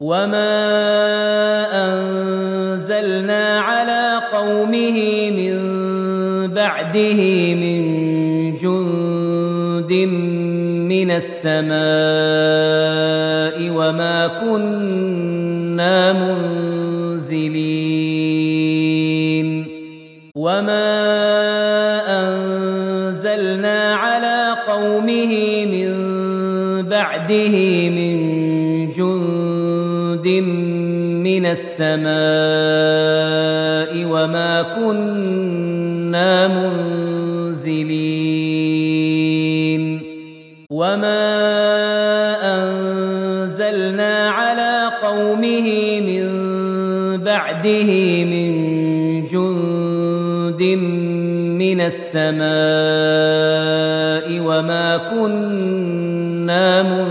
وما أنزلنا على قومه من بعده من جند من السماء وما كنا منزلين وما أنزلنا على قومه من بعده من جند من السماء وما كنا منزلين وما أنزلنا على قومه من بعده من جند من السماء وما كنا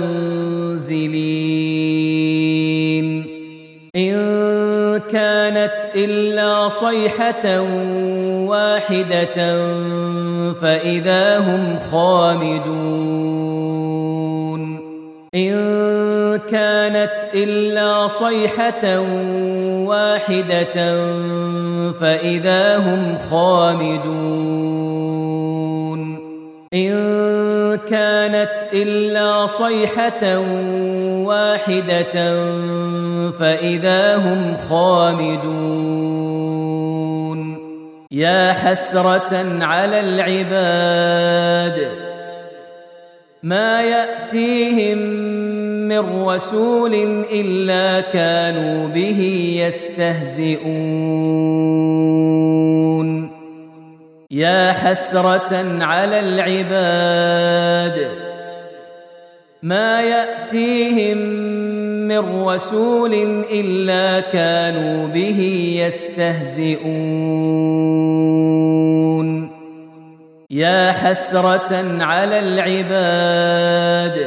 منزلين إن كانت إلا صيحة واحدة فإذا هم خامدون إن كانت إلا صيحة واحدة فإذا هم خامدون إن كانت إلا صيحة واحدة فإذا هم خامدون يا حسرة على العباد ما يأتيهم من رسول إلا كانوا به يستهزئون يا حسرة على العباد ما يأتيهم من رسول إلا كانوا به يستهزئون يا حسرة على العباد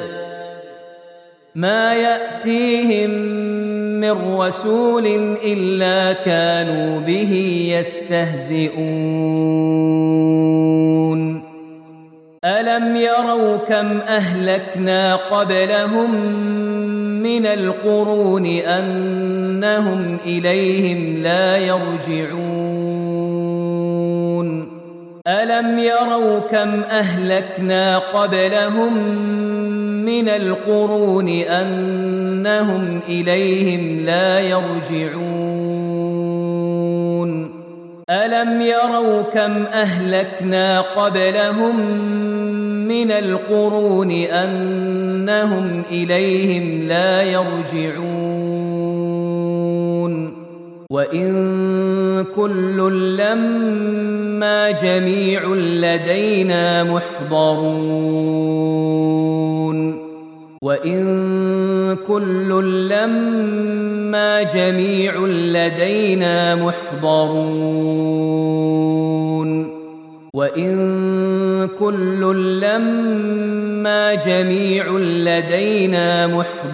ما يأتيهم من رسول إلا كانوا به يستهزئون ألم يروا كم أهلكنا قبلهم من القرون أنهم إليهم لا يرجعون ألم يروا كم أهلكنا قبلهم من القرون أنهم إليهم لا يرجعون ألم يروا كم أهلكنا قبلهم من القرون أنهم إليهم لا يرجعون وإن كل لما جميع لدينا محضرون وإن كل لما جميع لدينا محضرون وإن كل لما جميع لدينا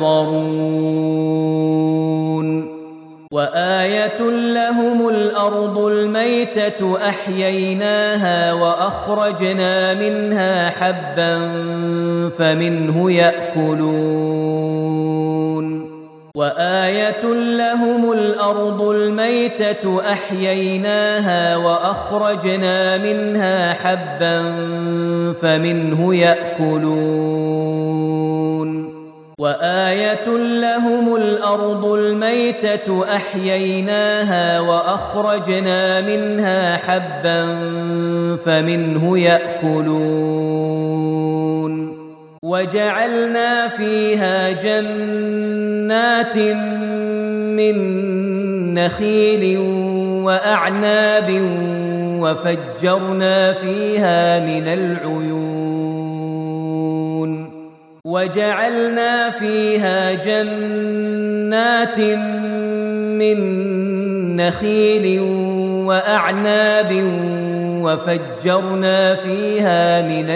محضرون وآية لهم الأرض الميتة أحييناها وأخرجنا منها حبا فمنه يأكلون وآية لهم الأرض الميتة أحييناها وأخرجنا منها حبا فمنه يأكلون وآية لهم الأرض الميتة أحييناها وأخرجنا منها حبا فمنه يأكلون وجعلنا فيها جنات من نخيل وأعناب وفجرنا فيها من العيون وجعلنا فيها جنات من نخيل وأعناب وفجرنا فيها من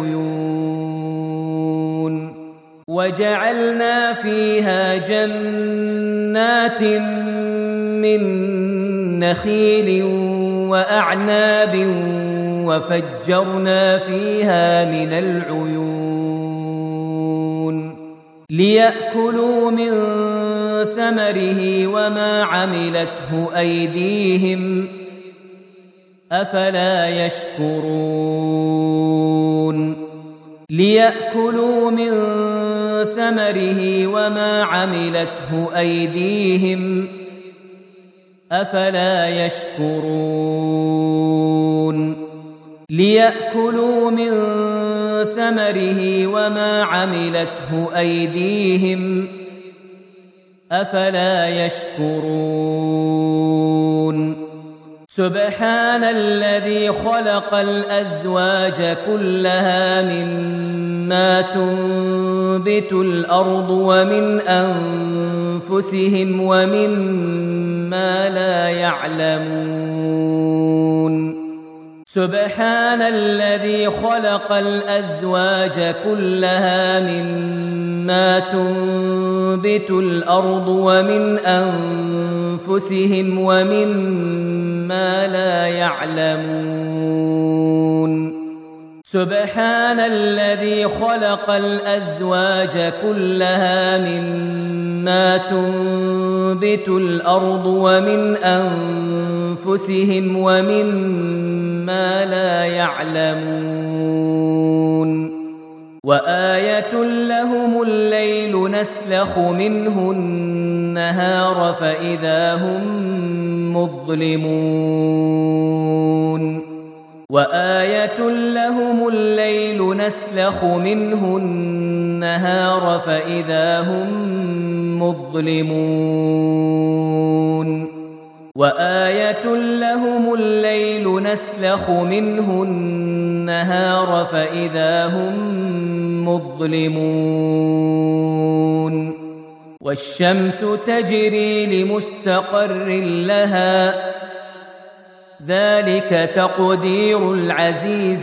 العيون وجعلنا فيها جنات من نخيل وأعناب وفجرنا فيها من العيون ليأكلوا من ثمره وما عملته أيديهم أفلا يشكرون ليأكلوا من ثمره وما عملته أيديهم أفلا يشكرون ليأكلوا من ثمره وما عملته أيديهم أفلا يشكرون سبحان الذي خلق الأزواج كلها مما تنبت الأرض ومن أنفسهم ومما لا يعلمون سبحان الذي خلق الأزواج كلها مما تنبت الأرض ومن أنفسهم ومما لا يعلمون سبحان الذي خلق الأزواج كلها مما تنبت الأرض ومن أنفسهم ومما لا يعلمون وآية لهم الليل نسلخ منه النهار فإذا هم مظلمون وآية لهم الليل نسلخ منه النهار فإذا هم مظلمون وآية لهم الليل نسلخ منه النهار فإذا هم مظلمون والشمس تجري لمستقر لها ذلك تقدير العزيز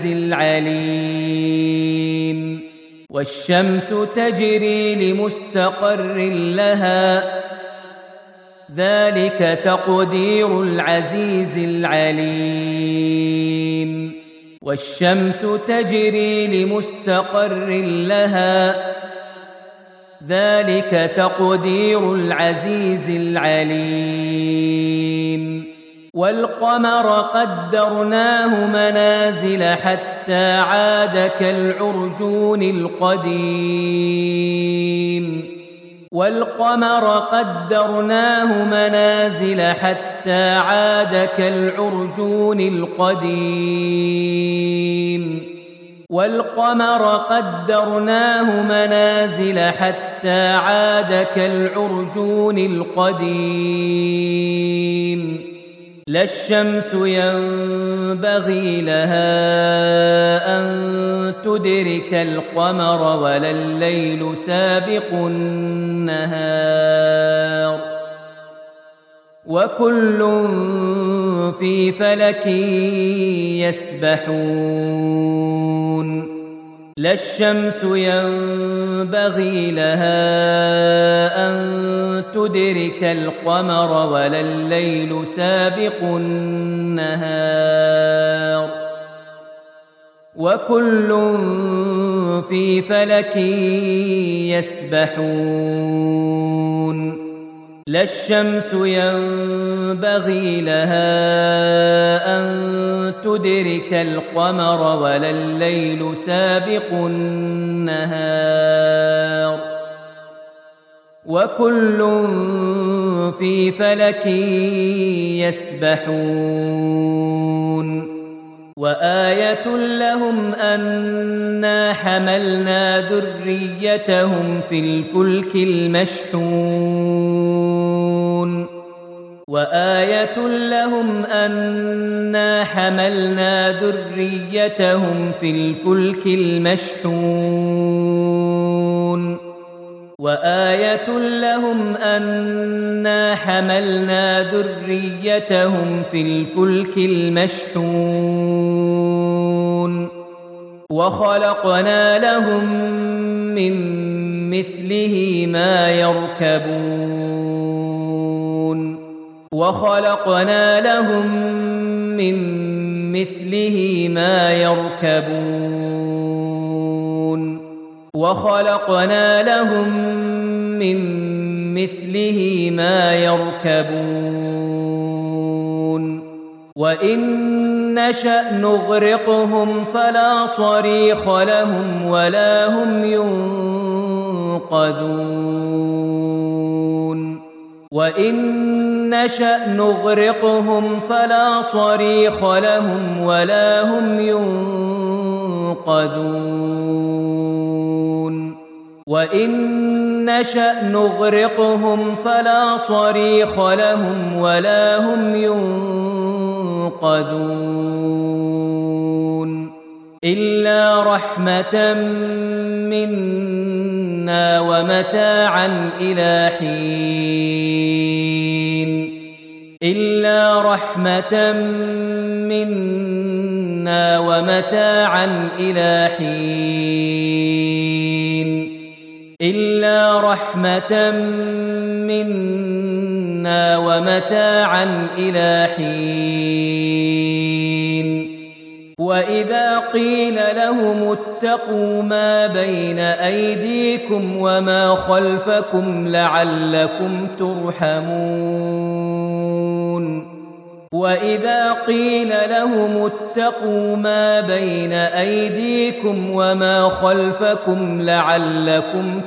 العليم والشمس تجري لمستقر لها ذلك تقدير العزيز العليم والشمس تجري لمستقر لها ذلك تقدير العزيز العليم والقمر قدرناه منازل حتى عاد كالعرجون القديم والقمر قدرناه منازل حتى عاد كالعرجون القديم والقمر قدرناه منازل حتى عاد كالعرجون القديم لا الشمس ينبغي لها أن تدرك القمر ولا الليل سابق النهار وكل في فلك يسبحون لا الشمس ينبغي لها أن تدرك القمر ولا الليل سابق النهار وكل في فلك يسبحون لا الشمس ينبغي لها أن تدرك القمر ولا الليل سابق النهار وكل في فلك يسبحون وآية لهم أنا حملنا ذريتهم في الفلك المشحون وآية لهم أنا حملنا ذريتهم في الفلك المشحون وآية لهم أنا حملنا ذريتهم في الفلك المشحون وخلقنا لهم من مثله ما يركبون وخلقنا لهم من مثله ما يركبون وخلقنا لهم من مثله ما يركبون وإن نشأ نغرقهم فلا صريخ لهم ولا هم ينقذون وإن نشأ نغرقهم فلا صريخ لهم ولا هم ينقذون وإن نشأ نغرقهم فلا صريخ لهم ولا هم ينقذون إلا رحمة منا ومتاعا إلى حين إلا رحمة منا ومتاعا إلى حين إلا رحمة منا ومتاعا إلى حين وإذا قيل لهم اتقوا ما بين أيديكم وما خلفكم لعلكم ترحمون وإذا قيل لهم اتقوا ما بين أيديكم وما خلفكم لعلكم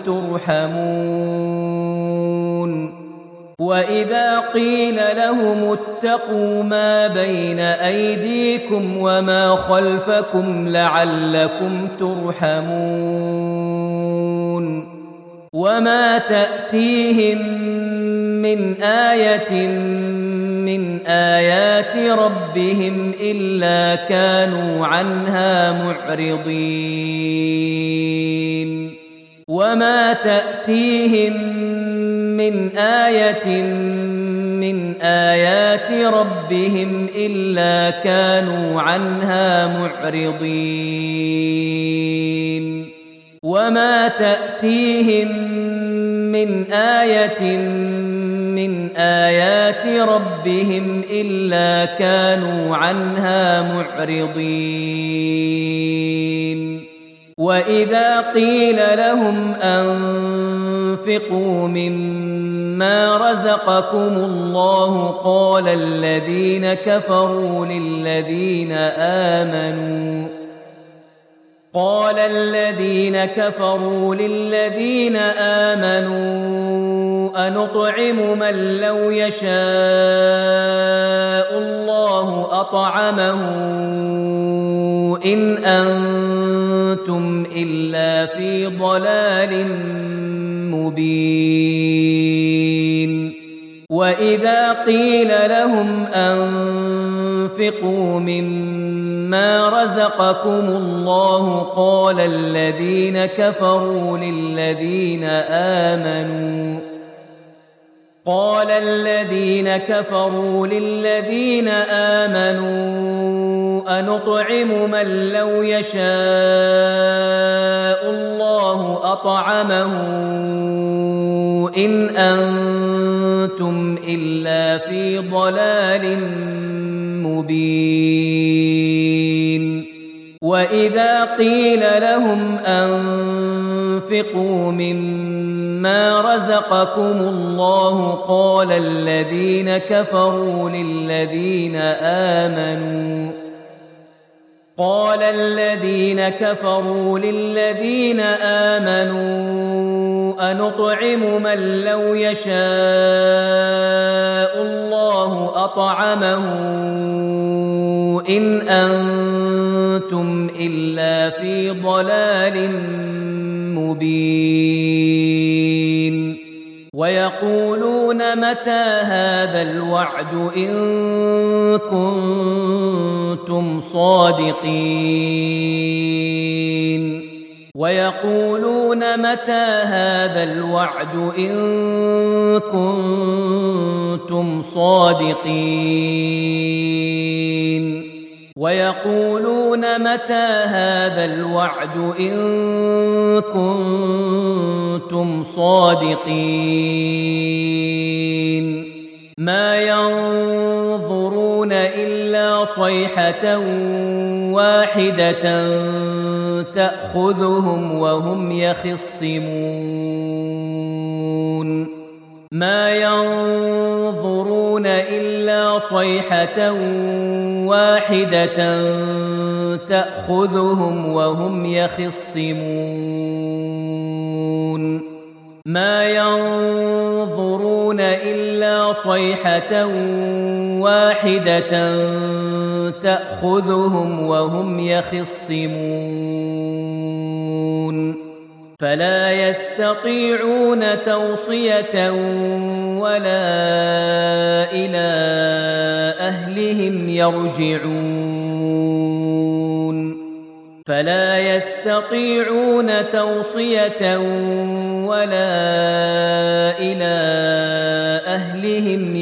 ترحمون وإذا قيل لهم اتقوا ما بين أيديكم وما خلفكم لعلكم ترحمون وما تأتيهم من آية من آيات ربهم إلا كانوا عنها معرضين وما تأتيهم من آية من آيات ربهم إلا كانوا عنها معرضين وما تأتيهم من آية من آيات ربهم إلا كانوا عنها معرضين وإذا قيل لهم أنفقوا مما رزقكم الله قال الذين كفروا للذين آمنوا أنطعم من لو يشاء الله أطعمه إن أنتم إلا في ضلال مبين وإذا قيل لهم أنفقوا مما رزقكم الله قال الذين كفروا للذين آمنوا أنطعم من لو يشاء الله أطعمه إن أنتم إلا في ضلال مبين وإذا قيل لهم أنفقوا مما رزقكم الله قال الذين كفروا للذين آمنوا أنطعم من لو يشاء الله أطعمه إن أنتم إلا في ضلال مبين ويقولون متى هذا الوعد إن كنتم صادقين ويقولون متى هذا الوعد إن كنتم صادقين ويقولون متى هذا الوعد إن كنتم صادقين ما ينظرون إلا صيحة واحدة تأخذهم وهم يخصمون ما ينظرون إلا صيحة واحدة تأخذهم وهم يخصمون ما ينظرون إلا صيحة واحدة تأخذهم وهم يخصمون فلا يستطيعون توصية ولا إلى أهلهم يرجعون فلا يستطيعون توصية ولا إلى أهلهم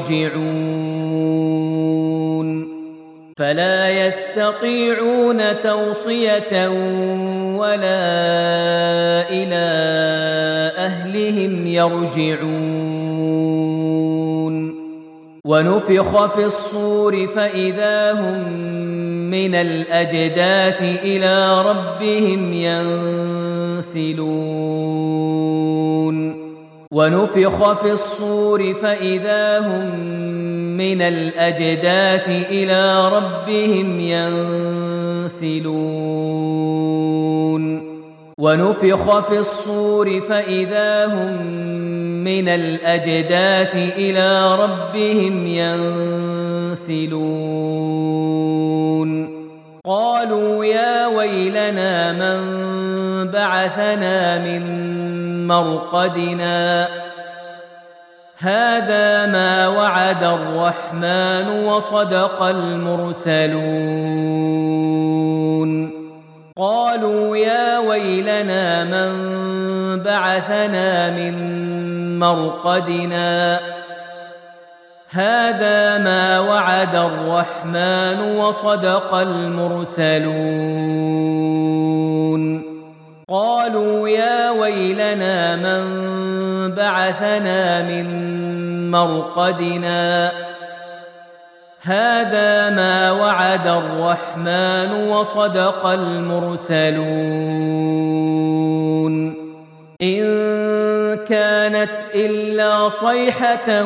يرجعون فلا يستطيعون توصية ولا إلى أهلهم يرجعون ونفخ في الصور فإذا هم من الأجداث إلى ربهم ينسلون ونفخ في الصور فإذا هم من الأجداث إلى ربهم ينسلون ونفخ في الصور فإذا هم من الأجداث إلى ربهم ينسلون قالوا يا ويلنا من بعثنا من مرقدنا هذا ما وعد الرحمن وصدق المرسلون قالوا يا ويلنا من بعثنا من مرقدنا هذا ما وعد الرحمن وصدق المرسلون قالوا يا ويلنا من بعثنا من مرقدنا هذا ما وعد الرحمن وصدق المرسلون إن كانت إلا صيحة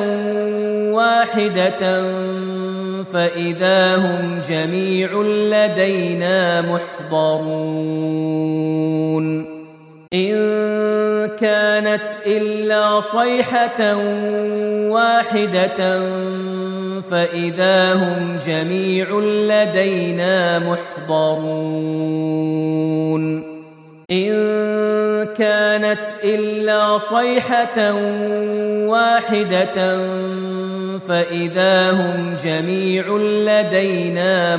واحدة فإذا هم جميع لدينا محضرون إن كانت إلا صيحة واحدة فإذا هم جميع لدينا محضرون إن كانت إلا صيحة واحدة فإذا هم جميع لدينا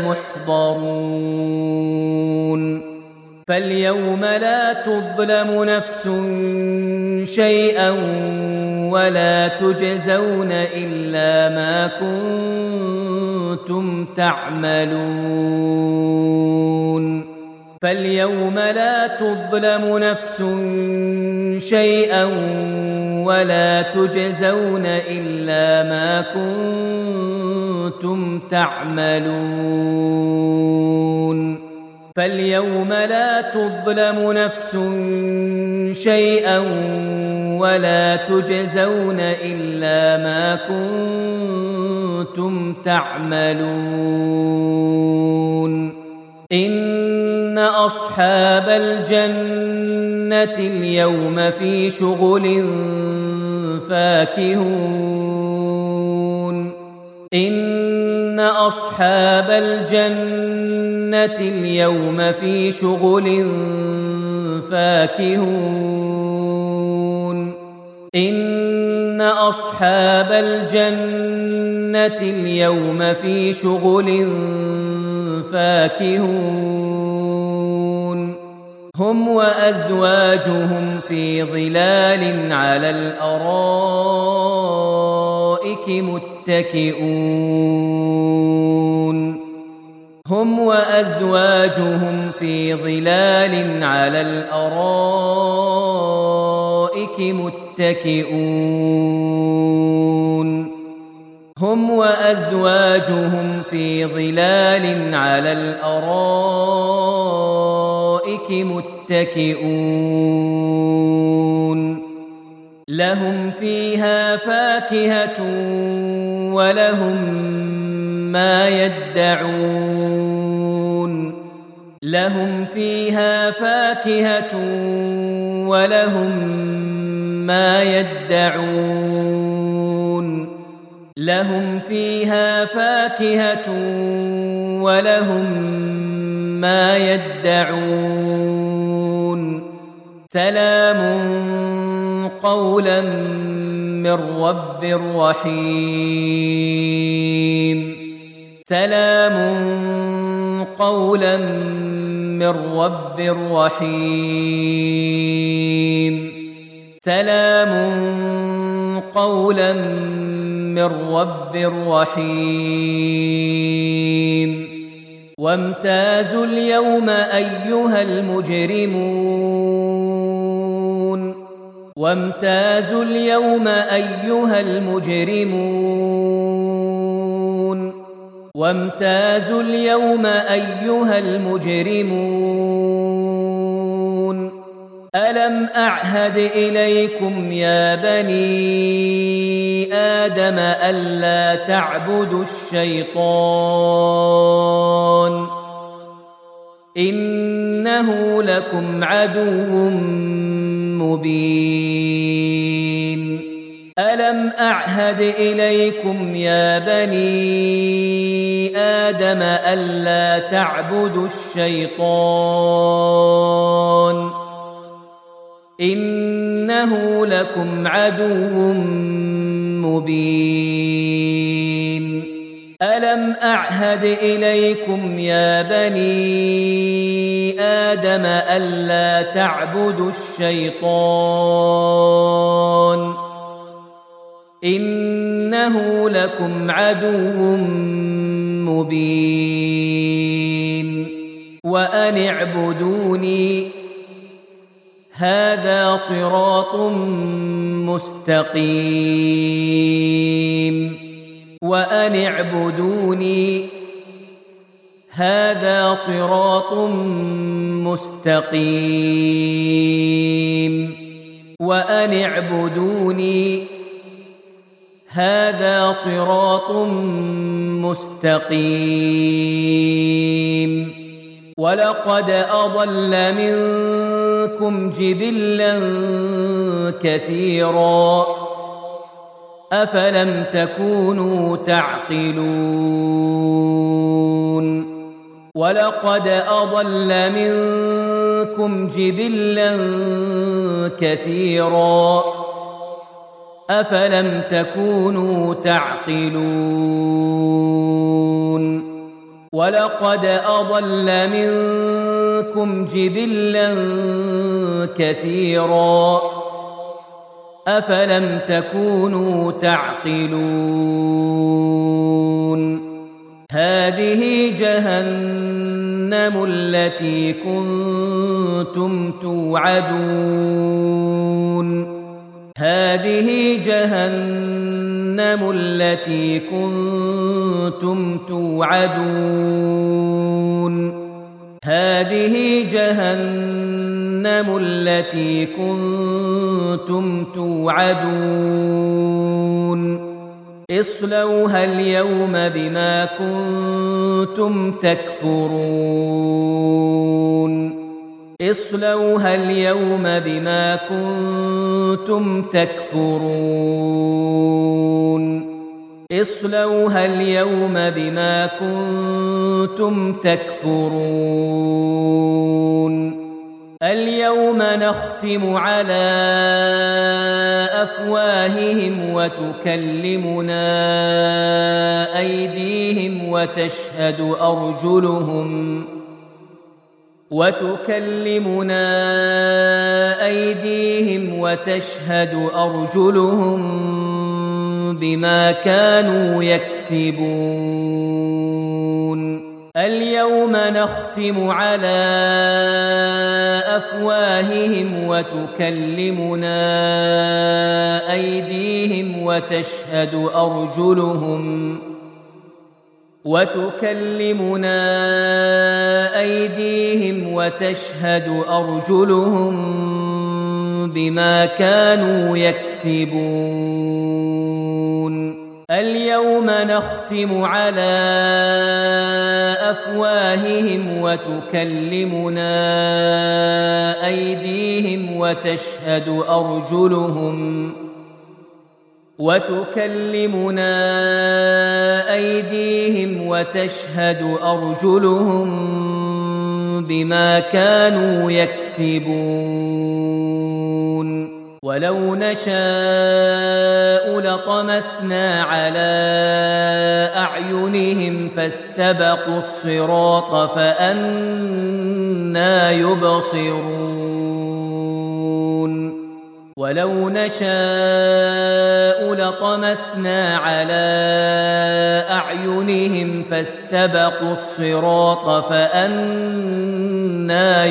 محضرون فاليوم لا تظلم نفس شيئا ولا تجزون إلا ما كنتم تعملون فاليوم لا تظلم نفس شيئا ولا تجزون إلا ما كنتم تعملون فاليوم لا تظلم نفس شيئا ولا تجزون إلا ما كنتم تعملون إن أصحاب الجنة اليوم في شغل فاكهون إن أصحاب الجنة اليوم في شغل فاكهون إن أصحاب الجنة اليوم في شغل فاكهون هم وأزواجهم في ظلال على الأرائك متكئون هم وأزواجهم في ظلال على الأرائك متكئون هم وأزواجهم في ظلال على الأرائك متكئون لهم فيها فاكهة ولهم ما يدعون لهم فيها فاكهة ولهم ما يدعون لهم فيها فاكهة ولهم ما يدعون سلام قولا من رب رحيم سلام قولا من رب رحيم سلام قولا من رب رحيم وامتازوا اليوم أيها المجرمون وامتازوا اليوم أيها المجرمون وامتازوا اليوم أيها المجرمون ألم أعهد إليكم يا بني آدم ألا تعبدوا الشيطان إنه لكم عدو مبين ألم أعهد إليكم يا بني آدم ألا تعبدوا الشيطان إنه لكم عدو مبين ألم أعهد إليكم يا بني آدم ألا تعبدوا الشيطان إنه لكم عدو مبين وأن اعبدوني هذا صراط مستقيم وأن اعبدوني هذا صراط مستقيم وأن اعبدوني هذا صراط مستقيم ولقد أضل منكم جبلا كثيرا أفلم تكونوا تعقلون ولقد أضل منكم جبلا كثيرا أفلم تكونوا تعقلون ولقد أضل منكم جبلا كثيرا أفلم تكونوا تعقلون هذه جهنم التي كنتم توعدون هذه جهنم التي كنتم توعدون هذه جهنم التي كنتم توعدون اصلوها اليوم بما كنتم تكفرون اصلوها اليوم بما كنتم تكفرون اصلوها اليوم بما كنتم تكفرون اليوم نختم على أفواههم وتكلمنا أيديهم وتشهد أرجلهم بما كانوا يكسبون اليوم نختم على أفواههم وتكلمنا أيديهم وتشهد أرجلهم بما كانوا يكسبون اليوم نختم على أفواههم وتكلمنا أيديهم وتشهد أرجلهم بما كانوا يكسبون ولو نشاء لطمسنا على أعينهم فاستبقوا الصراط فأنى يبصرون ولو نشاء لطمسنا على أعينهم فاستبقوا الصراط فأنى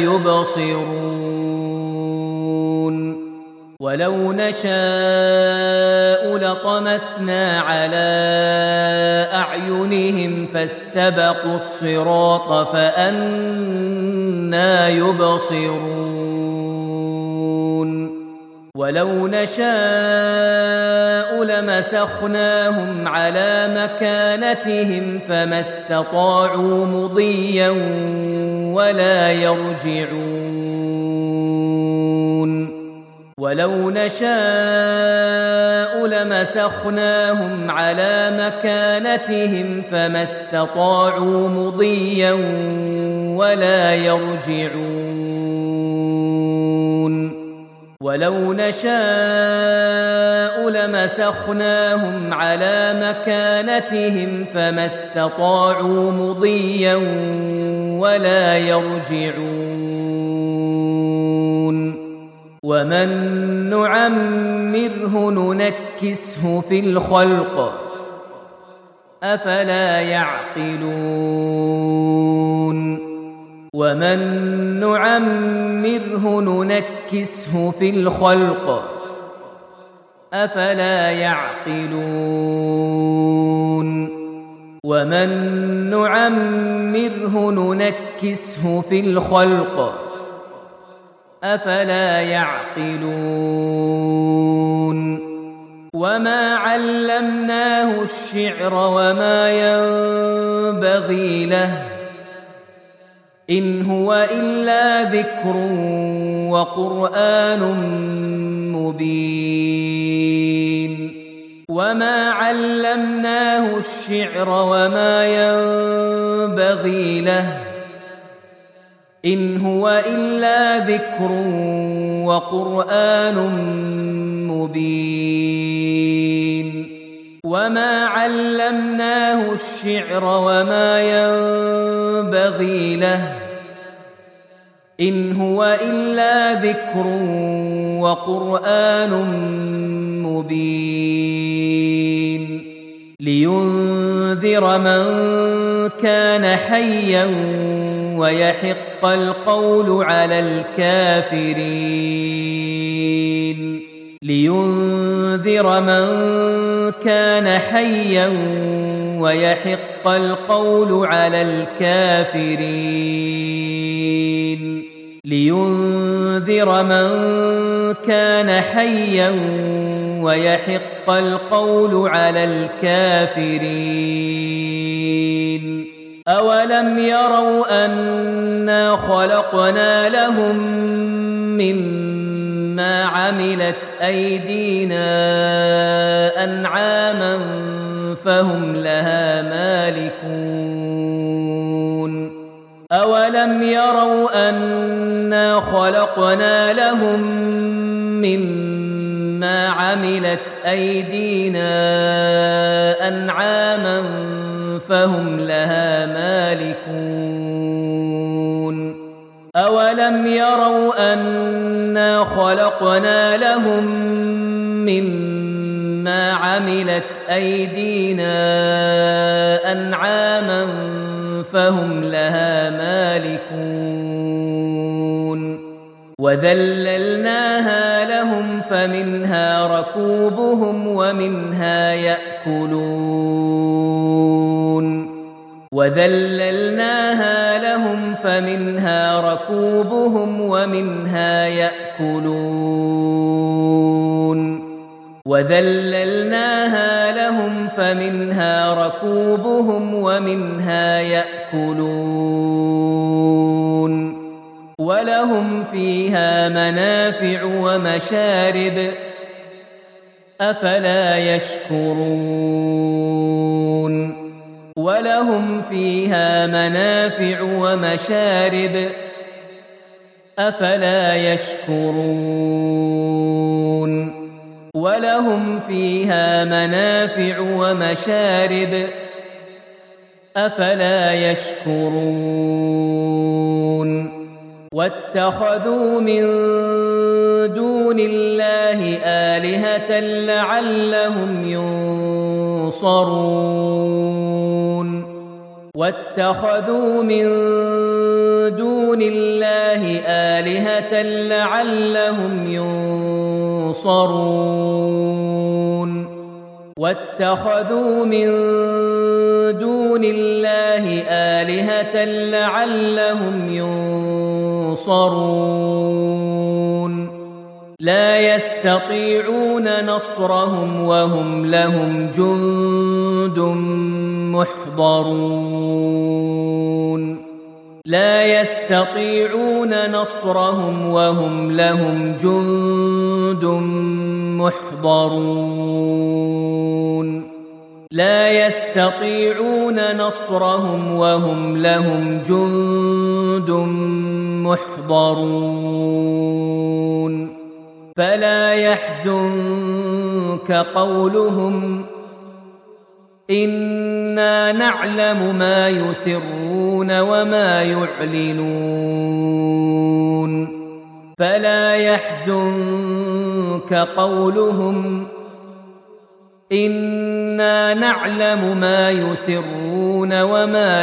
يبصرون ولو نشاء لطمسنا على أعينهم فاستبقوا الصراط فأنى يبصرون ولو نشاء لمسخناهم على مكانتهم فما استطاعوا مضيا ولا يرجعون ولو نشاء لمسخناهم على مكانتهم فما استطاعوا مضيا ولا يرجعون ولو نشاء لمسخناهم على مكانتهم فما استطاعوا مضيا ولا يرجعون ومن نعمره ننكسه في الخلق أفلا يعقلون ومن نعمره ننكسه في الخلق أفلا يعقلون ومن نعمره ننكسه في الخلق أفلا يعقلون وما علمناه الشعر وما ينبغي له إن هو إلا ذكر وقرآن مبين وما علمناه الشعر وما ينبغي له إن هو إلا ذكر وقرآن مبين وما علمناه الشعر وما ينبغي له إن هو إلا ذكر وقرآن مبين لينذر من كان حيا ويحق القول على الكافرين لينذر من كان حيا ويحق القول على الكافرين لينذر من كان حيا ويحق القول على الكافرين أولم يروا أنا خلقنا لهم مما عملت أيدينا أنعاما فهم لها مالكون أولم يروا أنا خلقنا لهم مما عملت أيدينا أنعاما فهم لها مالكون أولم يروا أنا خلقنا لهم مما عملت أيدينا أنعاما فهم لها مالكون وذللناها لهم فمنها ركوبهم ومنها يأكلون وذللناها لهم فمنها ركوبهم ومنها يأكلون وذللناها لهم فمنها ركوبهم ومنها يأكلون ولهم فيها منافع ومشارب أفلا يشكرون ولهم فيها منافع ومشارب أفلا يشكرون ولهم فيها منافع ومشارب أفلا يشكرون واتخذوا من دون الله آلهة لعلهم ينصرون واتخذوا من دون الله آلهة لعلهم ينصرون واتخذوا من دون الله آلهة لعلهم ينصرون لا يستطيعون نصرهم وهم لهم جند محضرون لا يستطيعون نصرهم وهم لهم جند محضرون لا يستطيعون نصرهم وهم لهم جند محضرون فلا يحزنك قولهم إنا نعلم ما يسرون وما يعلنون فلا يحزنك قولهم إنا نعلم ما يسرون وما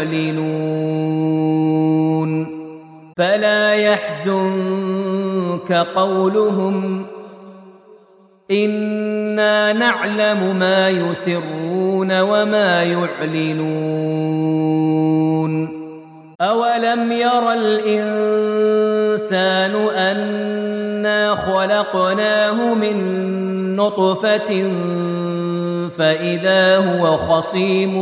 يعلنون فلا يحزنك قولهم إنا نعلم ما يسرون وما يعلنون أولم ير الإنسان أنا خلقناه من نطفة فإذا هو خصيم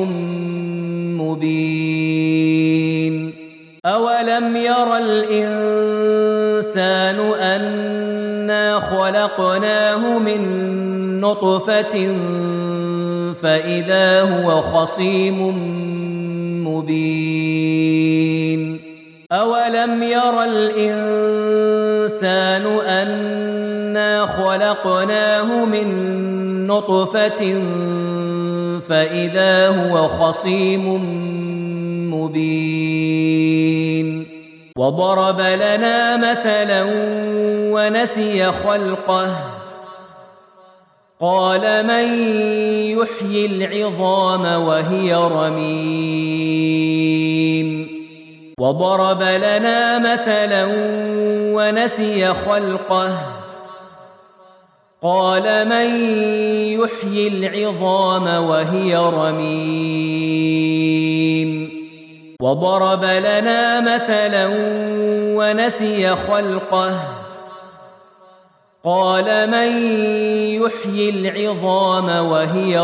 مبين أولم ير الإنسان أنا خلقناه من نطفة فإذا هو خصيم مبين أولم ير الإنسان أنا خلقناه من نطفة فإذا هو خصيم مبين وضرب لنا مثلا ونسي خلقه قال من يحيي العظام وهي رميم وضرب لنا مثلا ونسي خلقه قال من يحيي العظام وهي رميم وضرب لنا مثلا ونسي خلقه قال من يحيي العظام وهي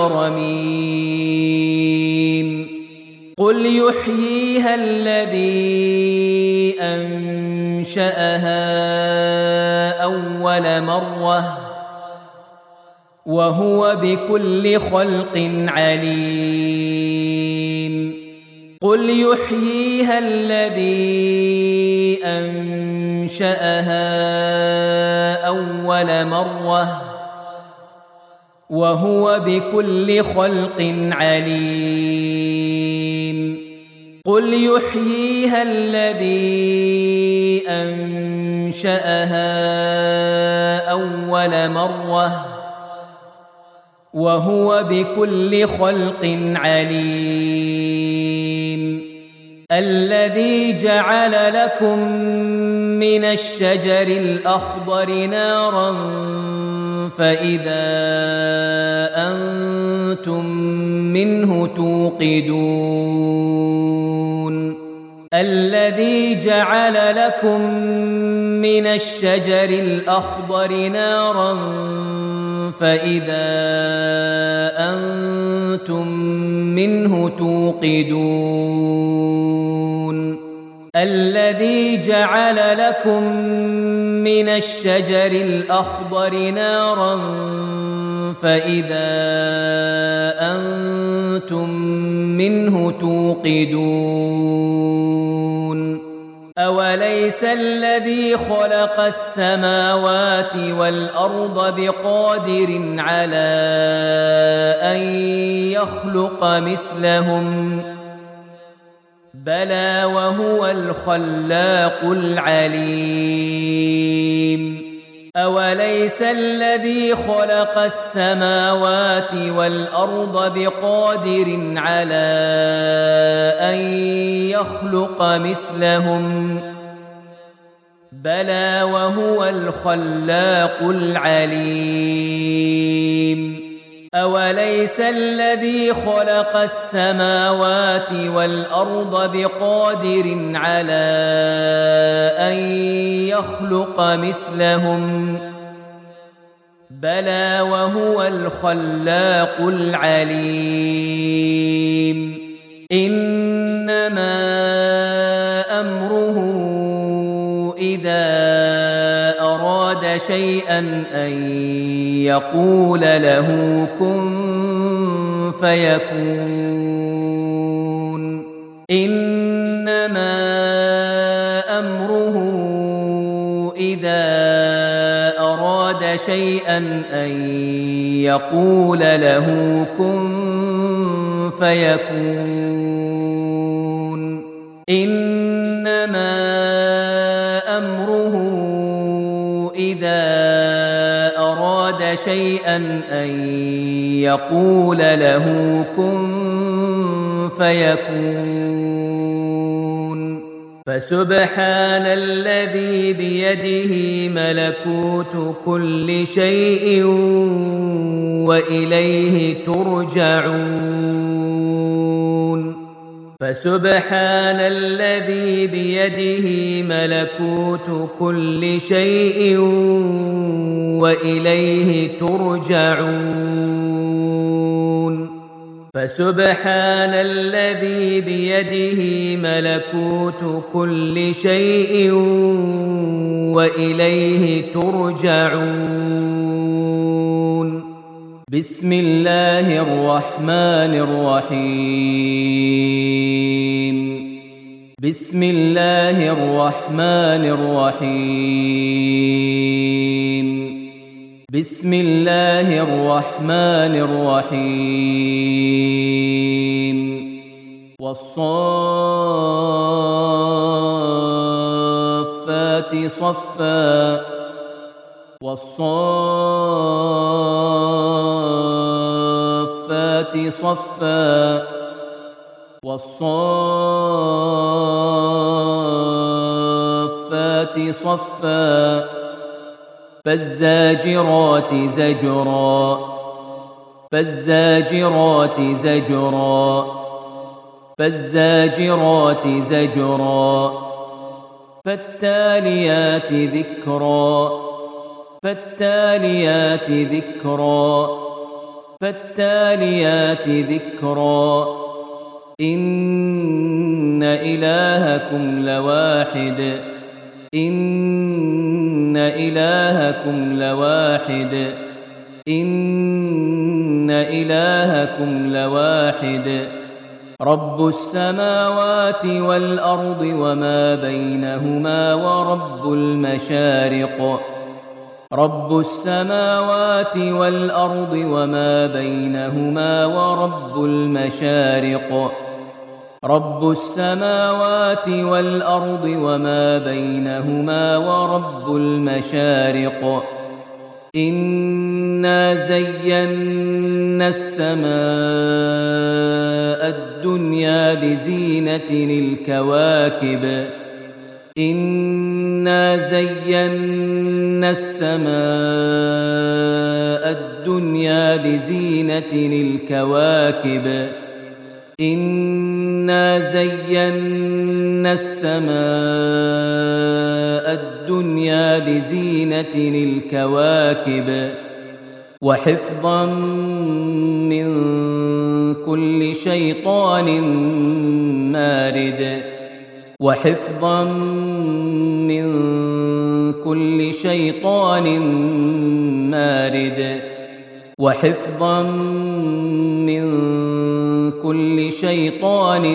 رميم قل يحييها الذي أنشأها أول مرة وهو بكل خلق عليم قل يحييها الذي أنشأها أول مرة وهو بكل خلق عليم قل يحييها الذي أنشأها أول مرة وهو بكل خلق عليم الذي جعل لكم من الشجر الأخضر نارا فإذا أنتم منه توقدون الذي جعل لكم من الشجر الأخضر نارا فإذا أنتم منه توقدون الذي جعل لكم من الشجر الأخضر نارا فإذا أنتم منه توقدون أوليس الذي خلق السماوات والأرض بقادر على أن يخلق مثلهم بلى وهو الخلاق العليم أوليس الذي خلق السماوات والأرض بقادر على أن يخلق مثلهم بلى وهو الخلاق العليم أوليس الذي خلق السماوات والأرض بقادر على أن يخلق مثلهم بلى وهو الخلاق العليم إنما أمره إذا أراد شيئا أن يقول له كن فيكون إنما أمره إذا أراد شيئا أن يقول له كن فيكون إنما أمره إذا أراد شيئا أن يقول له كن فيكون فسبحان الذي بيده ملكوت كل شيء وإليه ترجعون فسبحان الذي بيده ملكوت كل شيء وإليه ترجعون فسبحان الذي بيده ملكوت كل شيء وإليه ترجعون بسم الله الرحمن الرحيم بسم الله الرحمن الرحيم بسم الله الرحمن الرحيم والصافات صفا والصافات صفا والصافات صفا فالزاجرات زجرا فالزاجرات زجرا فالزاجرات زجرا فالتاليات ذكرا فالتاليات ذكرا فالتاليات ذكرا إن إلهكم لواحد إن إلهكم لواحد إن إلهكم لواحد رب السماوات والأرض وما بينهما ورب المشارق رب السماوات والأرض وما بينهما ورب المشارق رب السماوات والأرض وما بينهما ورب المشارق إنا زينا السماء الدنيا بزينة الكواكب إنا زينا السماء الدنيا بزينة الكواكب إنا زينا السماء الدنيا بزينة الكواكب وحفظا من كل شيطان مارد وحفظا من كل شيطان مارد وحفظا من كل شيطان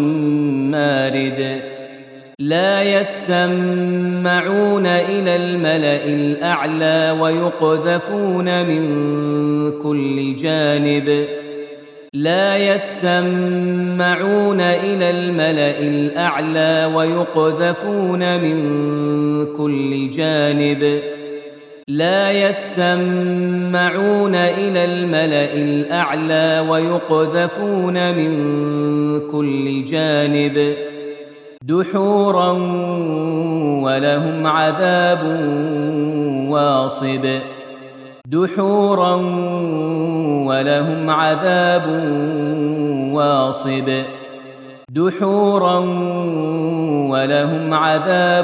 مارد لا يسمعون إلى الملأ الأعلى ويقذفون من كل جانب لا يسمعون إلى الملأ الأعلى ويقذفون من كل جانب لا يسمعون إلى الملأ الأعلى ويقذفون من كل جانب دحورا ولهم عذاب واصب دحورا ولهم عذاب واصب دحورا ولهم عذاب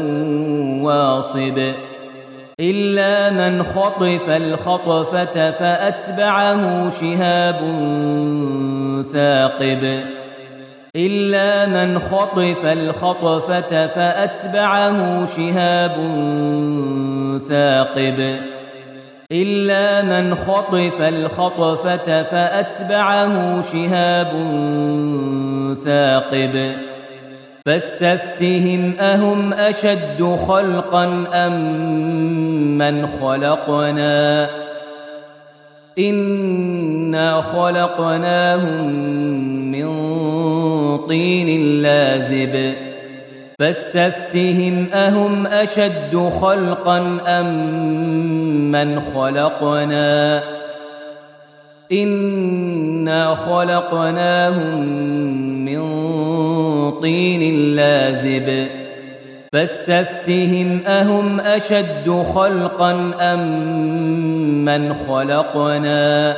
واصب إلا من خطف الخطفة فأتبعه شهاب ثاقب إلا من خطف الخطفة فأتبعه شهاب ثاقب إلا من خطف الخطفة فأتبعه شهاب ثاقب فاستفتهم أهم أشد خلقا أم من خلقنا إنا خلقناهم من طين لازب فاستفتهم أهم أشد خلقا أم من خلقنا إنا خلقناهم من طين لازب فاستفتهم أهم أشد خلقا أم من خلقنا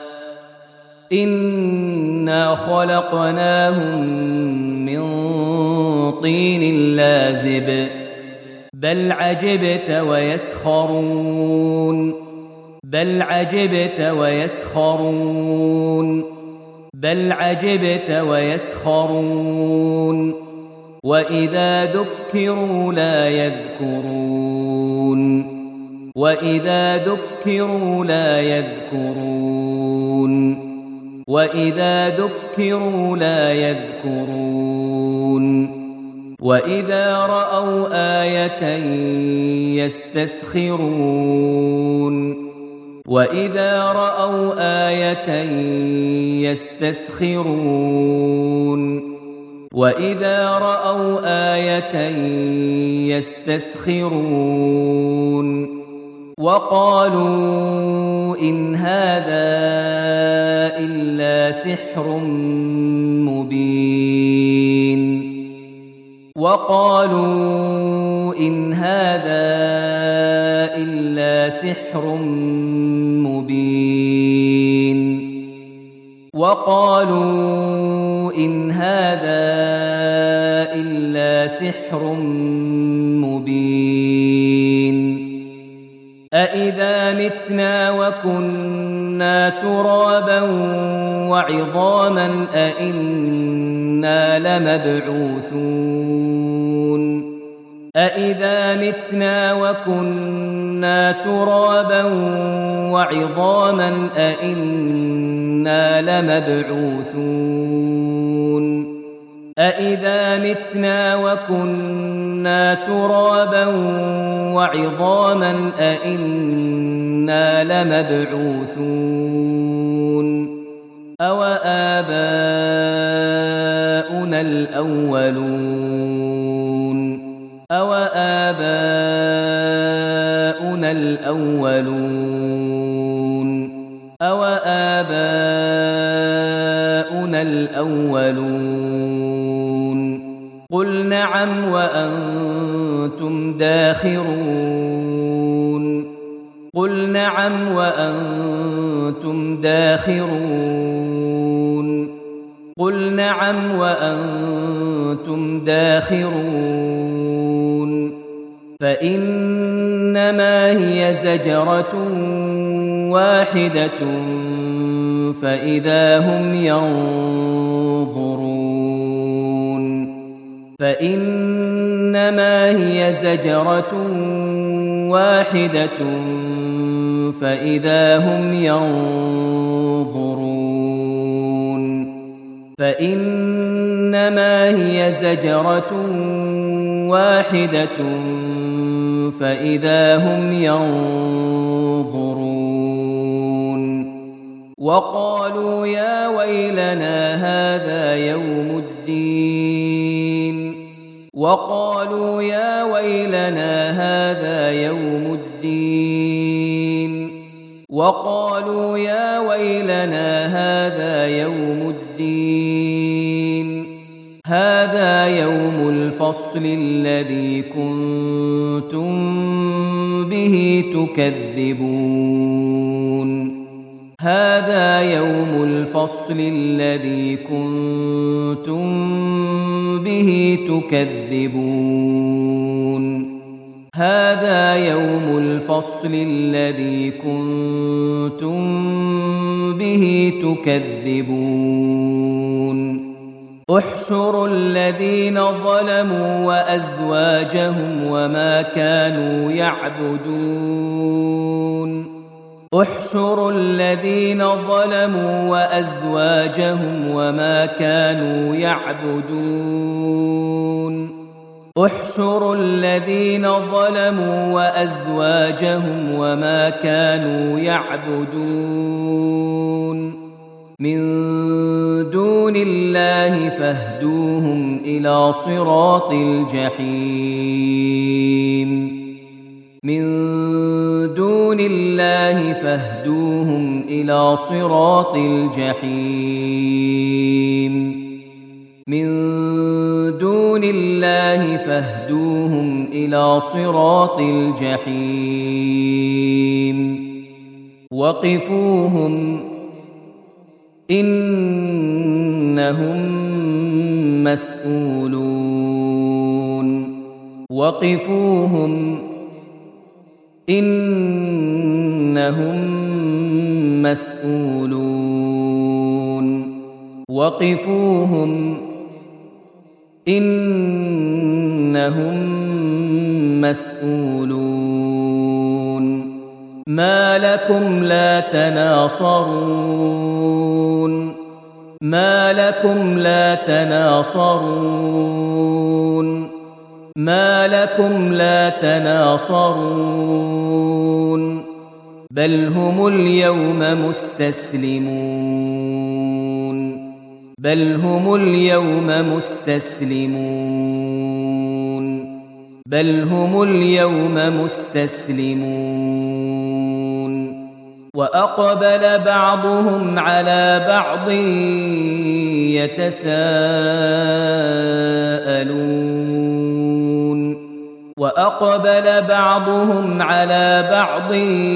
إنا خلقناهم من طين لازب بل عجبت ويسخرون بل عجبت ويسخرون بل عجبت ويسخرون وإذا ذكروا لا يذكرون وإذا ذكروا لا يذكرون وإذا ذكروا لا يذكرون وإذا رأوا آية يستسخرون وإذا رأوا آية يستسخرون وإذا رأوا آية يستسخرون وقالوا إن هذا إلا سحر مبين وقالوا إن هذا إلا سحر مبين وقالوا إن هذا إلا سحر مبين أإذا متنا وكنا ترابا وعظاما أإنا لمبعوثون أإذا متنا وكنا ترابا وعظاما أإنا لمبعوثون أإذا متنا وكنا ترابا وعظاما أإنا لمبعوثون أوآباؤنا الأولون أوآباؤنا الأولون أوآباؤنا الأولون قل نعم وأنتم داخرون قل نعم وأنتم داخرون قل نعم وأنتم داخرون فإنما هي زجرة واحدة فإذا هم ينظرون فإنما هي زجرة واحدة فإذا هم ينظرون فإنما هي زجرة واحدة فإذا هم ينظرون وقالوا يا ويلنا هذا يوم الدين وقالوا يا ويلنا هذا يوم الدين وقالوا يا ويلنا هذا يوم الدين هذا يوم الفصل الذي كنتم به تكذبون هذا يوم الفصل الذي كنتم به تكذبون هذا يوم الفصل الذي كنتم به تكذبون احشروا الذين ظلموا وأزواجهم وما كانوا يعبدون احشروا الذين ظلموا وأزواجهم وما كانوا يعبدون احشروا الذين ظلموا وأزواجهم وما كانوا يعبدون من دون الله فاهدوهم إلى صراط الجحيم من دون الله فاهدوهم إلى صراط الجحيم من دون الله فاهدوهم إلى صراط الجحيم وقفوهم إنهم مسؤولون وقفوهم إنهم مسؤولون وقفوهم إنهم مسؤولون ما لكم لا تناصرون ما لكم لا تناصرون ما لكم لا تناصرون بل هم اليوم مستسلمون بل هم اليوم مستسلمون بل هم اليوم مستسلمون وأقبل بعضهم على بعض يتساءلون وأقبل بعضهم على بعض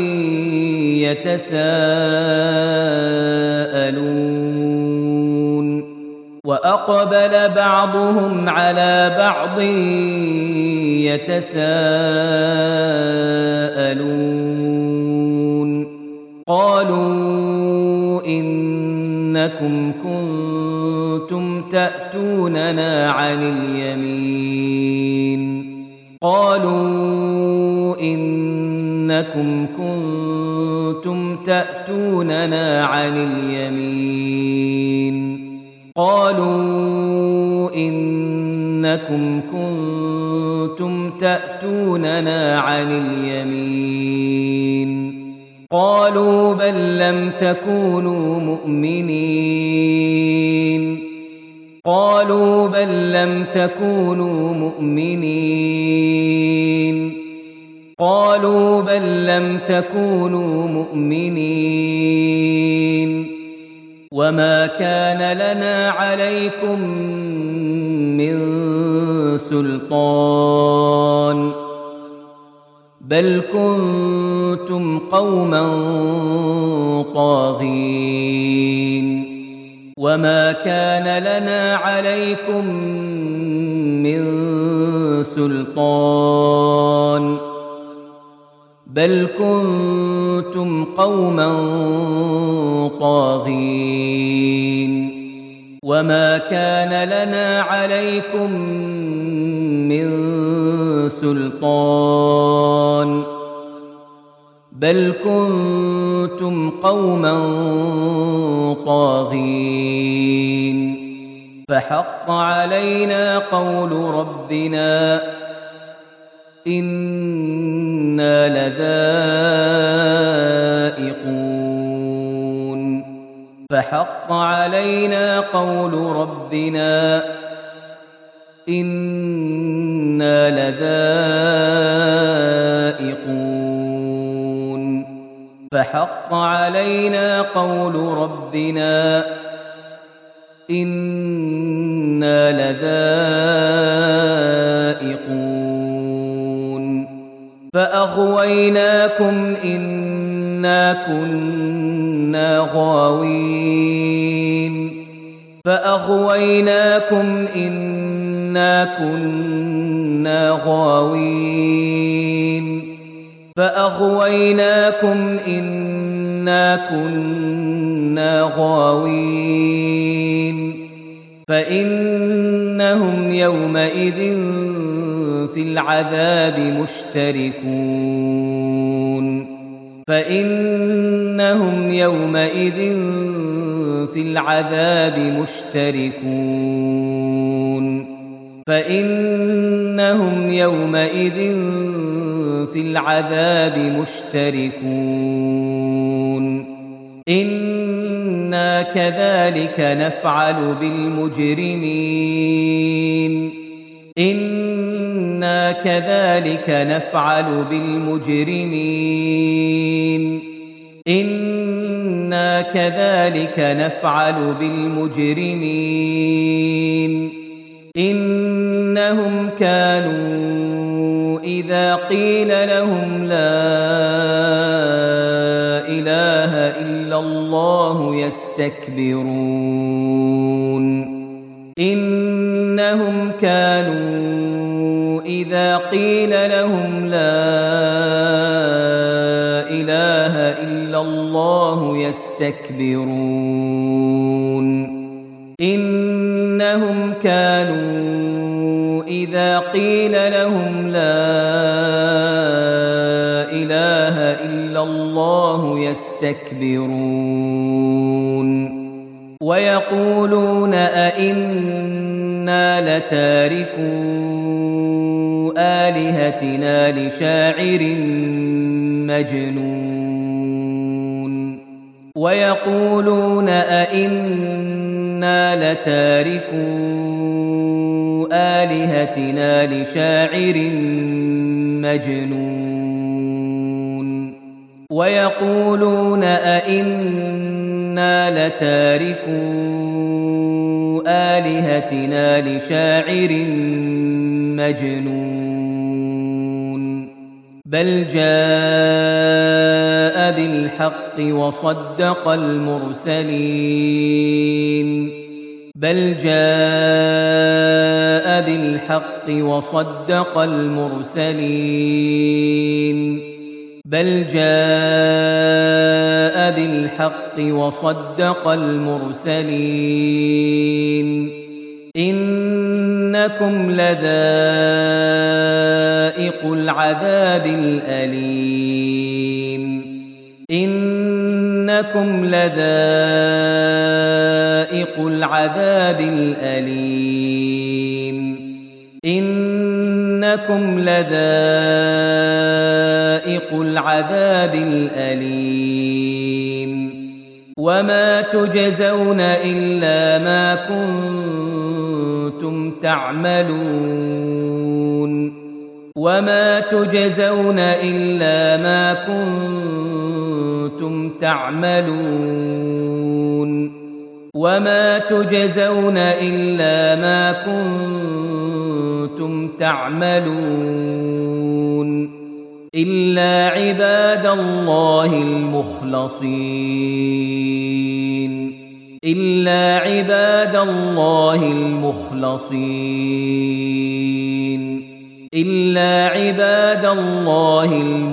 يتساءلون وأقبل بعضهم على بعض يتساءلون قالوا إنكم كنتم تأتوننا عن اليمين قالوا إنكم كنتم تأتوننا عن اليمين قالوا إنكم كنتم تأتوننا عن اليمين قالوا بل لم تكونوا مؤمنين قالوا بل لم تكونوا مؤمنين قالوا بل لم تكونوا مؤمنين وما كان لنا عليكم من سلطان بل كنتم قوما طاغين وما كان لنا عليكم من سلطان بل كنتم قوما طاغين وما كان لنا عليكم من سلطان بل كنتم قوما طاغين فحق علينا قول ربنا إنا لذائقون فحق علينا قول ربنا إنا لذائقون فحق علينا قول ربنا إنا لذائقون فأغويناكم إنا كنا غاوين فأغويناكم إنا كنا غاوين فأغويناكم إنا كنا غاوين فإنهم يومئذ في العذاب مشتركون فإنهم يومئذ في العذاب مشتركون فإنهم يومئذ في العذاب مشتركون إنا كذلك نفعل بالمجرمين إنا كذلك نفعل بالمجرمين إنا كذلك نفعل بالمجرمين إنهم كانوا إذا قيل لهم لا إله إلا الله يستكبرون إنهم كانوا إذا قيل لهم لا إله إلا الله يستكبرون إنهم كانوا إذا قيل لهم لا إله إلا الله يستكبرون ويقولون أئنا لتاركو آلهتنا لشاعر مجنون ويقولون أئنا لتاركو آلهتنا لشاعر مجنون ويقولون أئنا لتاركو آلهتنا لشاعر مجنون بل جاء بالحق وصدق المرسلين بل جاء بالحق وصدق المرسلين بل جاء بالحق وصدق المرسلين إنكم لذائق العذاب الأليم إنكم لذائق العذاب الأليم إنكم لذائق العذاب الأليم وما تجزون إلا ما كنتم تعملون وما تجزون إلا ما كنتم تعملون وما تجزون إلا ما كنتم تعملون إلا عباد الله المخلصين إلا عباد الله المخلصين إلا عباد الله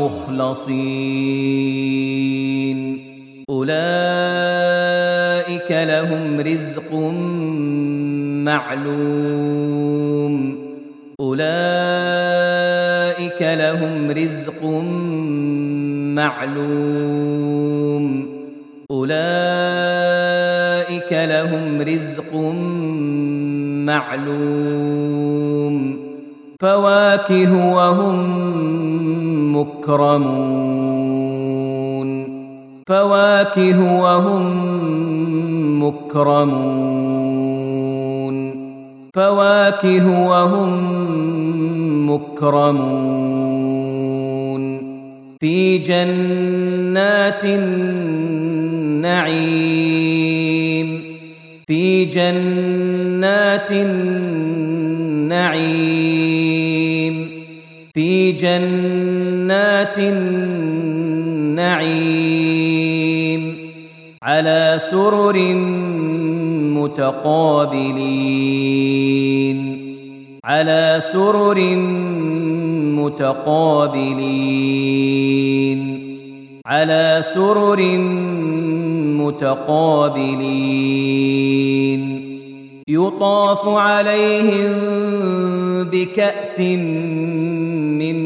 المخلصين أولئك لهم رزق معلوم أولئك لهم رزق معلوم أولئك لهم رزق معلوم فواكه وهم مكرمون فواكه وهم مكرمون فواكه وهم مكرمون في جنات النعيم في جنات النعيم في جنات النعيم على سرر متقابلين على سرر متقابلين على سرر متقابلين يطاف عليهم بكأس من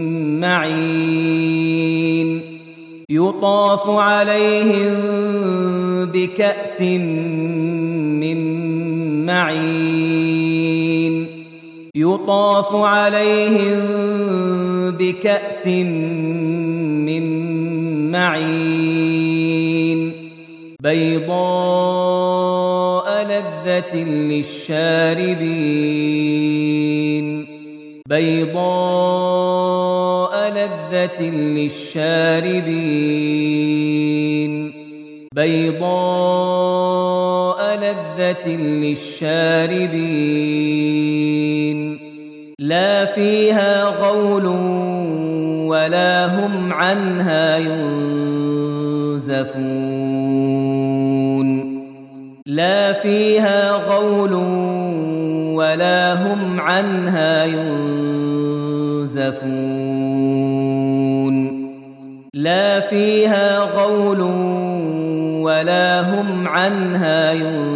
معين يطاف عليهم بكأس من معين يطاف عليهم بكأس من معين بيضاء لذة للشاربين بيضاء لذة للشاربين بيضاء لذة للشاربين لا فيها غول ولا هم عنها ينزفون لا فيها غول ولا هم عنها ينزفون لا فيها غول ولا هم عنها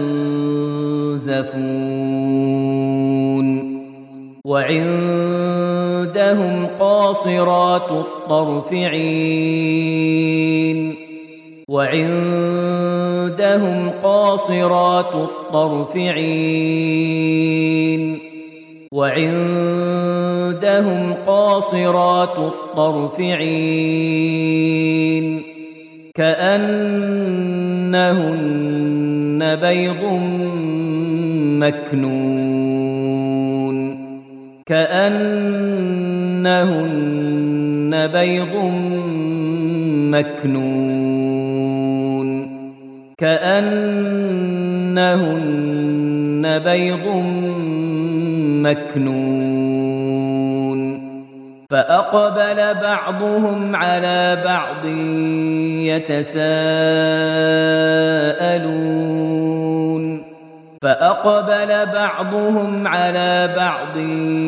ينزفون وعندهم قاصرات الطرف عين وعندهم قاصرات الطرف عين وعندهم قاصرات الطرف عين كأنهن بيض مكنون كأنهن بيض مكنون كأنهن بيض مكنون فأقبل بعضهم على بعض يتساءلون فأقبل بعضهم على بعض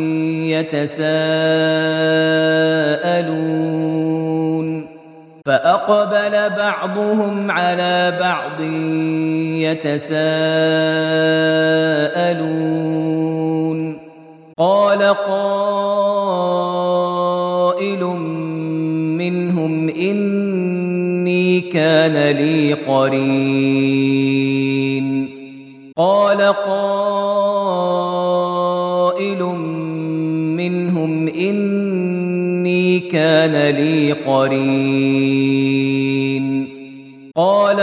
يتساءلون فأقبل بعضهم على بعض يتساءلون قال قائل منهم إني كان لي قرين قال قائل منهم إني كان لي قرين قال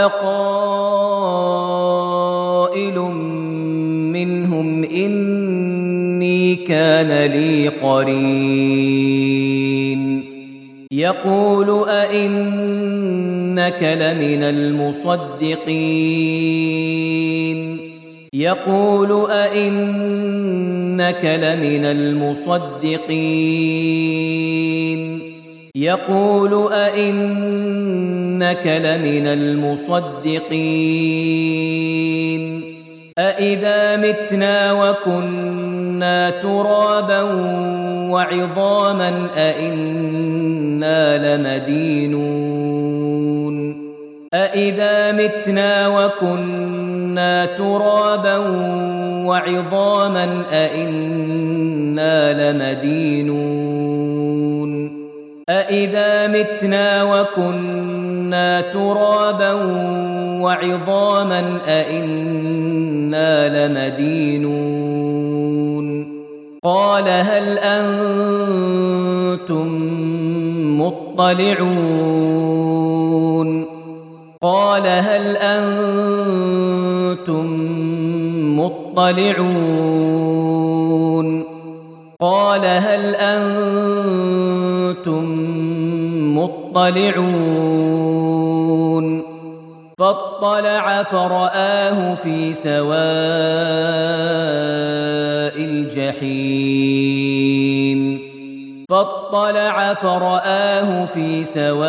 قائل منهم إني كان لي قرين يقول أئنك لمن المصدقين يقول أئنك لمن المصدقين يقول أئنك لمن المصدقين أئذا متنا وكنا ترابا وعظاما أئنا لمدينون أإذا متنا وكنا ترابا وعظاما أئنا لمدينون أإذا متنا وكنا ترابا وعظاما أئنا لمدينون قال هل أنتم مطلعون قال هل أنتم مطلعون قال هل أنتم مطلعون فاطلع فرآه في سواء الجحيم فاطلع فرآه في سواء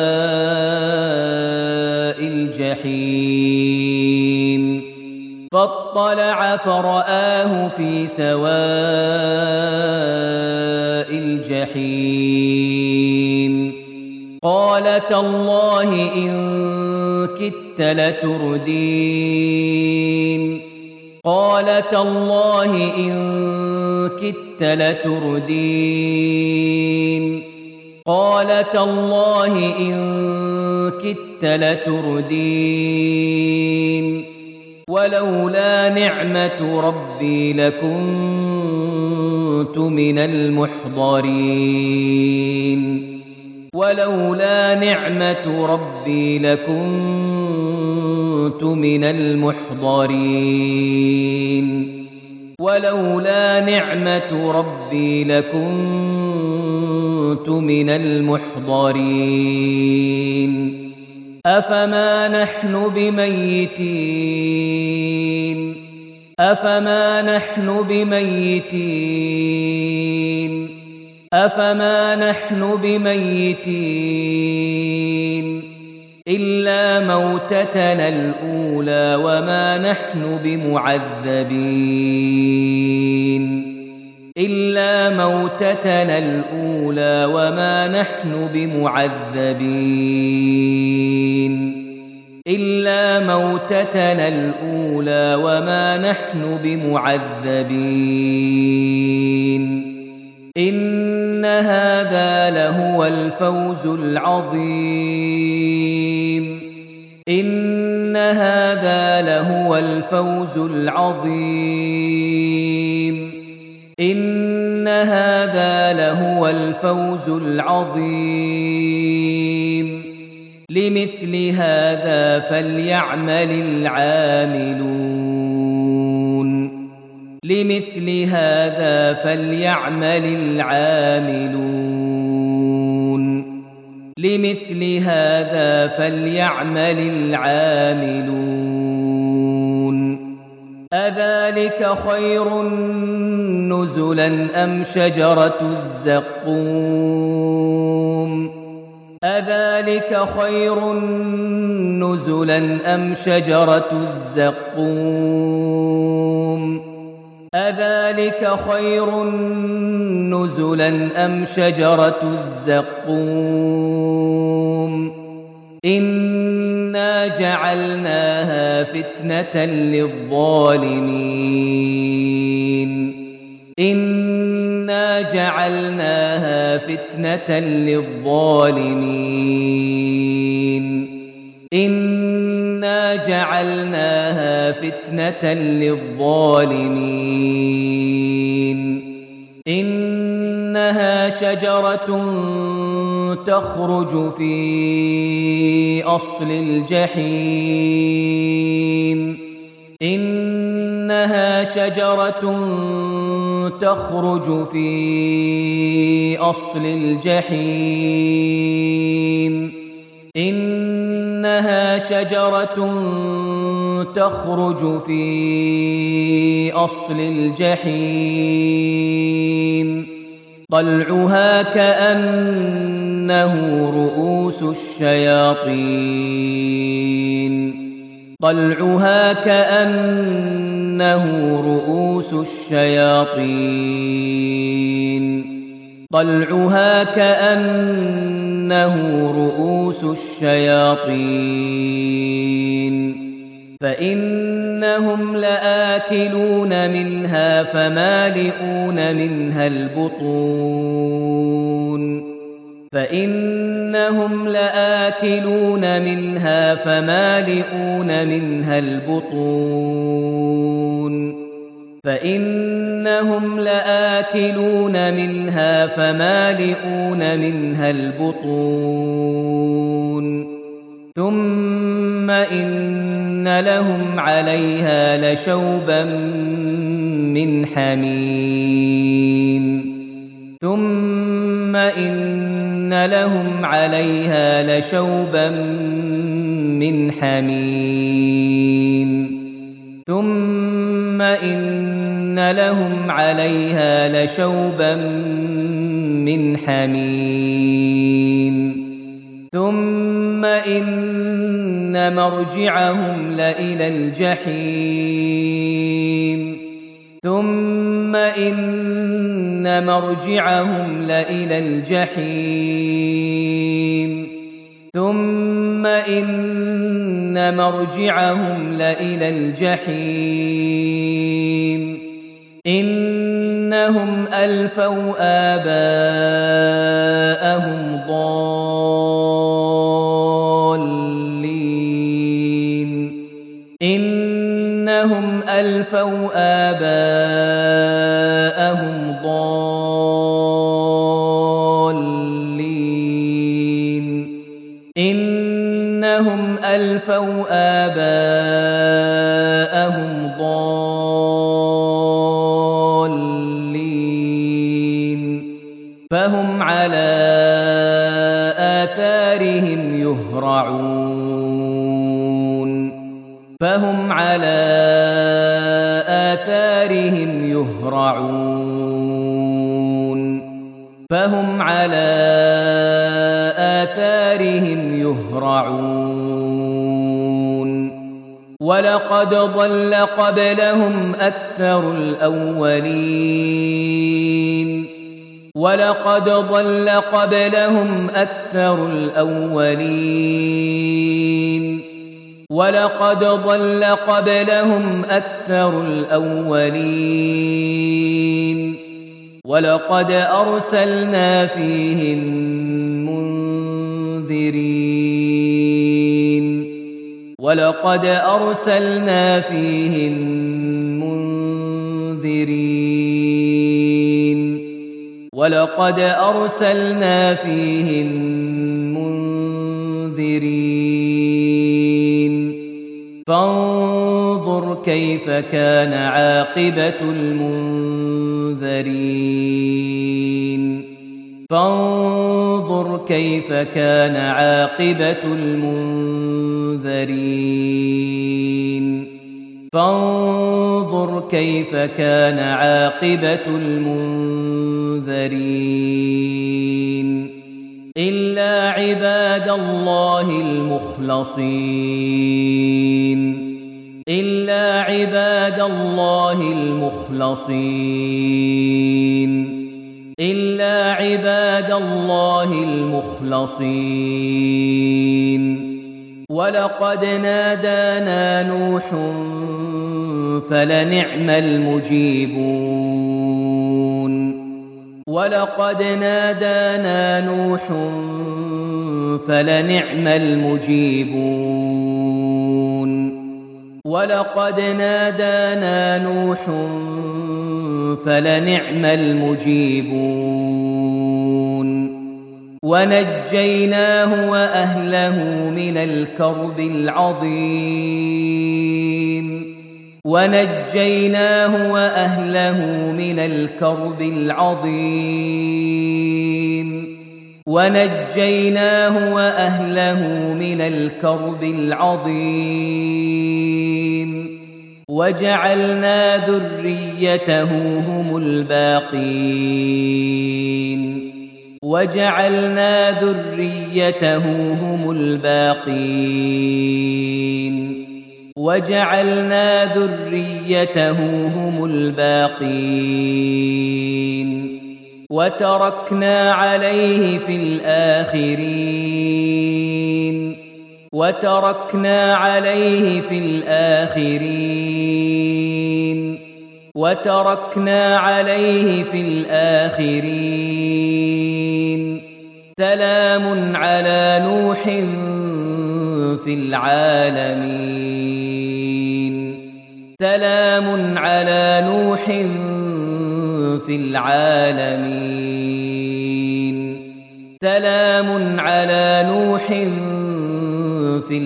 الجحيم فاطلع فرآه في سواء الجحيم قال تالله إن كدت لتردين قال تالله إن كدت لتردين قال تالله إن كدت لتردين ولولا نعمة ربي لكنت من المحضرين ولولا نعمة ربي لكنت من المحضرين ولولا نعمة ربي لكنت من المحضرين أفما نحن بميتين أفما نحن بميتين أفما نحن بميتين إلا موتتنا الأولى وما نحن بمعذبين إلا موتتنا الأولى وما نحن بمعذبين إلا موتتنا الأولى وما نحن بمعذبين إن هذا لهو الفوز العظيم إن هذا لهو الفوز العظيم إن هذا لهو الفوز العظيم لمثل هذا فليعمل العاملون لمثل هذا فليعمل العاملون لمثل هذا فليعمل العاملون أذلك خير نزلا أم شجرة الزقوم أذلك خير نزلا أم شجرة الزقوم أذلك خير نزلا أم شجرة الزقوم إنا جعلناها فتنة للظالمين إنا جعلناها فتنة للظالمين إنا جعلناها فتنة للظالمين إنها شجرة تخرج في أصل الجحيم إنها شجرة تخرج في أصل الجحيم إنها شجرة تخرج في أصل الجحيم طلعها كأنه رؤوس الشياطين طلعها كأنه رؤوس الشياطين طلعها كأنه رؤوس الشياطين فإنهم لآكلون منها فمالئون منها البطون فإنهم لآكلون منها فمالئون منها البطون فإنهم لآكلون منها فمالئون منها البطون ثم إن لهم عليها لشوبا من حميم ثم إن لهم عليها لشوبا من حميم ثم إن لهم عليها لشوبا من حميم ثم إن مرجعهم لإلى الجحيم ثم إن مرجعهم لإلى الجحيم ثم إن مرجعهم لإلى الجحيم إنهم ألفوا آباءهم ضالين إنهم ألفوا آباءهم ضالين إنهم ألفوا آباءهم ضالين فهم على آثارهم يهرعون فهم على آثارهم يهرعون فهم على آثارهم يهرعون ولقد ضل قبلهم أكثر الأولين ولقد ضل قبلهم أكثر الأولين ولقد ضل قبلهم أكثر الأولين ولقد أرسلنا فيهم منذرين ولقد أرسلنا فيهم منذرين ولقد أرسلنا فيهم منذرين فانظر كيف كان عاقبة المنذرين فانظر كيف كان عاقبة المنذرين فانظر كيف كان عاقبة المنذرين إلا عباد الله المخلصين إلا عباد الله المخلصين إلا عباد الله المخلصين ولقد نادانا نوح فلنعم المجيبون ولقد نادانا نوح فلنعم المجيبون ولقد نادانا نوح فلنعم المجيبون ونجيناه وأهله من الكرب العظيم ونجيناه وأهله من الكرب العظيم ونجيناه وأهله من الكرب العظيم وجعلنا ذريته هم الباقين وجعلنا ذريته هم الباقين وجعلنا ذريته هم الباقين وتركنا عليه في الآخرين وتركنا عليه في الآخرين وتركنا عليه في الآخرين سلام على نوح في العالمين سلام على نوح في العالمين سلام على نوح في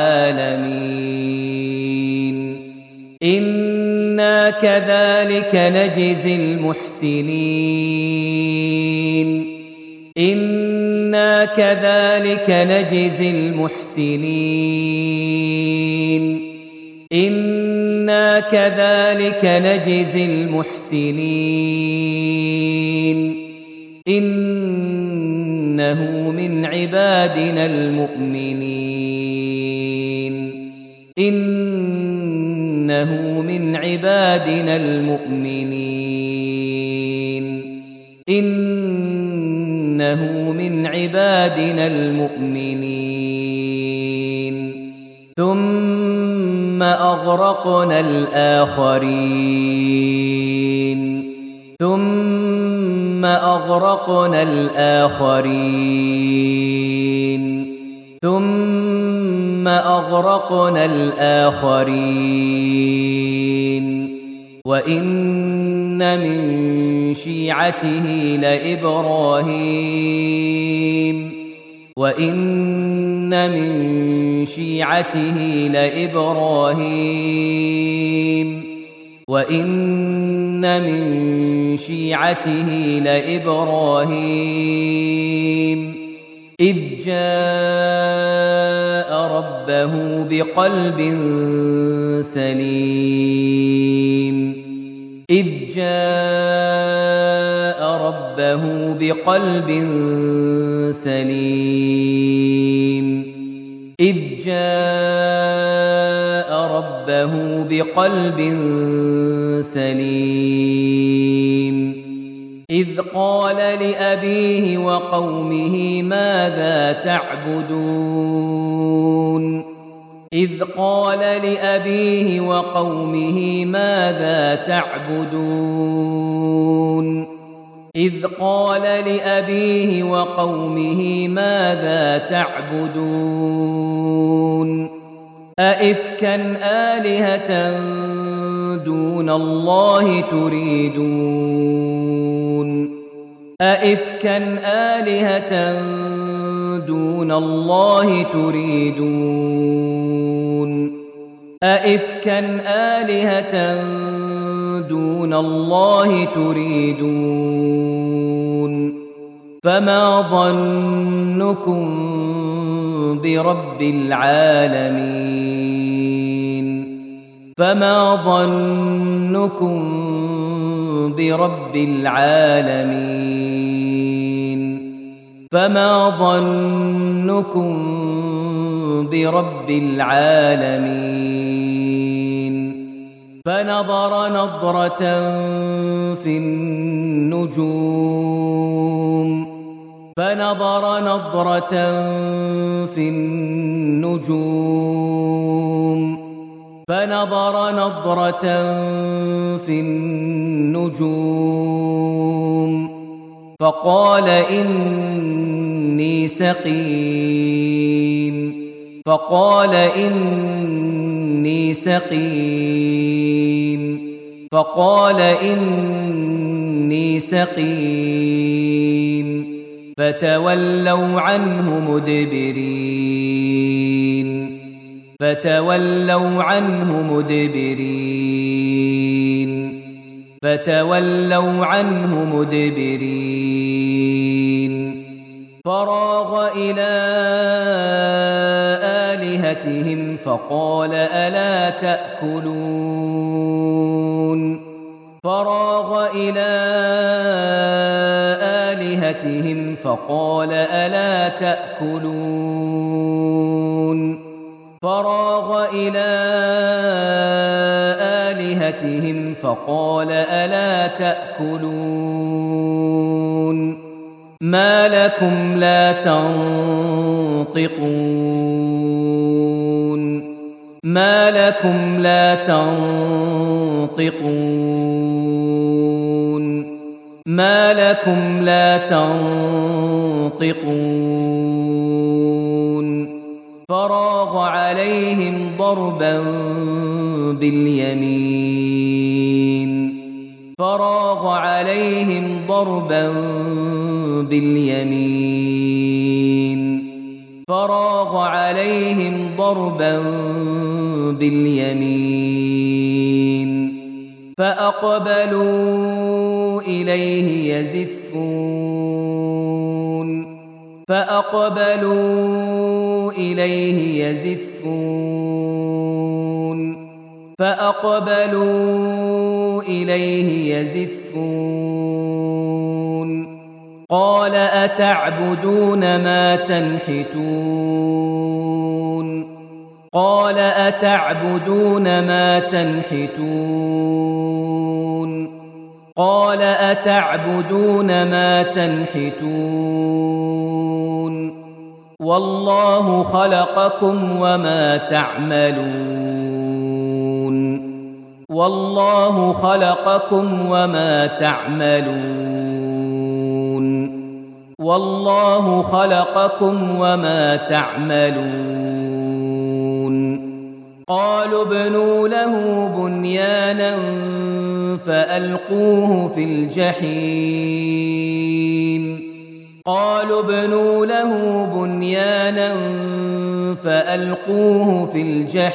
العالمين إنا كذلك نجزي المحسنين إنا كذلك نجزي المحسنين إنا كذلك نجزي المحسنين إنه من عبادنا المؤمنين إنه من عبادنا المؤمنين إنه من عبادنا المؤمنين ثم أغرقنا الآخرين ثم أغرقنا الآخرين ثم أغرقنا الآخرين وإن من شيعته لإبراهيم وإن من شيعته لإبراهيم وإن من شيعته لإبراهيم إذ جاء ربه بقلب سليم إذ جاء ربه بقلب سليم إذ جاء ربه بقلب سليم إذ قال لأبيه وقومه ماذا تعبدون إذ قال لأبيه وقومه ماذا تعبدون إذ قال لأبيه وقومه ماذا تعبدون أئفكا آلهة دون الله تريدون أئفكا آلهة دون الله تريدون أئفكا آلهة دون الله تريدون فما ظنكم برب العالمين فما ظنكم برب العالمين فما ظنكم برب العالمين فنظر نظرة في النجوم فنظر نظرة في النجوم فنظر نظرة في النجوم فقال إني سقيم فقال إني سقيم فقال إني سقيم فتولوا عنه مدبرين فتولوا عنه مدبرين فتولوا عنه مدبرين فراغ إلى آلهتهم فقال ألا تأكلون فراغ إلى آلهتهم فقال ألا تأكلون فراغ إلى آلهتهم فقال ألا تأكلون ما لكم لا تنطقون ما لكم لا تنطقون ما لكم لا تنطقون فراغ عليهم ضربا باليمين فراغ عليهم ضربا باليمين فراغ عليهم ضربا باليمين فأقبلوا إليه يزفون فأقبلوا إليه يزفون فأقبلوا إليه يزفون قال أتعبدون ما تنحتون قال أتعبدون ما تنحتون قال أتعبدون ما تنحتون والله خلقكم وما تعملون والله خلقكم وما تعملون والله خلقكم وما تعملون قالوا ابنوا له بنيانا فألقوه في الجحيم قالوا ابنوا له بنيانا فألقوه في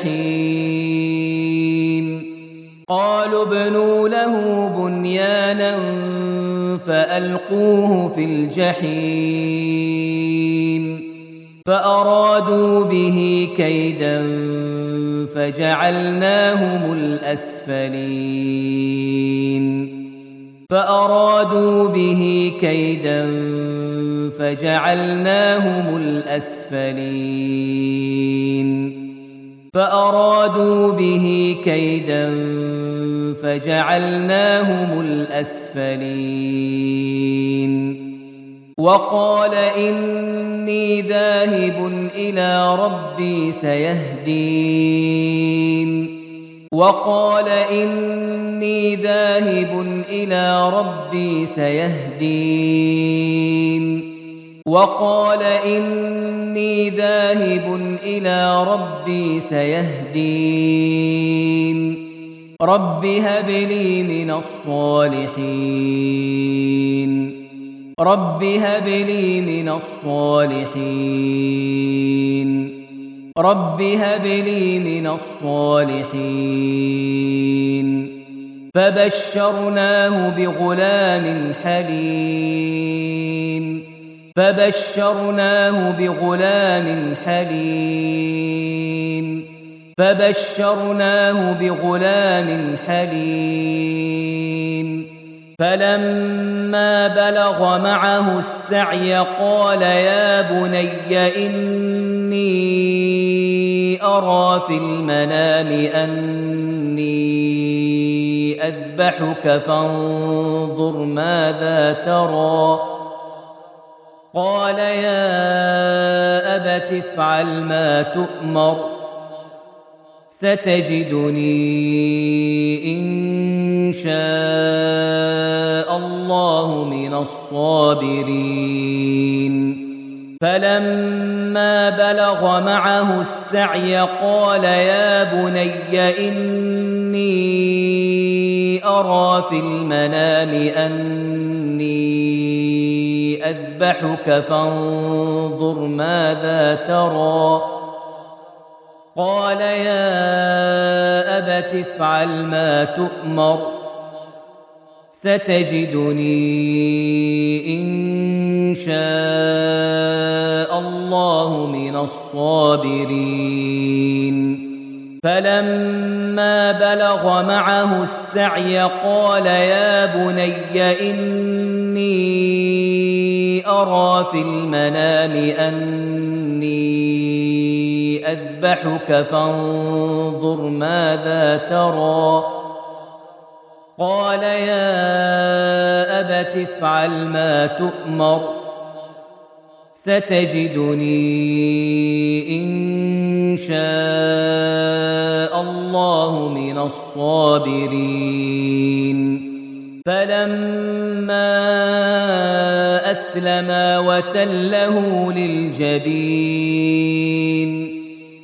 الجحيم قالوا ابنوا له بنيانا فألقوه في الجحيم فأرادوا به كيدا فجعلناهم الأسفلين فأرادوا به كيدا فجعلناهم الأسفلين فأرادوا به كيدا فجعلناهم الأسفلين وقال إني ذاهب إلى ربي سيهدين وقال إني ذاهب إلى ربي سيهدين وقال إني ذاهب إلى ربي سيهدين رب هب لي من الصالحين رب هب لي من الصالحين رب هب لي من الصالحين فبشرناه بغلام حليم فبشرناه بغلام حليم فبشرناه بغلام حليم فلما بلغ معه السعي قال يا بني إني أرى في المنام أني أذبحك فانظر ماذا ترى قال يا أبت افعل ما تؤمر ستجدني إن شاء الله من الصابرين فلما بلغ معه السعي قال يا بني إني أرى في المنام أني أذبحك فانظر ماذا ترى قال يا أبت افعل ما تؤمر ستجدني إن شاء الله من الصابرين فلما بلغ معه السعي قال يا بني إني أرى في المنام أني أذبحك فانظر ماذا ترى قال يا أبت افعل ما تؤمر ستجدني إن شاء الله من الصابرين فلما أسلما وتله للجبين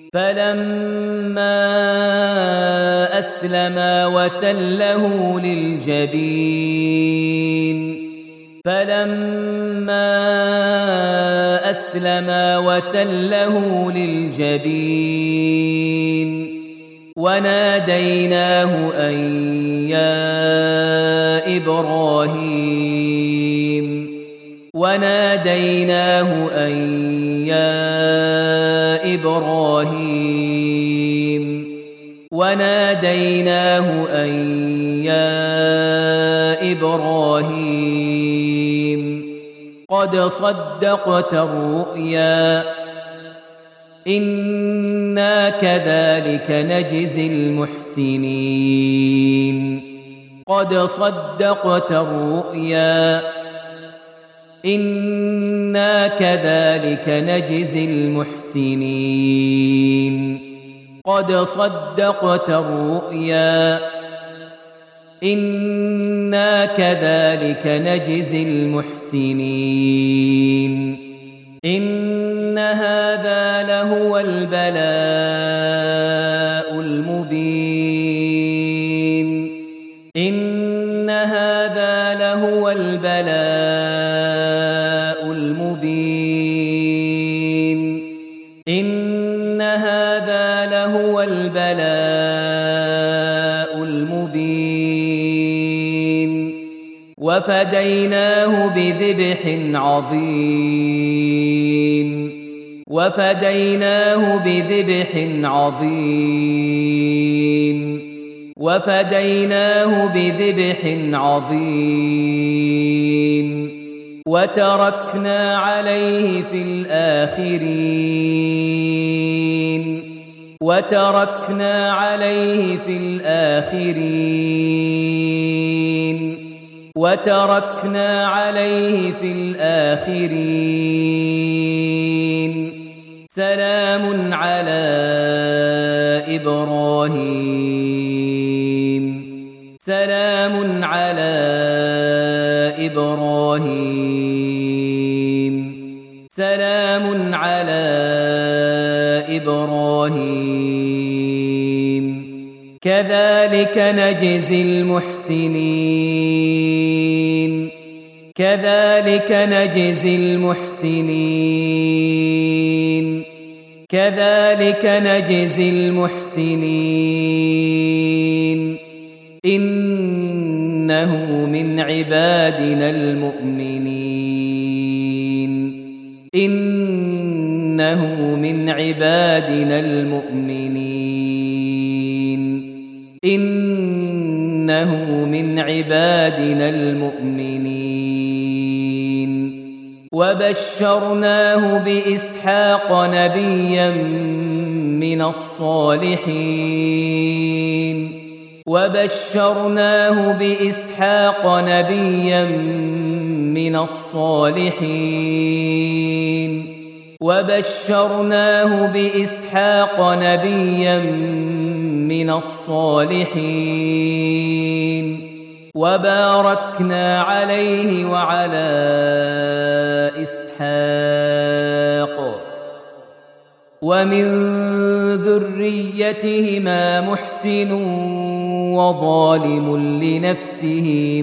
وناديناه أن يا إبراهيم قد صدقت الرؤيا إنا كذلك نجزي المحسنين قد صدقت الرؤيا إنا كذلك نجزي المحسنين قد صدقت الرؤيا إنا كذلك نجزي المحسنين إن هذا لهو البلاء المبين إن هذا لهو البلاء المبين إن هذا لهو البلاء المبين وفديناه بذبح عظيم وفديناه بذبح عظيم وفديناه بذبح عظيم وتركنا عليه في الآخرين وتركنا عليه في الآخرين وتركنا عليه في الآخرين سلام على إبراهيم سلام على إبراهيم سلام على إبراهيم كذلك نجزي المحسنين كذلك نجزي المحسنين كذلك نجزي المحسنين إنه من عبادنا المؤمنين إنه من عبادنا المؤمنين إنه من عبادنا المؤمنين وبشرناه بإسحاق نبيا من الصالحين وبشرناه بإسحاق نبيا من الصالحين وبشرناه بإسحاق نبيا من الصالحين وباركنا عليه وعلى إسحاق ومن ذريتهما محسن وظالم لنفسه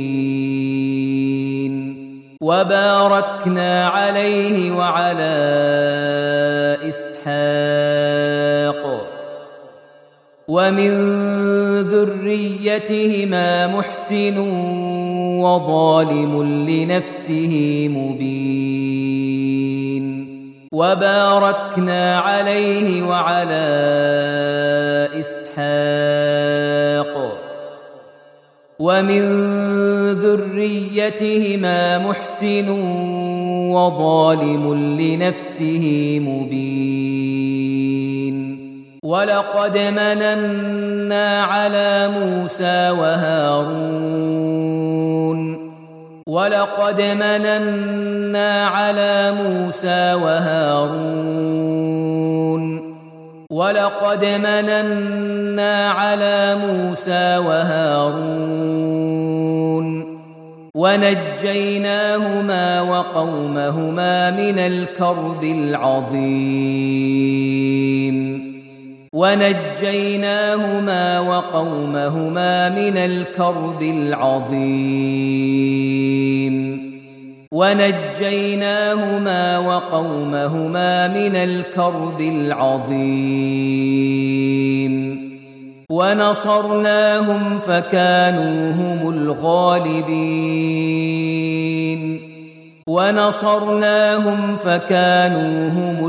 مبين وباركنا عليه وعلى إسحاق ومن ذريتهما محسن وظالم لنفسه مبين وباركنا عليه وعلى إسحاق ومن ذريتهما محسن وظالم لنفسه مبين ولقد مننا على موسى وهارون ولقد مننا على موسى وهارون ولقد مننا على موسى وهارون ونجيناهما وقومهما من الكرب العظيم ونجيناهما وقومهما من الكرب العظيم ونجيناهما وقومهما من الكرب العظيم ونصرناهم فكانوا هم الغالبين ونصرناهم فكانوا هم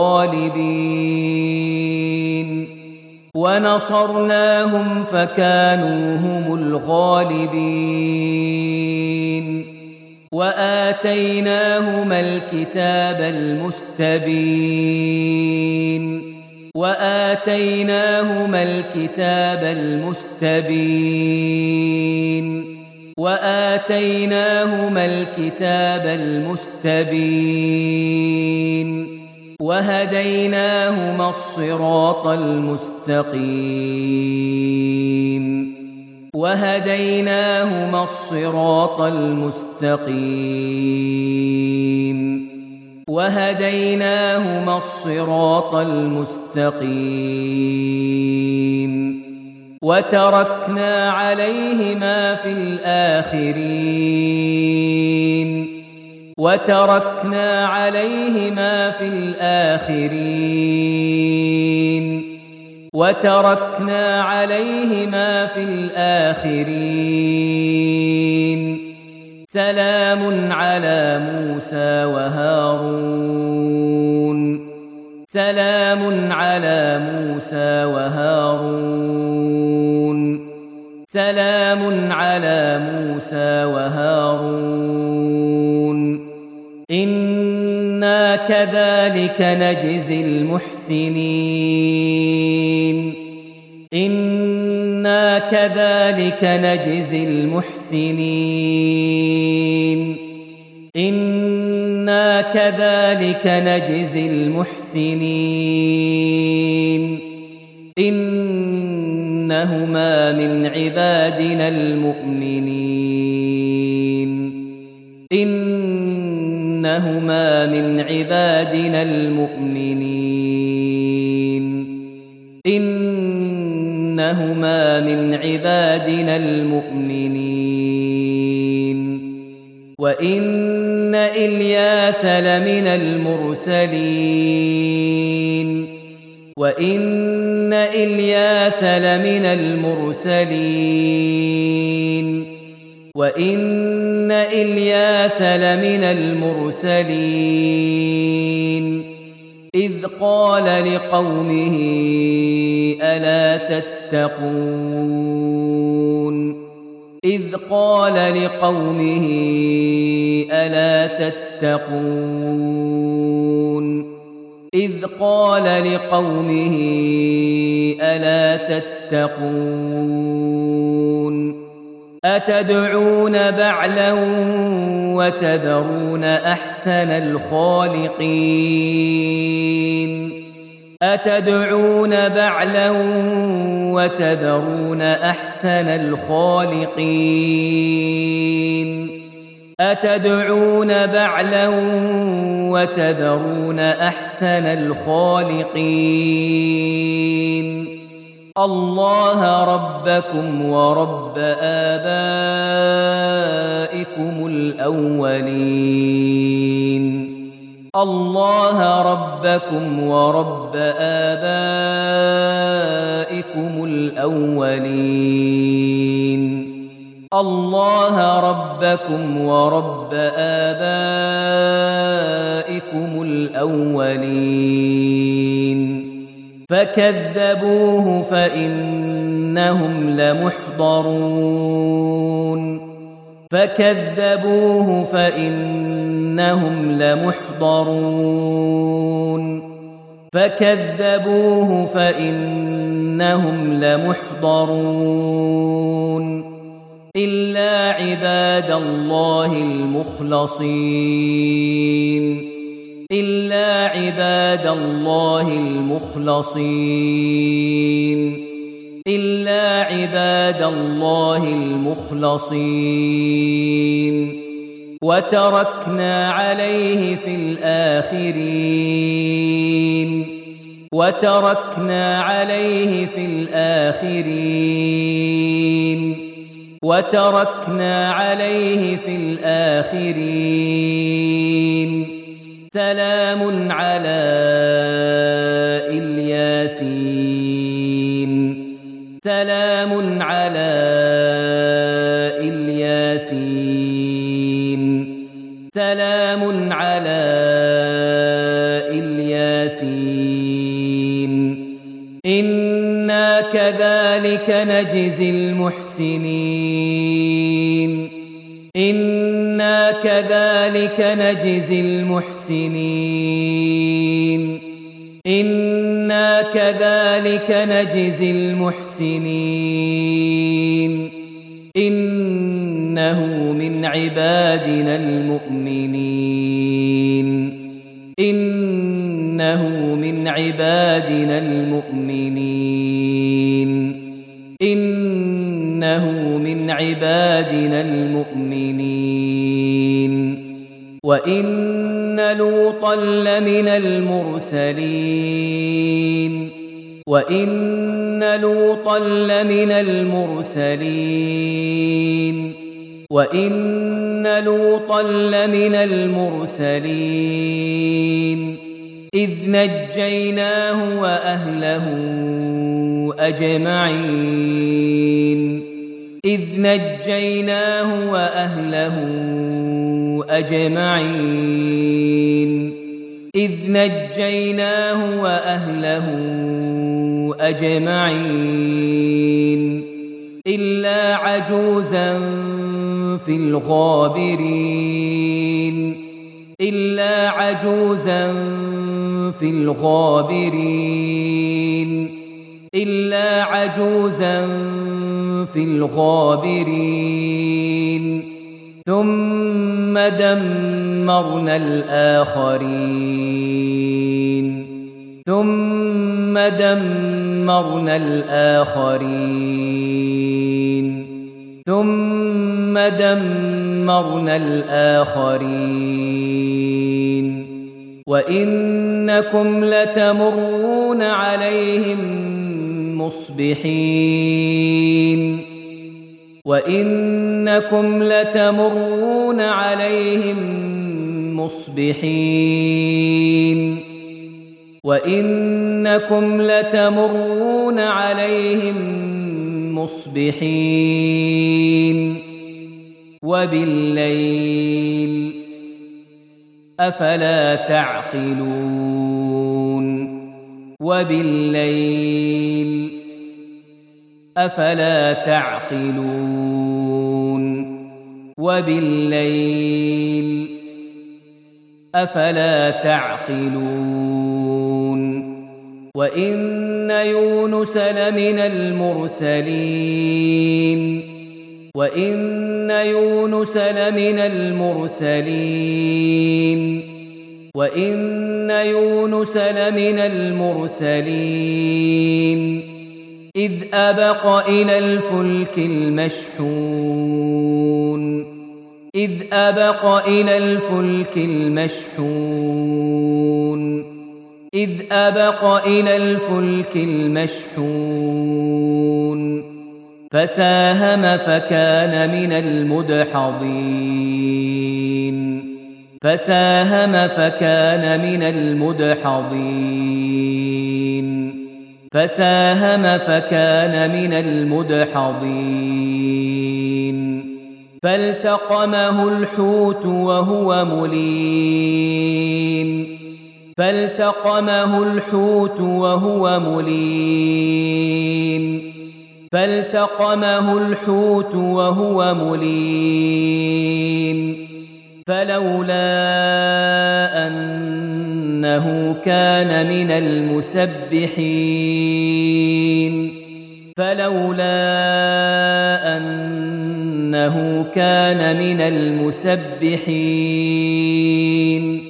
الغالبين ونصرناهم فكانوا هم الغالبين وآتيناهما الكتاب المستبين وآتيناهما الكتاب المستبين وآتيناهما الكتاب المستبين وهديناهما الصراط المستقيم وهديناهما الصراط المستقيم وهديناهما الصراط المستقيم وتركنا عليهما في الآخرين وتركنا عليهما في الآخرين وتركنا عليهما في الآخرين سلام على موسى وهارون سلام على موسى وهارون سلام على موسى وهارون إنا كذلك نجزي المحسنين إنا كذلك نجزي المحسنين إنا كذلك نجزي المحسنين إنهما من عبادنا المؤمنين إنهما من عبادنا المؤمنين إنهما من عبادنا المؤمنين وإن إلياس لمن المرسلين وإن إلياس لمن المرسلين وإن إلياس لمن المرسلين إذ قال لقومه ألا تتقون إذ قال لقومه ألا تتقون إذ قال لقومه ألا تتقون أتدعون بعلا وتذرون أحسن الخالقين أتدعون بعلا وتذرون أحسن الخالقين أتدعون بعلا وتذرون أحسن الخالقين الله ربكم ورب آبائكم الأولين الله ربكم ورب آبائكم الأولين الله ربكم ورب آبائكم الأولين فكذبوه فإنهم لمحضرون فكذبوه فإنهم لمحضرون فكذبوه فإنهم لمحضرون إلا عباد الله المخلصين إلا عباد الله المخلصين إلا عباد الله المخلصين وتركنا عليه في الآخرين وتركنا عليه في الآخرين وتركنا عليه في الآخرين سلام على الياسين سلام على الياسين سلام على الياسين إنا كذلك نجزي المحسنين إنا كذلك نجزي المحسنين إنا كذلك نجزي المحسنين إنه من عبادنا المؤمنين إنه من عبادنا المؤمنين إنه من عبادنا المؤمنين وإن لوطا لمن المرسلين وإن لوطا لمن المرسلين وإن لوطا لمن المرسلين إذ نجيناه وأهله أجمعين إذ نجيناه وأهله أجمعين إذ نجيناه وأهله أجمعين إلا عجوزا في الغابرين إلا عجوزا في الغابرين إلا عجوزا في الغابرين ثم دمرنا الآخرين ثم دمرنا الآخرين ثم دمرنا الآخرين وإنكم لتمرون عليهم مصبحين وإنكم لتمرون عليهم مصبحين وإنكم لتمرون عليهم مصبحين وبالليل أفلا تعقلون وبالليل أفلا تعقلون وبالليل أفلا تعقلون وإن يونس لمن المرسلين وإن يونس لمن المرسلين وإن يونس لمن المرسلين إذ أبق إلى الفلك المشحون إذ أبق إلى الفلك المشحون إذ أبق إلى الفلك المشحون فساهم فكان من المدحضين فساهم فكان من المدحضين فساهم فكان من المدحضين فالتقمه الحوت وهو مليم فالتقمه الحوت وهو مليم فالتقمه الحوت وهو مليم فلولا أنه أنه كان من المسبحين فلولا أنه كان من المسبحين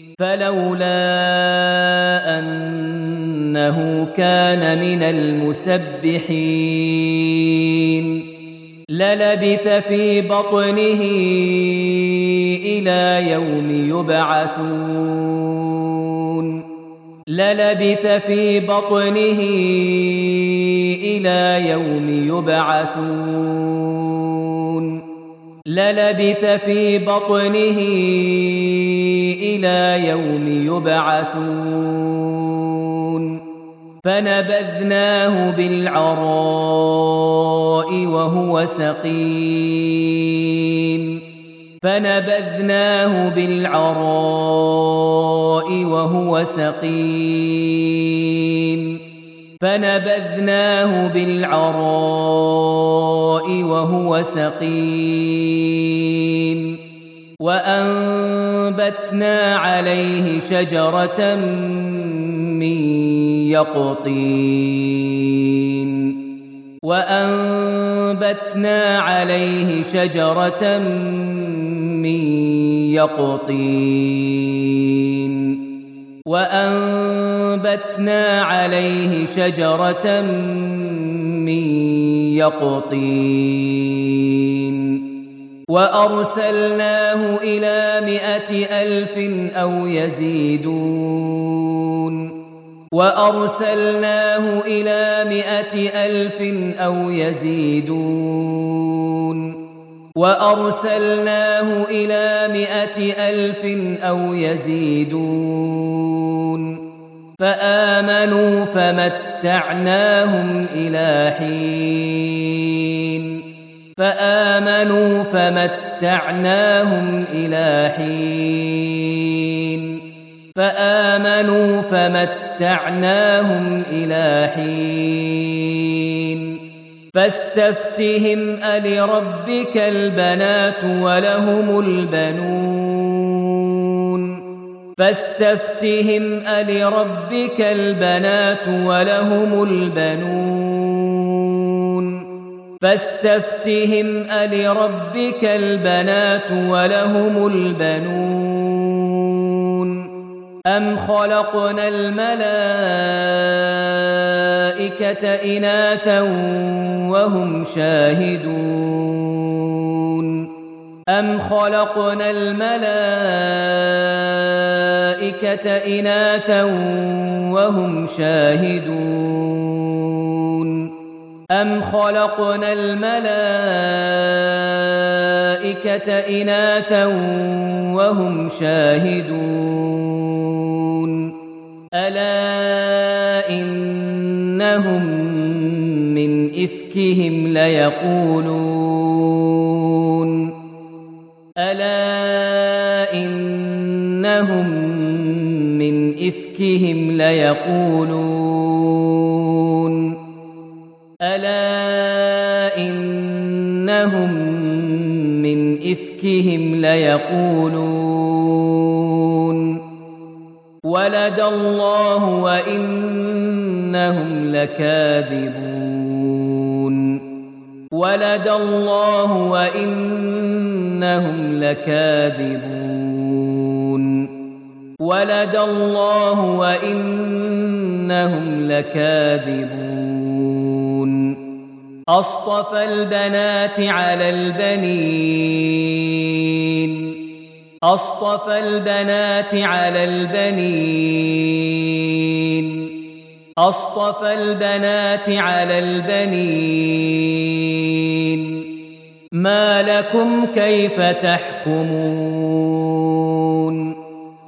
للبث في بطنه إلى يوم يبعثون فنبذناه بالعراء وهو سقيم وأنبتنا عليه شجرة من يقطين وأرسلناه إلى 100,000 أو يزيدون فآمنوا فمتعناهم إلى حين فاستفتهم ألربك البنات ولهم البنون أم خلقنا الملائكة إناثا وهم شاهدون ألا إنهم من إفكهم ليقولون ولد الله وإنهم لكاذبون أصطفى البنات على البنين ما لكم كيف تحكمون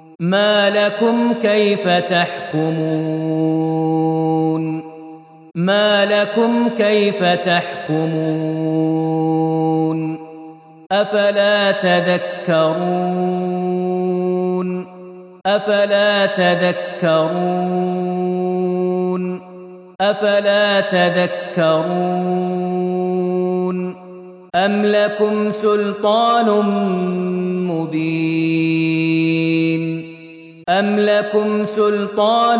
أفلا تذكرون أم لكم سلطان مبين أم لكم سلطان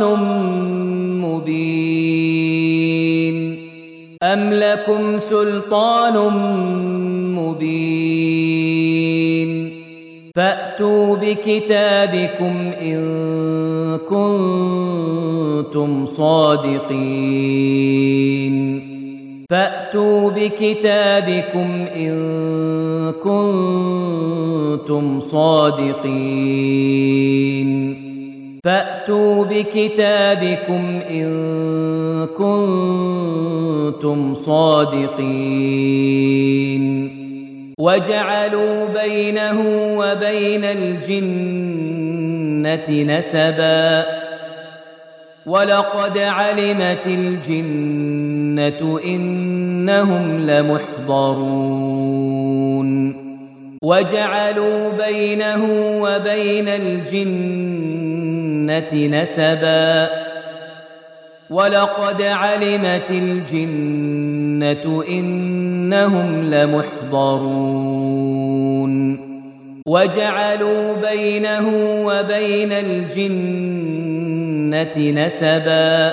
مبين أم لكم سلطان مبين فأتوا بكتابكم إن كنتم صادقين فأتوا بكتابكم إن كنتم صادقين فأتوا بكتابكم إن كنتم صادقين وجعلوا بينه وبين الجنة نسبا ولقد علمت الجنة إنهم لمحضرون وجعلوا بينه وبين الجنة نسبا ولقد علمت الجنة إنهم لمحضرون وجعلوا بينه وبين الجنة نسبا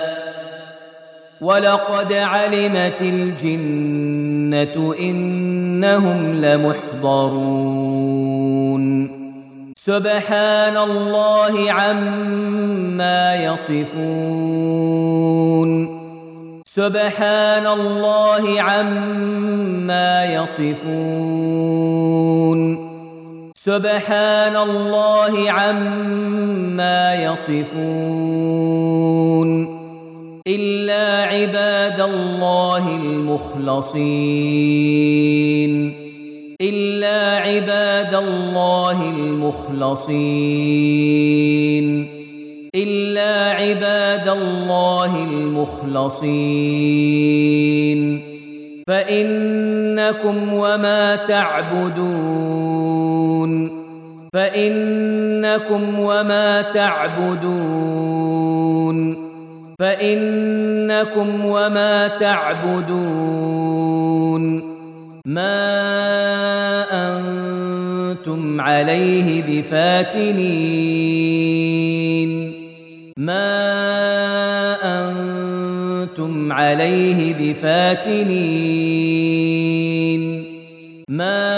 ولقد علمت الجنة إنهم لمحضرون سبحان الله عما يصفون سبحان الله عما يصفون سبحان الله عما يصفون إلا عباد الله المخلصين إلا عباد الله المخلصين إلا عباد الله المخلصين فإنكم وما تعبدون فإنكم وما تعبدون فإنكم وما تعبدون ما أنتم عليه بفاتنين ما أنتم عليه بفاتنين ما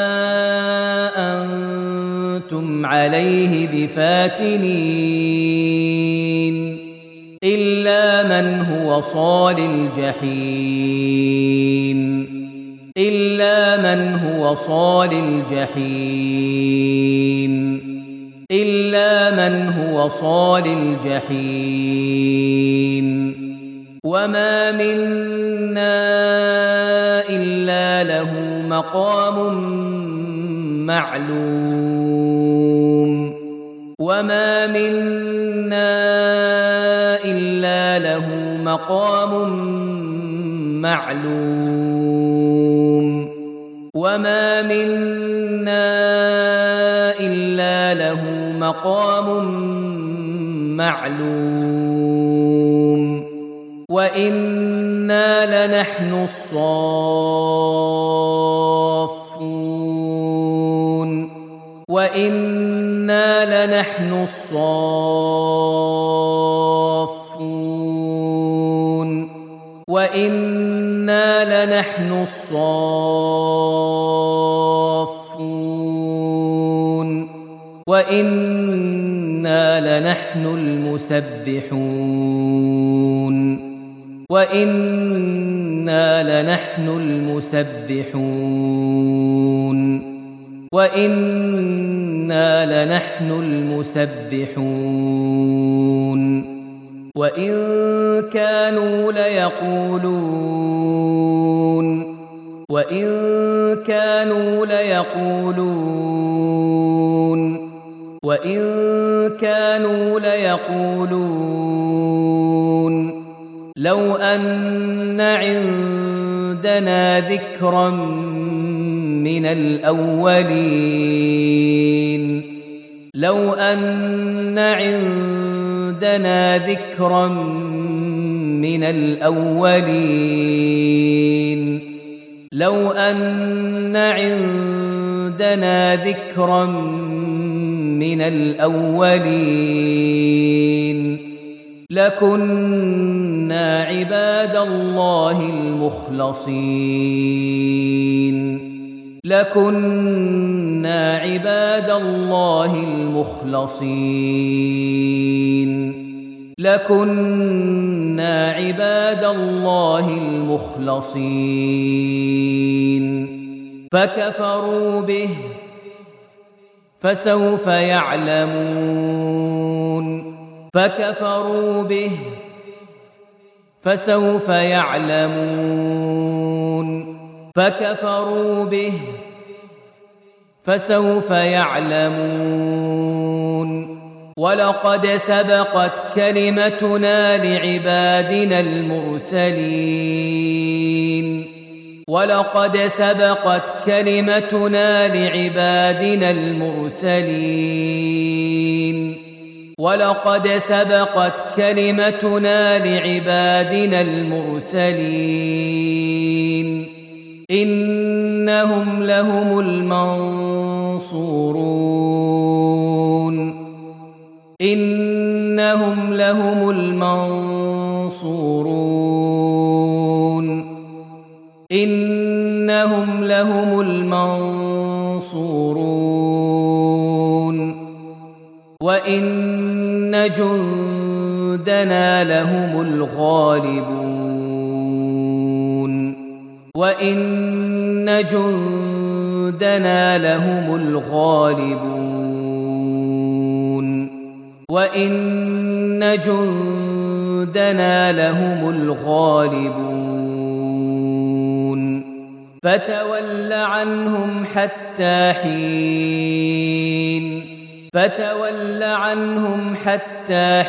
أنتم عليه بفاتنين إلا من هو صال الجحيم إلا من هو صال الجحيم إلا من هو صال الجحيم وما منا إلا له مقام معلوم وما منا إلا له مقام معلوم وما منا إلا له مقام معلوم وإنا لنحن الصافون وإنا لنحن الصافون وإنا لنحن الصافون وإنا لنحن المسبحون وإنا لنحن المسبحون وإنا لنحن المسبحون وإن كانوا ليقولون وإن كانوا ليقولون وإن كانوا ليقولون لو أن عندنا ذكرا من الأولين لو أن عندنا ذكرا من الأولين لو أن عندنا ذكرا من الأولين لكنا عباد الله المخلصين لكنا عباد الله المخلصين لكنا عباد الله المخلصين فكفروا به فسوف يعلمون فكفروا به فسوف يعلمون فكفروا به فسوف يعلمون ولقد سبقت كلمتنا لعبادنا المرسلين ولقد سبقت كلمتنا لعبادنا المرسلين ولقد سبقت كلمتنا لعبادنا المرسلين إنهم لهم المنصورون إنهم لهم المنصورون إنهم لهم المنصورون وإن جندنا لهم الغالبون وإن جندنا لهم الغالبون وإن جندنا لهم الغالبون فتول عنهم حتى حين فتول عنهم حتى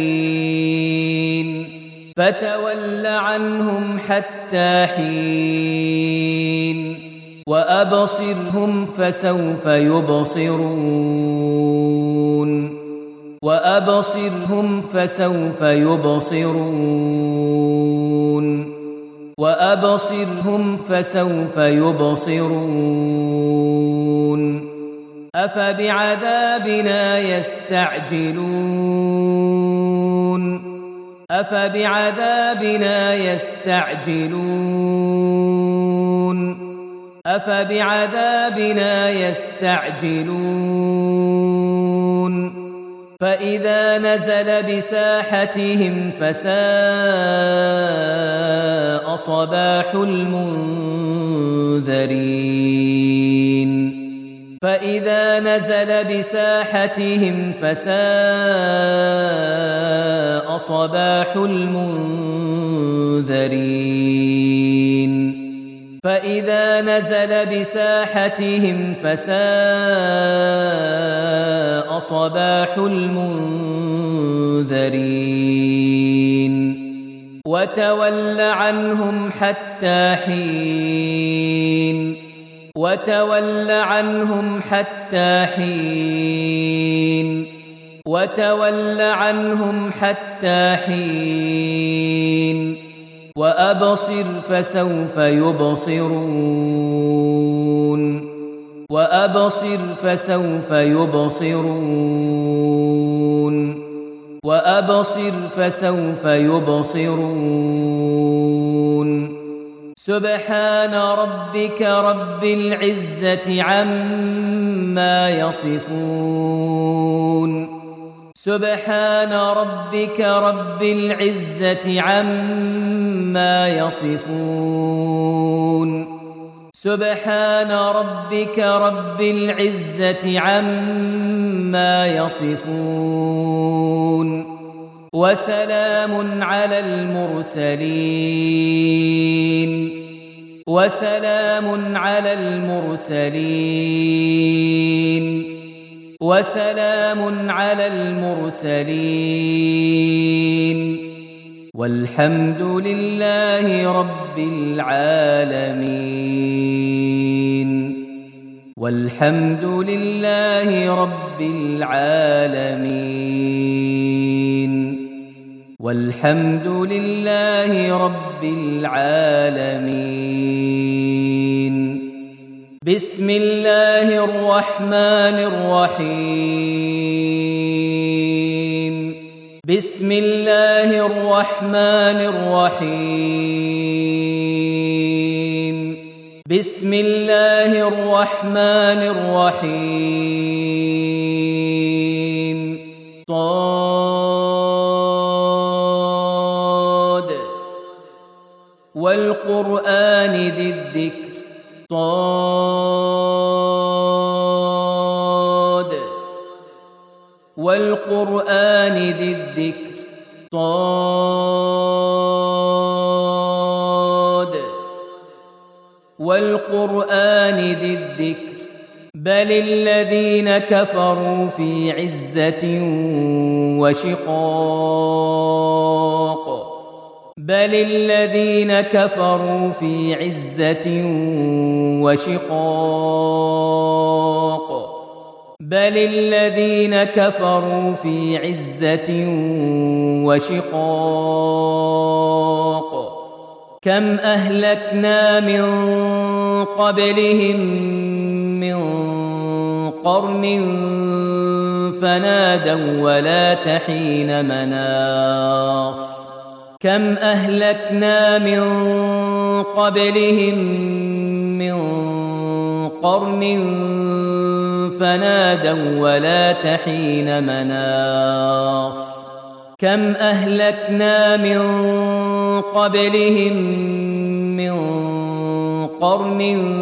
حين فتول عنهم حتى حين وأبصرهم فسوف يبصرون وأبصرهم فسوف يبصرون وأبصرهم فسوف يبصرون أفبعذابنا يستعجلون أفبعذابنا يستعجلون أفبعذابنا يستعجلون فإذا نزل بساحتهم فساء صباح المنذرين فإذا نزل بساحتهم فساء صباح المنذرين فإذا نزل بساحتهم فساء صباح المنذرين وتول عنهم حتى حين وتول عنهم حتى حين وتول عنهم حتى حين وأبصر فسوف يبصرون وأبصر فسوف يبصرون وأبصر فسوف يبصرون سبحان ربك رب العزة عما يصفون سبحان ربك رب العزة عما يصفون سبحان ربك رب العزة عما يصفون وسلام على المرسلين وسلام على المرسلين وسلام على المرسلين والحمد لله رب العالمين والحمد لله رب العالمين والحمد لله رب العالمين. بسم الله الرحمن الرحيم بسم الله الرحمن الرحيم بسم الله الرحمن الرحيم صاد والقرآن ذي الذكر صاد والقرآن ذي الذكر صاد والقرآن ذي الذكر بل الذين كفروا في عزة وشقاق بل الذين كفروا في عزة وشقاق بل الذين كفروا في عزة وشقاق كم أهلكنا من قبلهم من قرن فنادوا ولا تحين مناص كم أهلكنا من قبلهم من قرن فنادوا ولا تحين مناص كم أهلكنا من قبلهم من قرن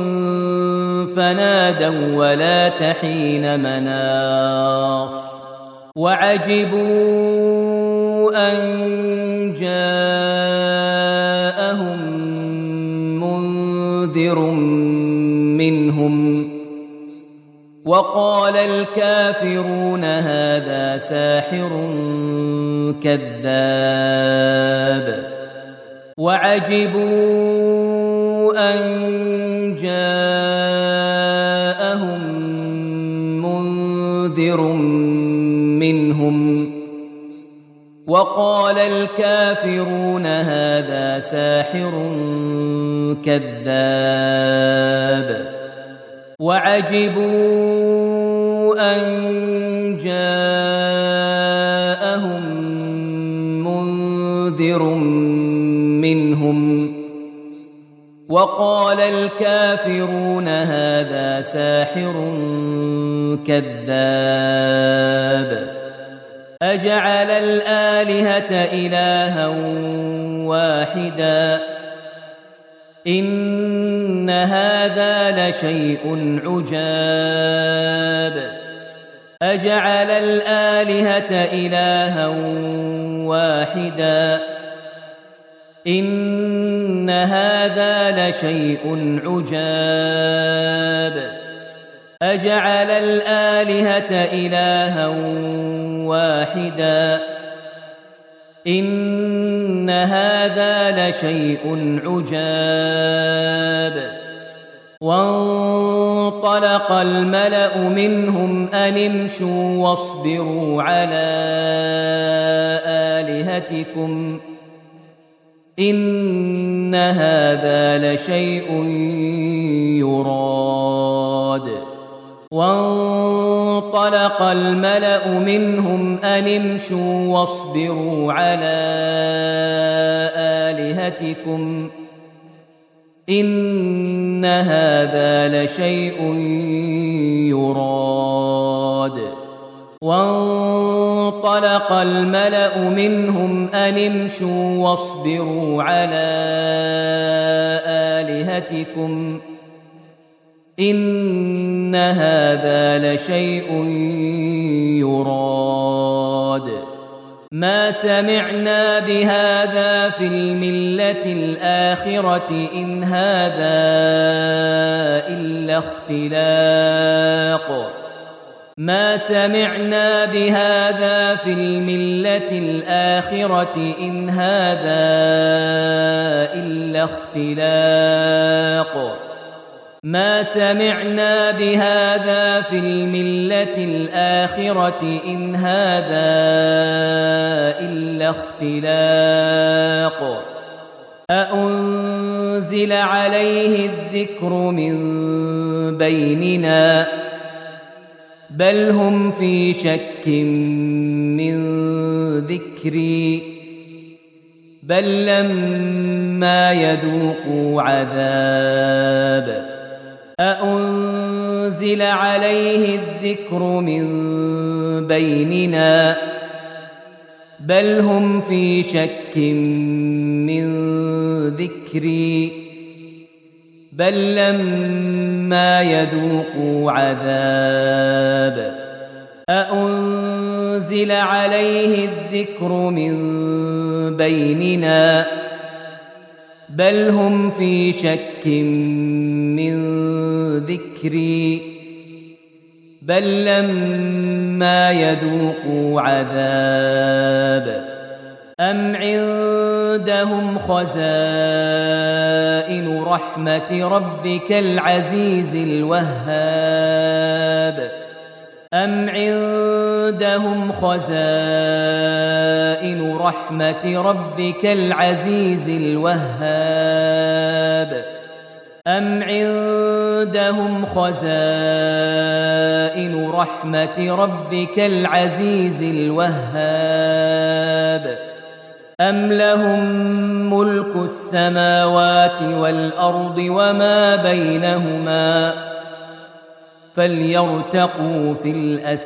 فنادوا ولا تحين مناص وعجبوا أن جاءهم منذر منهم وقال الكافرون هذا ساحر كذاب وعجبوا أن جاءهم منذر منهم وقال الكافرون هذا ساحر كذاب وعجبوا أن جاءهم منذر منهم وقال الكافرون هذا ساحر كذاب أجعل الآلهة إلها واحدا إن هذا لشيء عجاب أجعل الآلهة إلها واحدا إن هذا لشيء عجاب أجعل الآلهة إلها واحدا إن هذا لشيء عجاب وانطلق الملأ منهم أن امشوا واصبروا على آلهتكم إن هذا لشيء يراد وانطلق الملأ منهم أن امشوا واصبروا على آلهتكم إن هذا لشيء يراد وانطلق الملأ منهم أن امشوا واصبروا على آلهتكم إن هذا لشيء يراد ما سمعنا بهذا في الملة الآخرة إن هذا إلا اختلاق ما سمعنا بهذا في الملة الآخرة إن هذا إلا اختلاق ما سمعنا بهذا في الملة الآخرة إن هذا إلا اختلاق أأنزل أنزل عليه الذكر من بيننا بل هم في شك من ذكري بل لما يذوقوا عذاب أأنزل عليه الذكر من بيننا بل هم في شك من ذكري بل لما يذوقوا عذاب أأنزل عليه الذكر من بيننا بل هم في شك من ذكري بل لما يذوقوا عذاب أم عندهم خزائن رحمة ربك العزيز الوهاب أم عندهم خزائن رحمة ربك العزيز الوهاب أم عندهم خزائن رحمة ربك العزيز الوهاب أم لهم ملك السماوات والأرض وما بينهما فليرتقوا في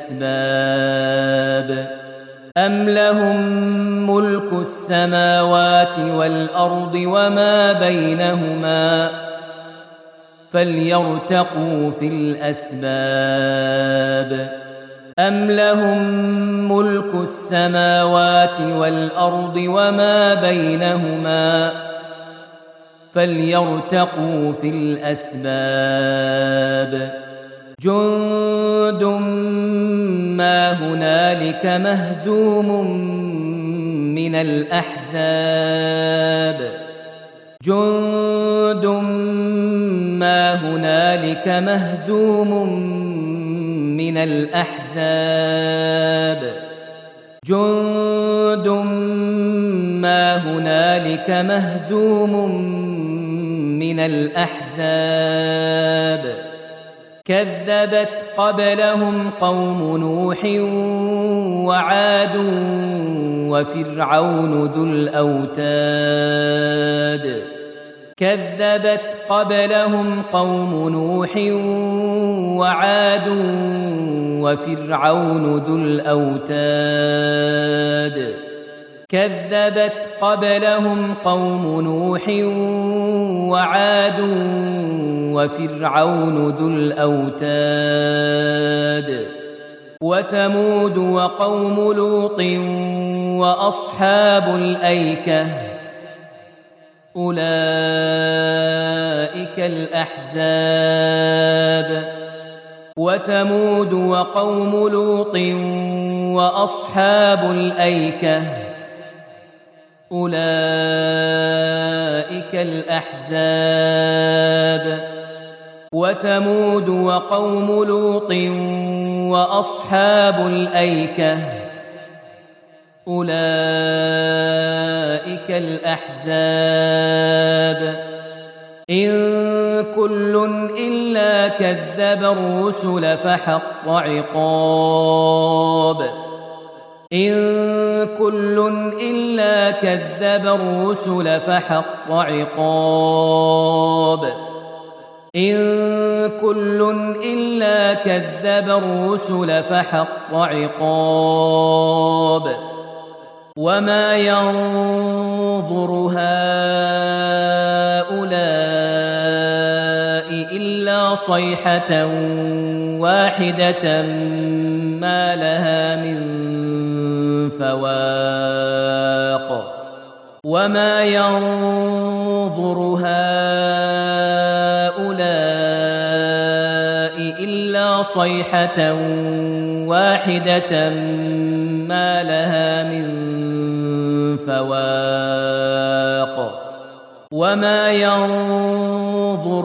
الأسباب أم لهم ملك السماوات والأرض وما بينهما فليرتقوا في الأسباب أم لهم ملك السماوات والأرض وما بينهما فليرتقوا في الأسباب جند ما هنالك مهزوم من الأحزاب جند ما هنالك مهزوم من الأحزاب جند ما هنالك مهزوم من الأحزاب كذبت قبلهم قوم نوح وعاد وفرعون ذو الأوتاد كذبت قبلهم قوم نوح وعاد وفرعون ذو الأوتاد كذبت قبلهم قوم نوح وعاد وفرعون ذو الأوتاد وثمود وقوم لوط وأصحاب الأيكة أولئك الأحزاب وثمود وقوم لوط وأصحاب الأيكة أولئك الأحزاب وثمود وقوم لوط وأصحاب الأيكة أولئك الأحزاب إن كل إلا كذب الرسل فحق عقاب إن كل إلا كذب الرسل فحق عقاب إن كل إلا كذب الرسل فحق عقاب وما ينظر هؤلاء إلا صيحة واحدة ما لها من فواق وما ينظر هؤلاء إلا صيحة واحدة ما لها من فواق وما ينظر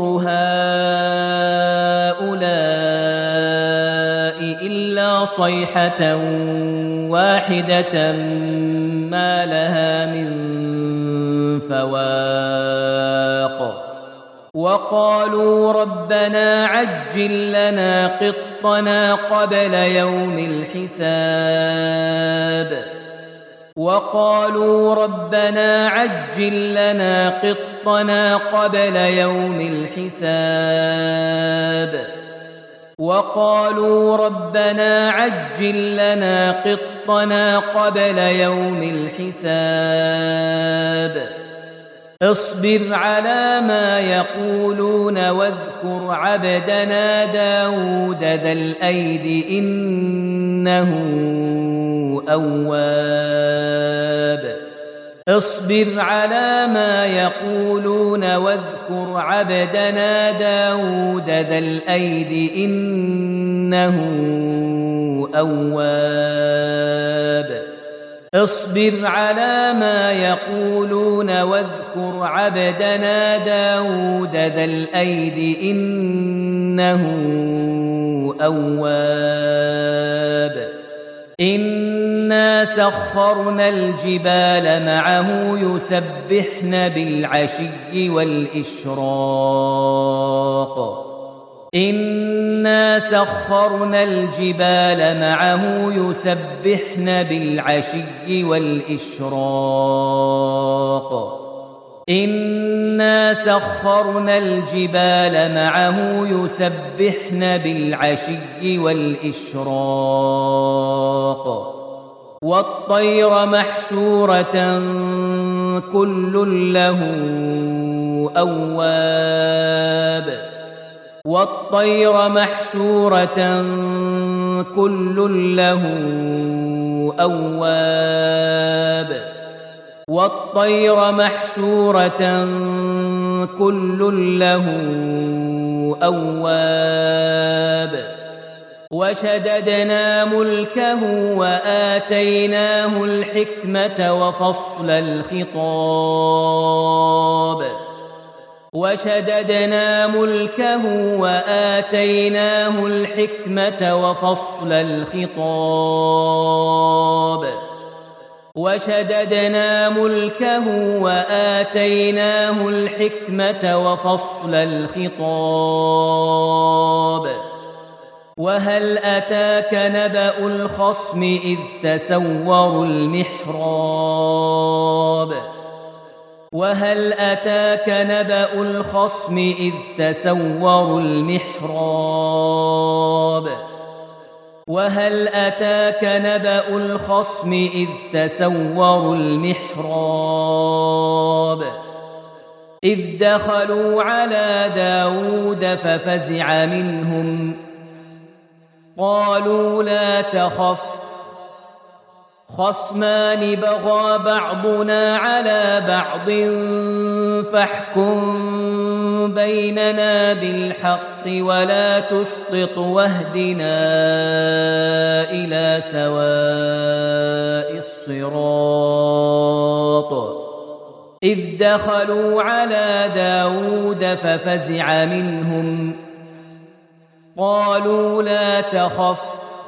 هؤلاء إلا صيحة واحدة ما لها من فواق وقالوا ربنا عجل لنا قطنا قبل يوم الحساب وقالوا ربنا عجل لنا قطنا قبل يوم الحساب وقالوا ربنا عجل لنا قطنا قبل يوم الحساب اصبر على ما يقولون واذكر عبدنا داود ذا الأيد إنه أواب اصبر على ما يقولون واذكر عبدنا داود ذا الأيد إنه أواب اصبر على ما يقولون واذكر عبدنا داود ذا الأيد إنه أواب إنا سخرنا الجبال معه يسبحن بالعشي والإشراق إنا سخرنا الجبال معه يسبحن بالعشي والإشراق إنا سخرنا الجبال معه يسبحن بالعشي والإشراق والطير محشورة كل له أواب والطير محشورة كل له أواب والطير محشورة كل له أواب وشددنا ملكه وآتيناه الحكمة وفصل الخطاب وشددنا ملكه وآتيناه الحكمة وفصل الخطاب وشددنا ملكه وآتيناه الحكمة وفصل الخطاب وهل أتاك نبأ الخصم إذ تسوروا المحراب وهل أتاك نبأ الخصم إذ تسوروا المحراب وهل أتاك نبأ الخصم إذ تسوروا المحراب إذ دخلوا على داود ففزع منهم قالوا لا تخف خصمان بغى بعضنا على بعض فاحكم بيننا بالحق ولا تشطط واهدنا إلى سواء الصراط إذ دخلوا على داود ففزع منهم قالوا لا تخف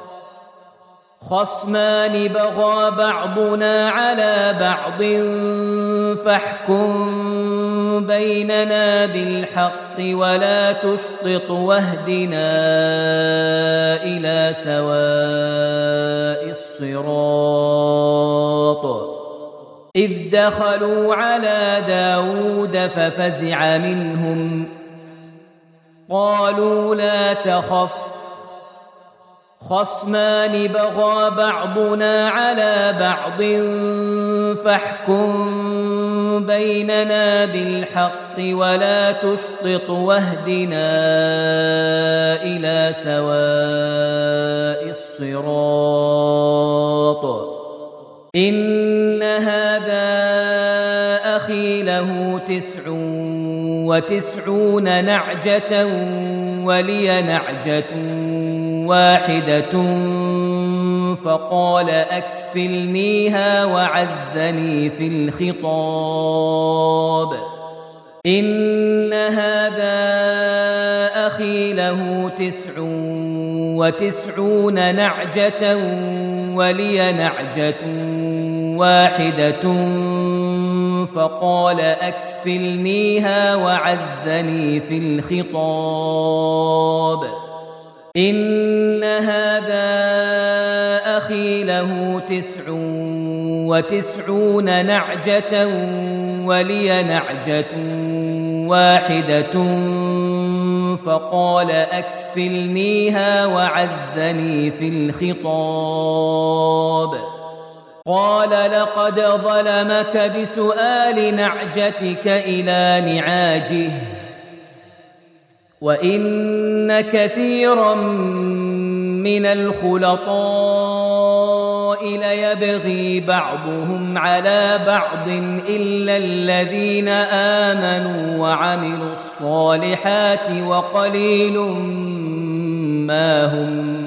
خصمان بغى بعضنا على بعض فاحكم بيننا بالحق ولا تشطط واهدنا إلى سواء الصراط إذ دخلوا على داود ففزع منهم قالوا لا تخف خصمان بغى بعضنا على بعض فاحكم بيننا بالحق ولا تشطط واهدنا إلى سواء الصراط إن هذا أخي له 99 نعجة ولي نعجة واحدة فقال أكفلنيها وعزني في الخطاب إن هذا أخي له 99 نعجة ولي نعجة واحدة فقال أكفلنيها وعزني في الخطاب إن هذا أخي له 99 نعجة ولي نعجة واحدة فقال أكفلنيها وعزني في الخطاب قال لقد ظلمك بسؤال نعجتك إلى نعاجه وإن كثيرا من الخلطاء ليبغي بعضهم على بعض إلا الذين آمنوا وعملوا الصالحات وقليل ما هم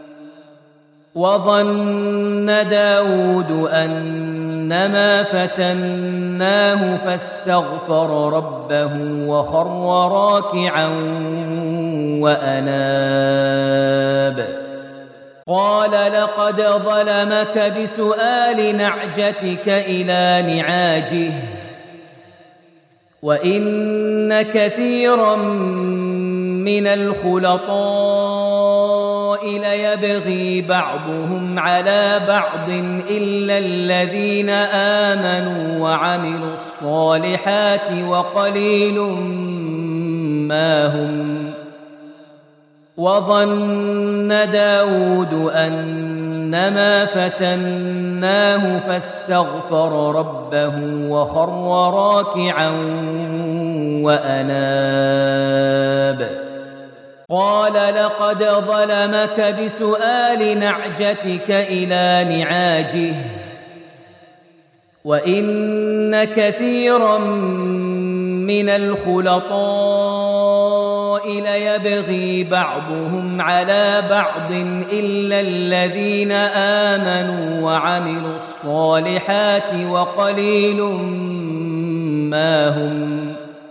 وظن داود أنما فتناه فاستغفر ربه وخر راكعا وأناب قال لقد ظلمك بسؤال نعجتك إلى نعاجه وإن كثيرا من الخلطاء ليبغي بعضهم على بعض إلا الذين آمنوا وعملوا الصالحات وقليل ما هم وظن داود أنما فتناه فاستغفر ربه وخر راكعا وأناب قال لقد ظلمك بسؤال نعجتك إلى نعاجه وإن كثيرا من الخلطاء ليبغي بعضهم على بعض إلا الذين آمنوا وعملوا الصالحات وقليل ما هم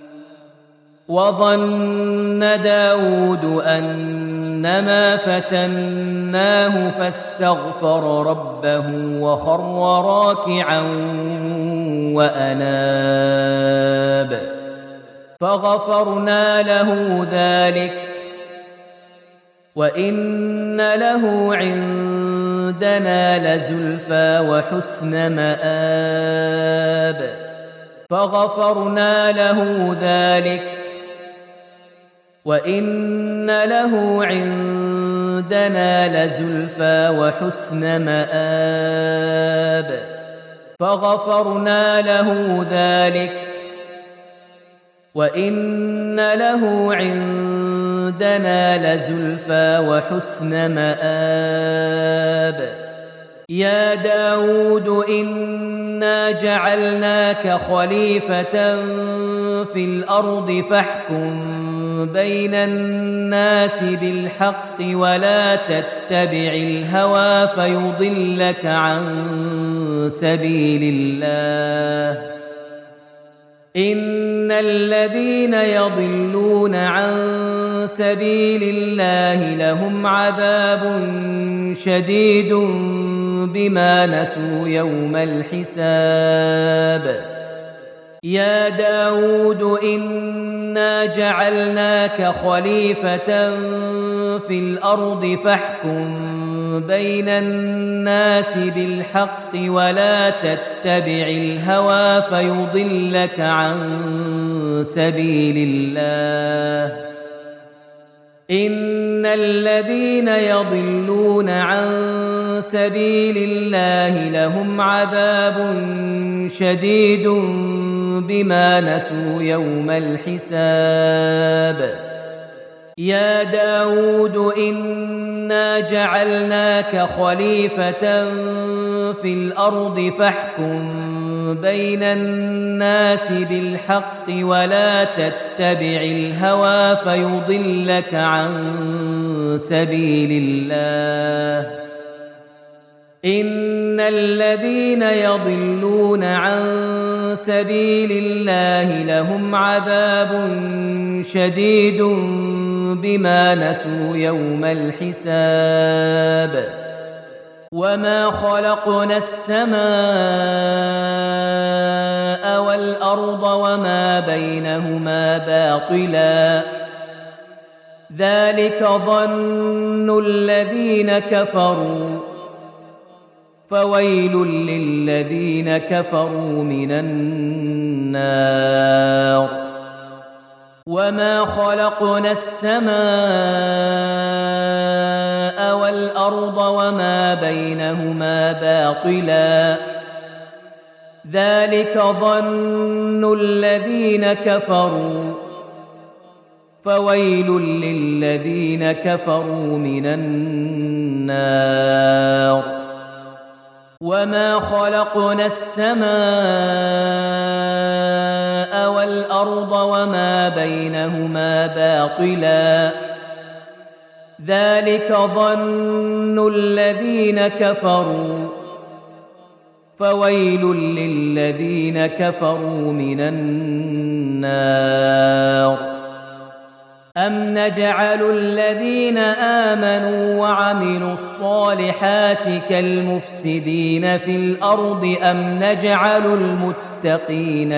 وظن داود أنما فتناه فاستغفر ربه وخر راكعا وأناب فغفرنا له ذلك وإن له عندنا لزلفى وحسن مآب فغفرنا له ذلك وإن له عندنا لزلفى وحسن مآب فغفرنا له ذلك وإن له عندنا لزلفى وحسن مآب يا داود إنا جعلناك خليفة في الأرض فاحكم بين الناس بالحق ولا تتبع الهوى فيضلك عن سبيل الله إن الذين يضلون عن سبيل الله لهم عذاب شديد بما نسوا يوم الحساب يا داود إنا جعلناك خليفة في الأرض فاحكم بين الناس بالحق ولا تتبع الهوى فيضلك عن سبيل الله إن الذين يضلون عن سبيل الله لهم عذاب شديد بما نسوا يوم الحساب يا داود إنا جعلناك خليفة في الأرض فاحكم بين الناس بالحق ولا تتبع الهوى فيضلك عن سبيل الله إن الذين يضلون عن سبيل الله لهم عذاب شديد بما نسوا يوم الحساب وما خلقنا السماء والأرض وما بينهما باطلا ذلك ظن الذين كفروا فويل للذين كفروا من النار وما خلقنا السماء والأرض وما بينهما باطلا ذلك ظن الذين كفروا فويل للذين كفروا من النار وما خلقنا السماء والأرض وما بينهما باطلا ذلك ظن الذين كفروا فويل للذين كفروا من النار أم نجعل الذين آمنوا وعملوا الصالحات كالمفسدين في الأرض أم نجعل المتقين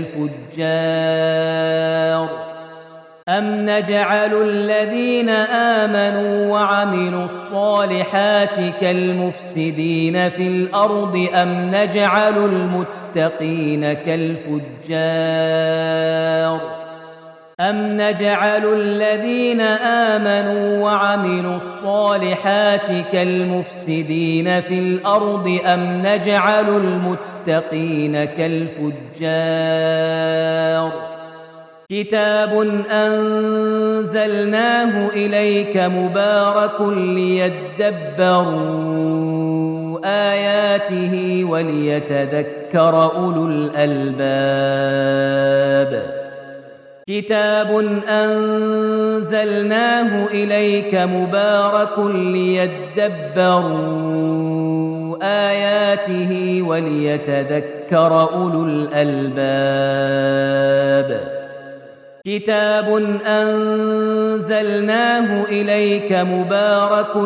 كالفجار أم نجعل الذين آمنوا وعملوا الصالحات كالمفسدين في الأرض أم نجعل المتقين كالفجار أم نجعل الذين آمنوا وعملوا الصالحات كالمفسدين في الأرض أم نجعل المتقين كالفجار كتاب أنزلناه إليك مبارك ليدبروا آياته وليتذكر أولو الألباب كتاب أنزلناه إليك مبارك ليدبروا آياته وليتذكر أولو الألباب كتاب أنزلناه إليك مبارك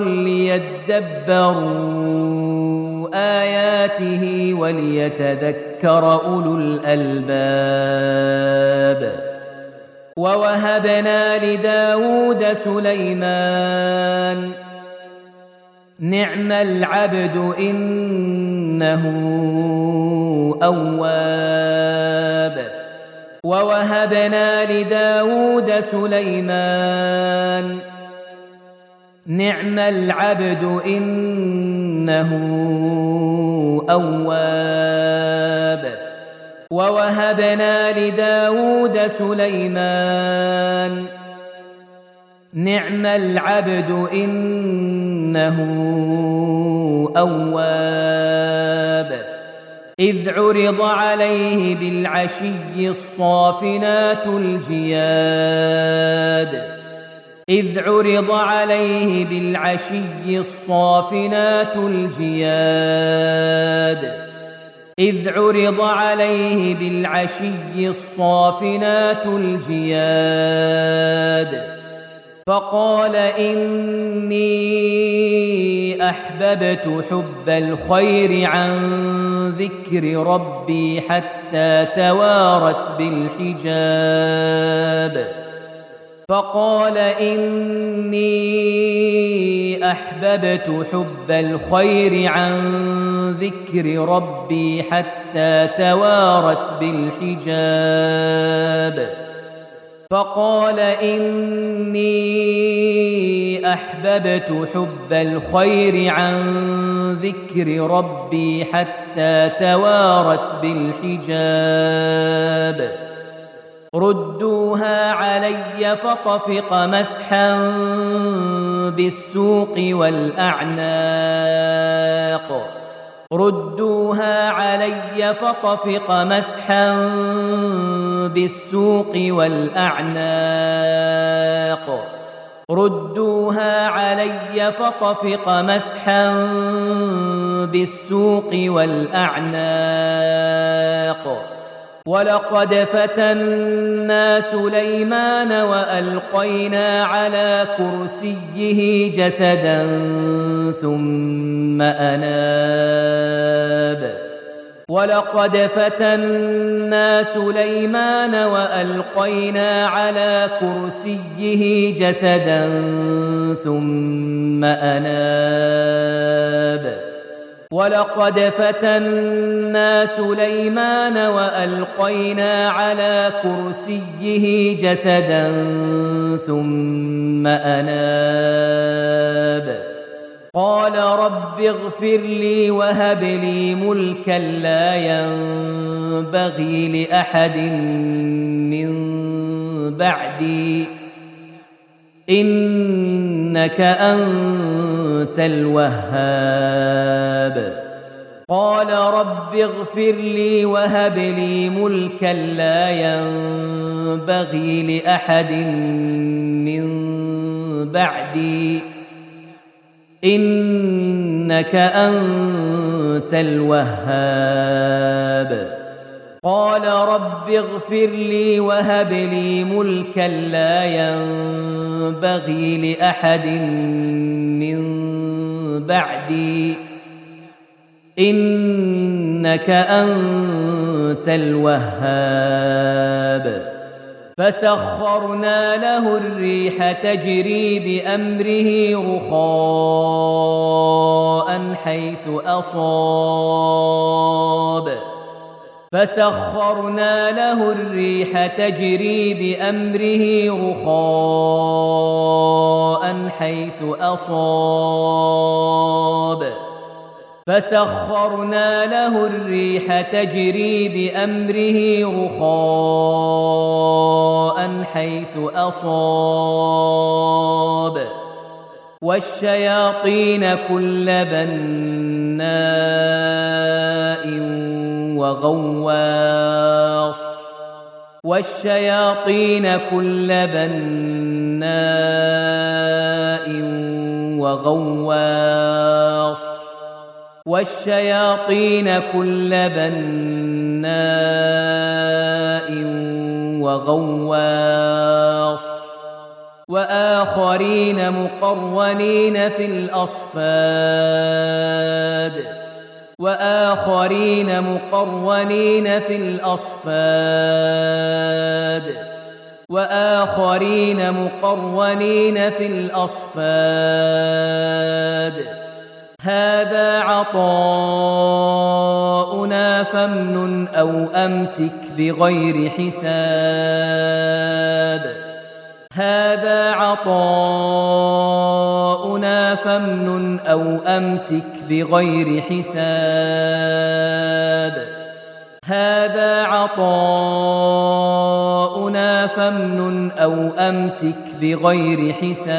ليدبروا آياته وليتذكر أولو الألباب ووهبنا لداود سليمان نعم العبد إنه أواب ووهبنا لداود سليمان نعم العبد إنه أواب ووهبنا لداود سليمان نعم العبد إنه أواب إذ عرض عليه بالعشي الصافنات الجياد إذ عرض عليه بالعشي الصافنات الجياد إذ عرض عليه بالعشي الصافنات الجياد فقال إني أحببت حب الخير عن ذكر ربي حتى توارت بالحجاب فقال إني أحببت حب الخير عن ذكر ربي حتى توارت بالحجاب فقال إني أحببت حب الخير عن ذكر ربي حتى توارت بالحجاب ردوها علي فطفق مسحا بالسوق والأعناق ردوها علي فطفق مسحا بالسوق والأعناق ردوها علي فطفق مسحا بالسوق والأعناق ولقد فتنا سليمان وألقينا على كرسيه جسدا ثم أناب ولقد فتنا سليمان وألقينا على كرسيه جسدا ثم أناب ولقد فتنا سليمان وألقينا على كرسيه جسدا ثم أناب قال رب اغفر لي وهب لي ملكا لا ينبغي لأحد من بعدي إنك أنت الوهاب قال رب اغفر لي وهب لي ملكا لا ينبغي لأحد من بعدي إنك أنت الوهاب قال رب اغفر لي وهب لي ملكا لا ينبغي لأحد من بعدي إنك أنت الوهاب فسخرنا له الريح تجري بأمره رخاء حيث أصاب فسخرنا له الريح تجري بأمره رخاء حيث أصاب فسخرنا له الريح تجري بأمره رخاء حيث أصاب والشياطين كل بناء وغواص والشياطين كل بناء وغواص والشياطين كل بناء وغواص وآخرين مقرنين في الأصفاد وآخرين مقرنين في الأصفاد وآخرين مقرنين في الأصفاد هذا عطاؤنا فامنن أو أمسك بغير حساب هذا عطاؤنا فامنن أو أمسك بغير حساب هذا عطاؤنا فامنن أو أمسك بغير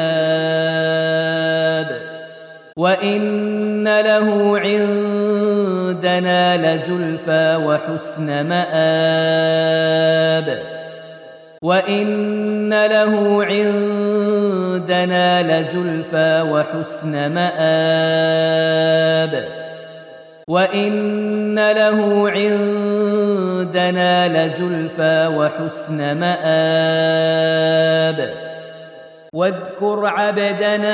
حساب وإن له عندنا لزلفى وحسن مآب وإن له عندنا لزلفى وحسن مآب وإن له عندنا لزلفى وحسن مآب واذكر عبدنا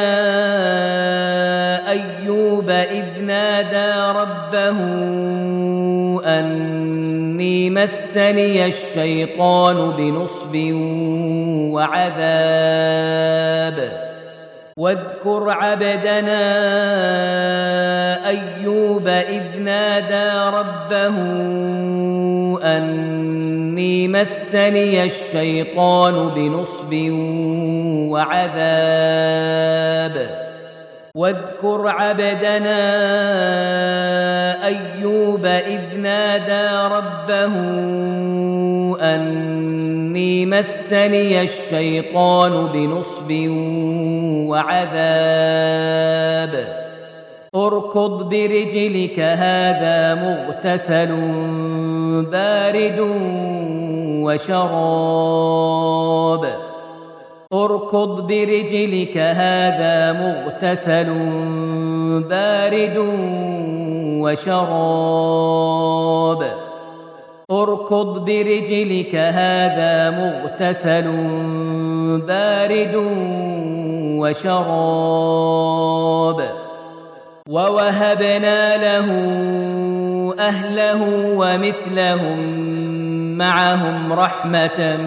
أيوب إذ نادى ربه أني مسني الشيطان بنصب وعذاب واذكر عبدنا أيوب إذ نادى ربه أني مسني الشيطان بنصب وعذاب واذكر عبدنا أيوب إذ نادى ربه أني مسني الشيطان بنصب وعذاب اركض برجلك هذا مغتسل بارد وشراب اركض برجلك هذا مغتسل بارد وشراب اركض برجلك هذا مغتسل بارد وشراب ووهبنا له أهله ومثلهم معهم رحمة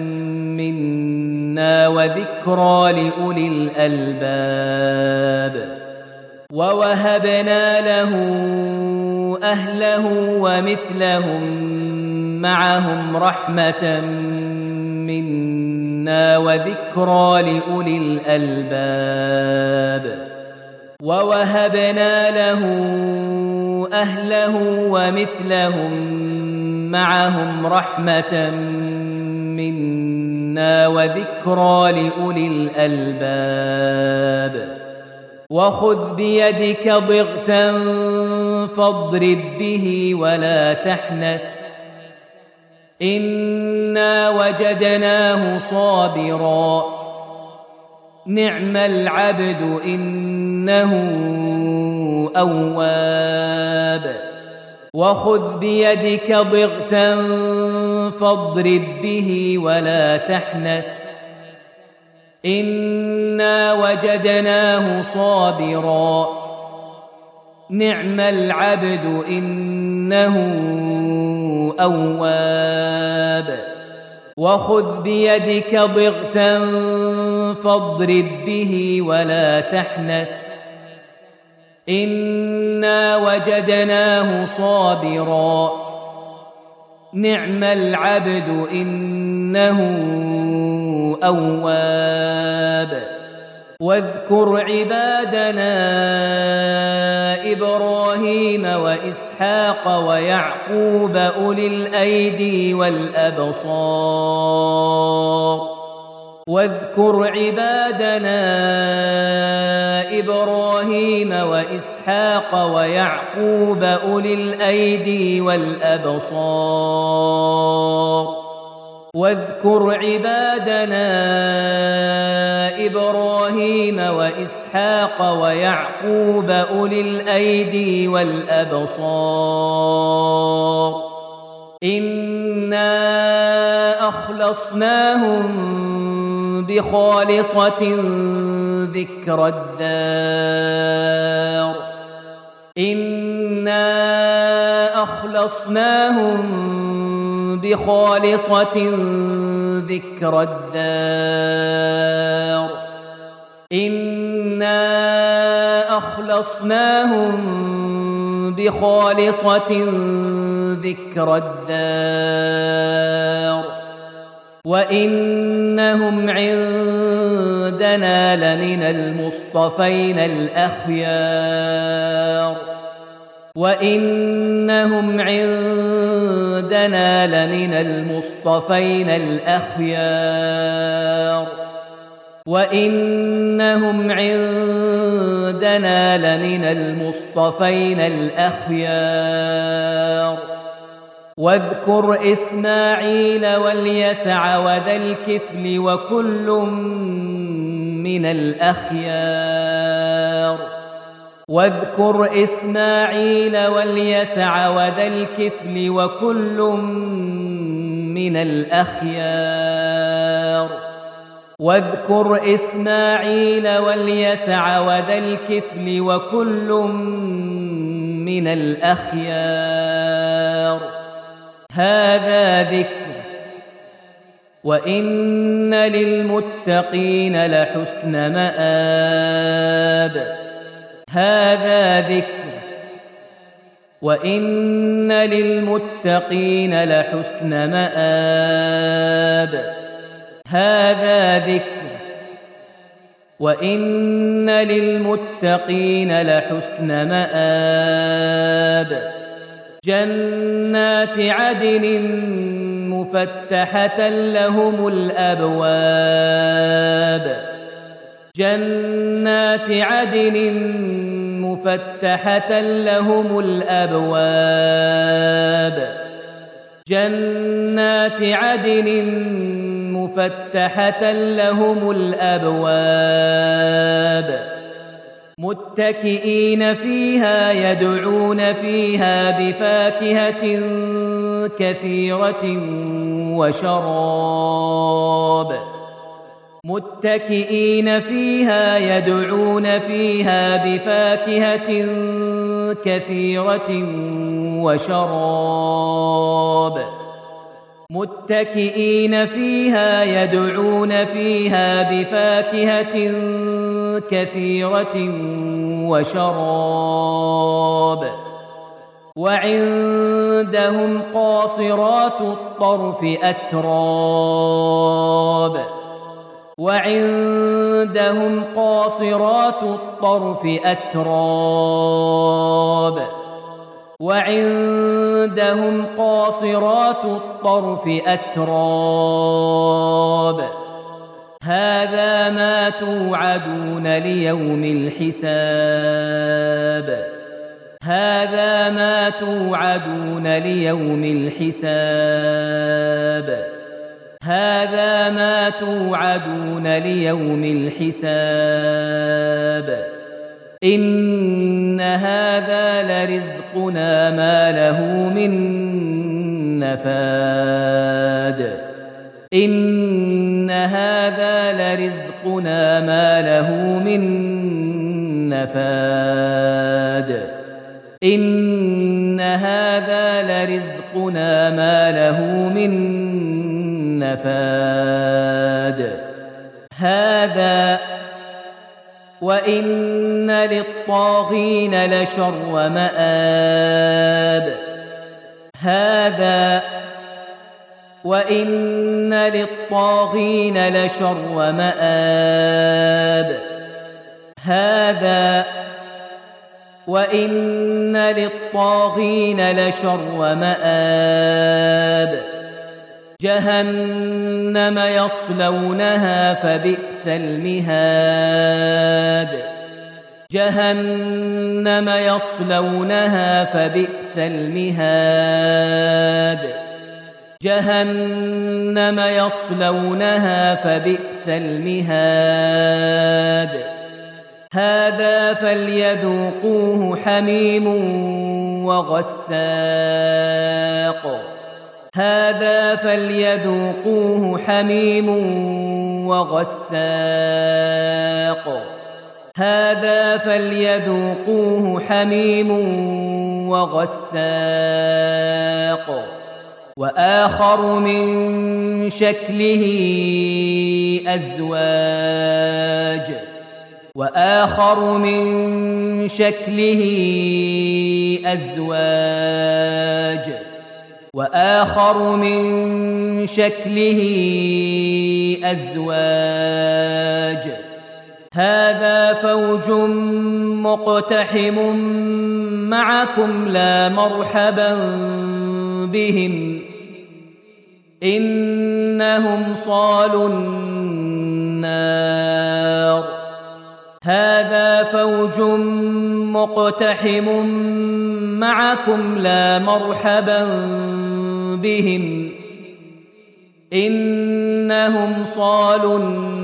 منا وذكرى لأولي الألباب ووهبنا له أهله ومثلهم معهم رحمة منا وذكرى لأولي الألباب ووهبنا له أهله ومثلهم معهم رحمة منا وذكرى لأولي الألباب وخذ بيدك ضغثا فاضرب به ولا تحنث إنا وجدناه صابرا نعم العبد إنه أواب وخذ بيدك ضغثا فاضرب به ولا تحنث إنا وجدناه صابرا نعم العبد إنه أواب وخذ بيدك ضغثا فاضرب به ولا تحنث إنا وجدناه صابرا نعم العبد إنه أواب واذكر عبادنا إبراهيم وإسحاق ويعقوب أولي الأيدي والأبصار واذكر عبادنا إبراهيم وإسحاق ويعقوب أولي الأيدي والأبصار واذكر عبادنا إبراهيم وإسحاق ويعقوب أولي الأيدي والأبصار إنا أخلصناهم بخالصة ذكر الدار إنا أخلصناهم بخالصة ذكر الدار إنا أخلصناهم بخالصة ذكر الدار وإنهم عندنا لمن المصطفين الأخيار وإنهم عندنا لمن المصطفين الأخيار وإنهم عندنا لمن المصطفين الأخيار واذكر إسماعيل واليسع وذا الكفل وكل من الأخيار واذكر إسماعيل واليسع وذا الكفل وكل من الأخيار واذكر إسماعيل واليسع وذا الكفل وكل من الأخيار هذا ذكر وإن للمتقين لحسن مآب هذا ذكر وإن للمتقين لحسن مآب هذا ذكر وإن للمتقين لحسن مآب جنات عدن مفتحة لهم الأبواب جنات عدن مفتحة لهم الأبواب جنات عدن مفتحة لهم الأبواب متكئين فيها يدعون فيها بفاكهة كثيرة وشراب متكئين فيها يدعون فيها بفاكهة كثيرة وشراب متكئين فيها يدعون فيها بفاكهة كثيرة وشراب وعندهم قاصرات الطرف أتراب وعندهم قاصرات الطرف أتراب وعندهم قاصرات الطرف أتراب هذا ما توعدون ليوم الحساب هذا ما توعدون ليوم الحساب هذا ما توعدون ليوم الحساب إن هذا لرزقنا ما له من نفاد إن هذا لرزقنا ما له من نفاد إن هذا لرزقنا ما له من نفاد هذا وإن للطاغين لشر مآب هذا وإن للطاغين لشر مآب هذا وإن للطاغين لشر مآب جهنم يصلونها فبئس المهاد جهنم يصلونها فبئس المهاد جهنم يصلونها فبئس المهاد هذا فليذوقوه حميم وغساق هذا فليذوقوه حميم وغساق هذا فليذوقوه حميم وغساق وآخر من شكله أزواج وآخر من شكله أزواج وآخر من شكله أزواج هذا فوج مقتحم معكم لا مرحبا بهم إنهم صالوا النار هذا فوج مقتحم معكم لا مرحبا بهم إنهم صالوا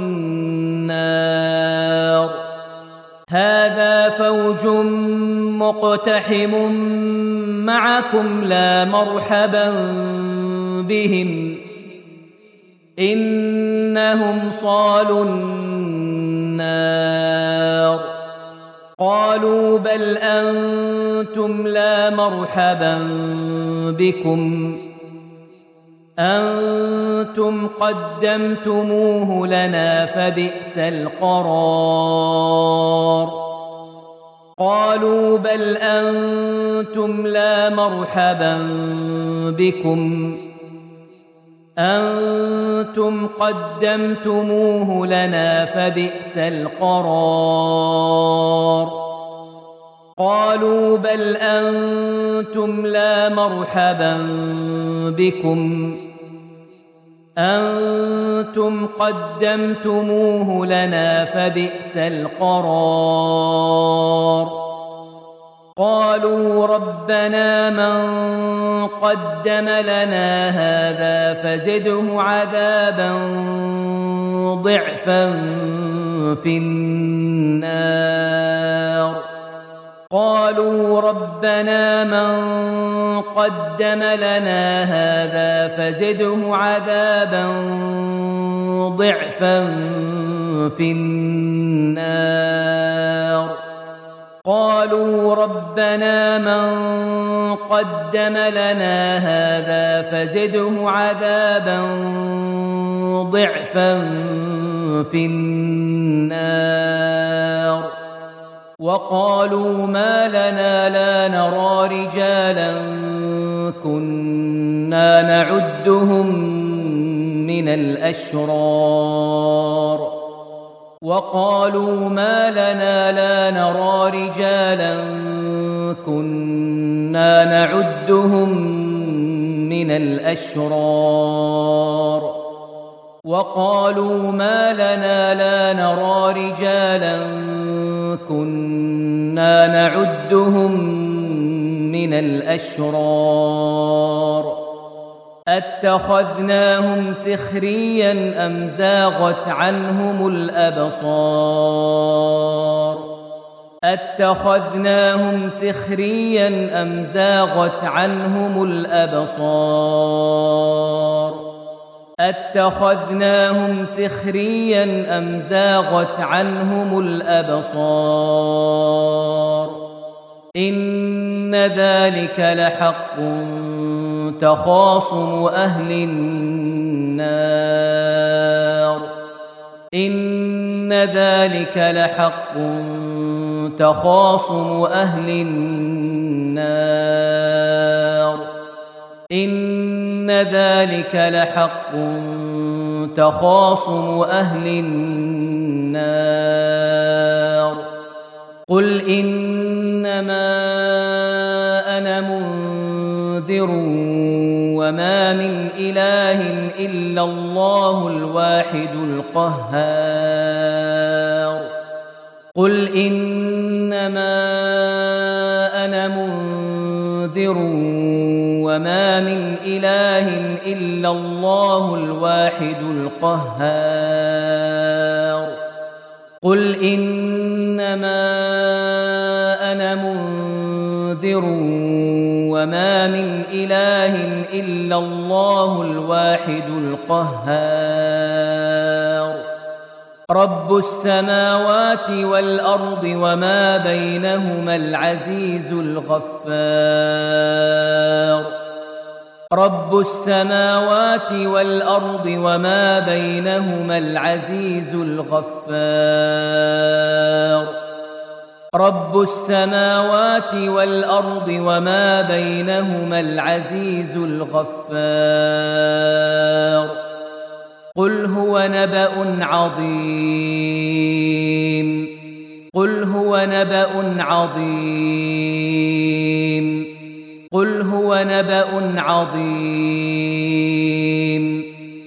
النار هذا فوج مقتحم معكم لا مرحبا بهم إنهم صالوا النار قالوا بل أنتم لا مرحبا بكم أنتم قدمتموه لنا فبئس القرار قالوا بل أنتم لا مرحبا بكم أنتم قدمتموه لنا فبئس القرار قالوا بل أنتم لا مرحبا بكم أنتم قدمتموه لنا فبئس القرار قالوا ربنا من قدم لنا هذا فزده عذابا ضعفا في النار قالوا ربنا من قدم لنا هذا فزده عذابا ضعفا في النار قالوا ربنا من قدم لنا هذا فزده عذابا ضعفا في النار وقالوا ما لنا لا نرى رجالا كنا نعدهم من الأشرار وقالوا ما لنا لا نرى رجالا كنا نعدهم من الأشرار وقالوا ما لنا لا نرى رجالا كنا نعدهم من الأشرار أتخذناهم سخريا أم زاغت عنهم الأبصار أتخذناهم سخريا أم زاغت عنهم الأبصار أتخذناهم سخريا أم زاغت عنهم الأبصار إن ذلك لحق تخاصم أهل النار إن ذلك لحق تخاصم أهل النار إن ذلك لحق تخاصم أهل النار قل إنما أنا منذر وما من إله إلا الله الواحد القهار قل إنما أنا منذر وما من إله إلا الله الواحد القهار قل إنما أنا منذر وما من إله إلا الله الواحد القهار رب السماوات والأرض وما بينهما العزيز الغفار رب السماوات والأرض وما بينهما العزيز الغفار رب السماوات والأرض وما بينهما العزيز الغفار قل هو نبأ عظيم قل هو نبأ عظيم قل هو نبأ عظيم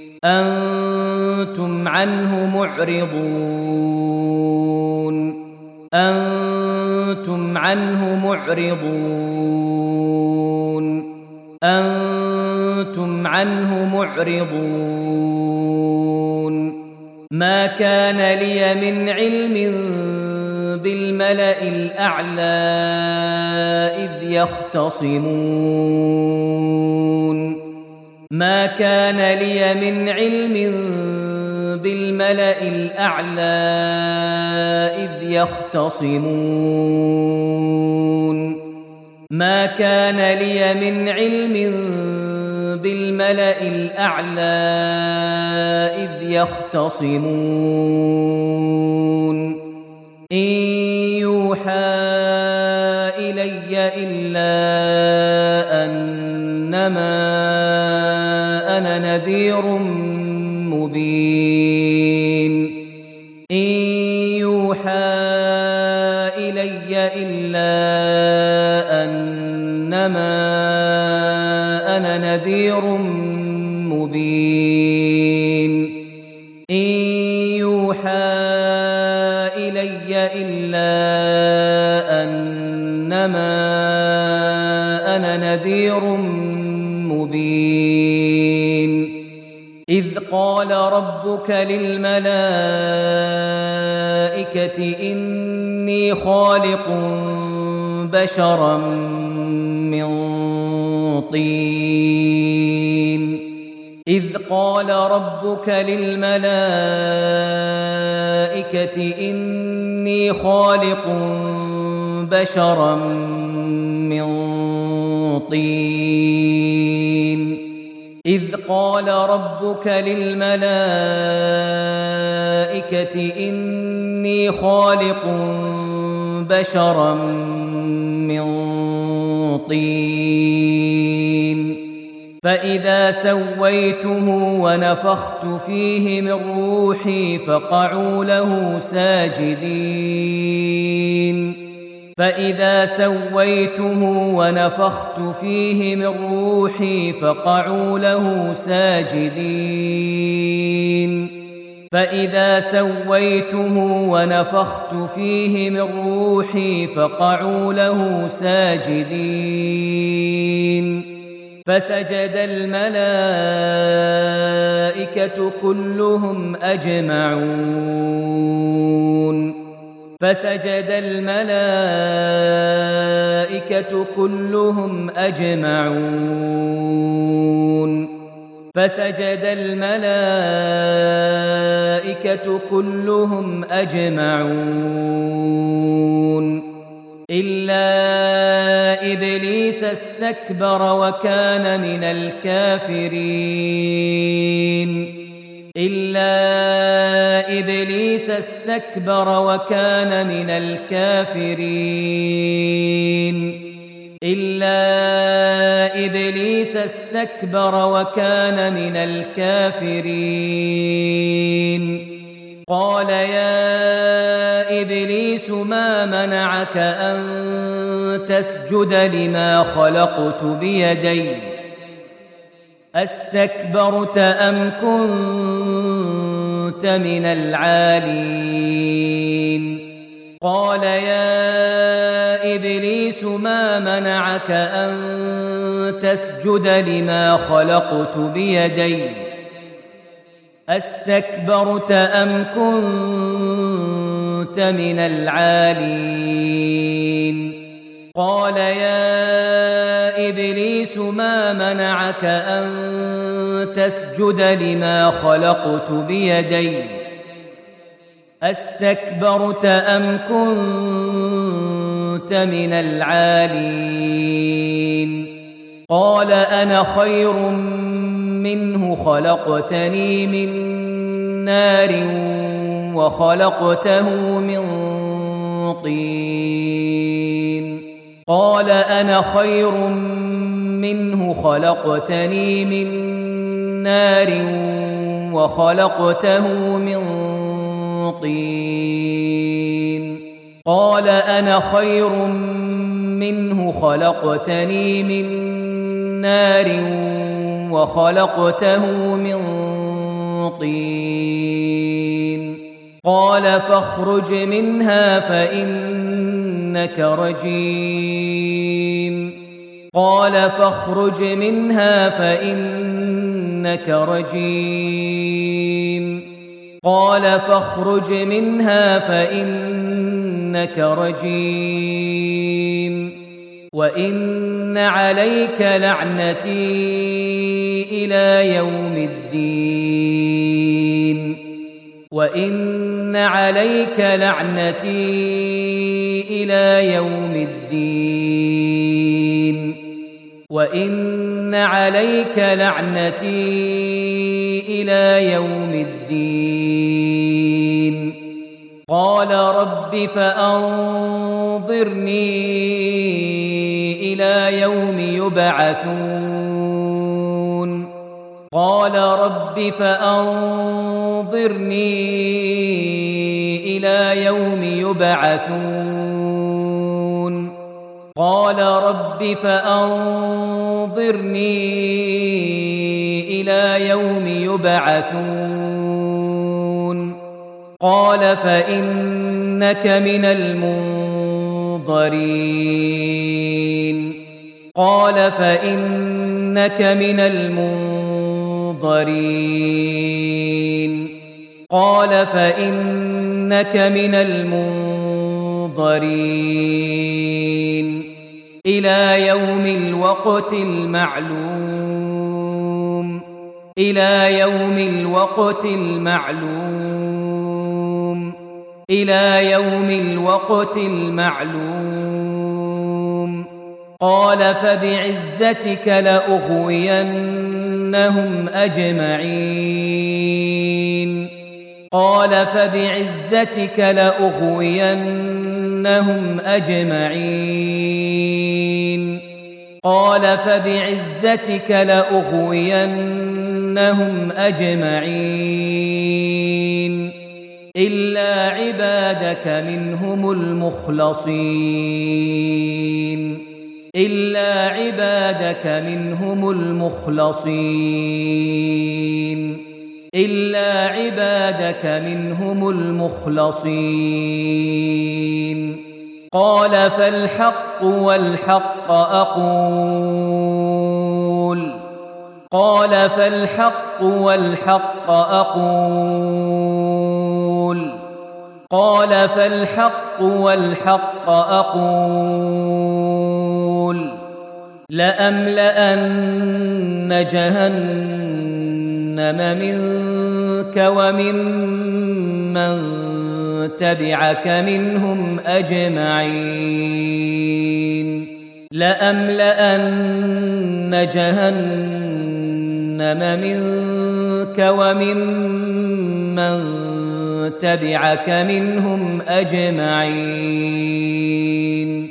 أنتم عنه معرضون أنتم عنه معرضون أنتم عنه معرضون ما كان لي من علم بالملأ الأعلى إذ يختصمون ما كان لي من علم بالملأ الأعلى إذ يختصمون ما كان لي من علم بالملأ الأعلى إذ يختصمون إن يوحى إلي إلا أنما أنا نذير مبين إن يوحى إلي إلا أنما أنا نذير مبين إن يوحى إلي إلا أنما أنا نذير مبين إذ قال ربك للملائكة إني خالق بشرا من طين إذ قال ربك للملائكة إني خالق بشرا من طين إذ قال ربك للملائكة إني خالق بشرا من طين فإذا سويته ونفخت فيه من روحي فقعوا له ساجدين فإذا سويته ونفخت فيه من روحي فقعوا له ساجدين فإذا سويته ونفخت فيه من روحي فقعوا له ساجدين فسجد الملائكة كلهم أجمعون فسجد الملائكة كلهم أجمعون فسجد الملائكة كلهم أجمعون إلا إبليس استكبر وكان من الكافرين إلا إبليس استكبر وكان من الكافرين إلا إبليس استكبر وكان من الكافرين قال يا إبليس ما منعك أن تسجد لما خلقت بيدي أستكبرت أم كنت من العالين قال يا إبليس ما منعك أن تسجد لما خلقت بيدي أستكبرت أم كنت من العالين قال يا إبليس ما منعك أن تسجد لما خلقت بيدي أستكبرت أم كنت من العالين قال أنا خير منه خلقتني من نار وخلقته من طين قال أنا خير منه خلقتني من نار وخلقته من طين قال أنا خير منه خلقتني من نار وخلقته من طين قال فاخرج منها فإنك رجيم قال فاخرج منها فإنك رجيم قال فاخرج منها فإنك رجيم وإن عليك لعنتي إلى يوم الدين وإن عليك لعنتي إلى يوم الدين وإن عليك لعنتي إلى يوم الدين قال رب فأنظرني إلى يوم يبعثون قال رب فأنظرني إلى يوم يبعثون قال رب فأنظرني إلى يوم يبعثون قال فإنك من المنظرين قال فإنك من المنظرين قال فإنك من المنظرين إلى يوم الوقت المعلوم إلى يوم الوقت المعلوم إلى يوم الوقت المعلوم قال فبعزتك لأغوينهم أجمعين قال فبعزتك لأغوينهم أجمعين قال فبعزتك لأغوينهم أجمعين إلا عبادك منهم المخلصين إلا عبادك منهم المخلصين إلا عبادك منهم المخلصين قال فالحق والحق أقول قال فالحق والحق أقول قال فالحق والحق أقول لأملأن جهنم منك وممن تبعك منهم أجمعين لأملأن جهنم منك وممن تبعك منهم أجمعين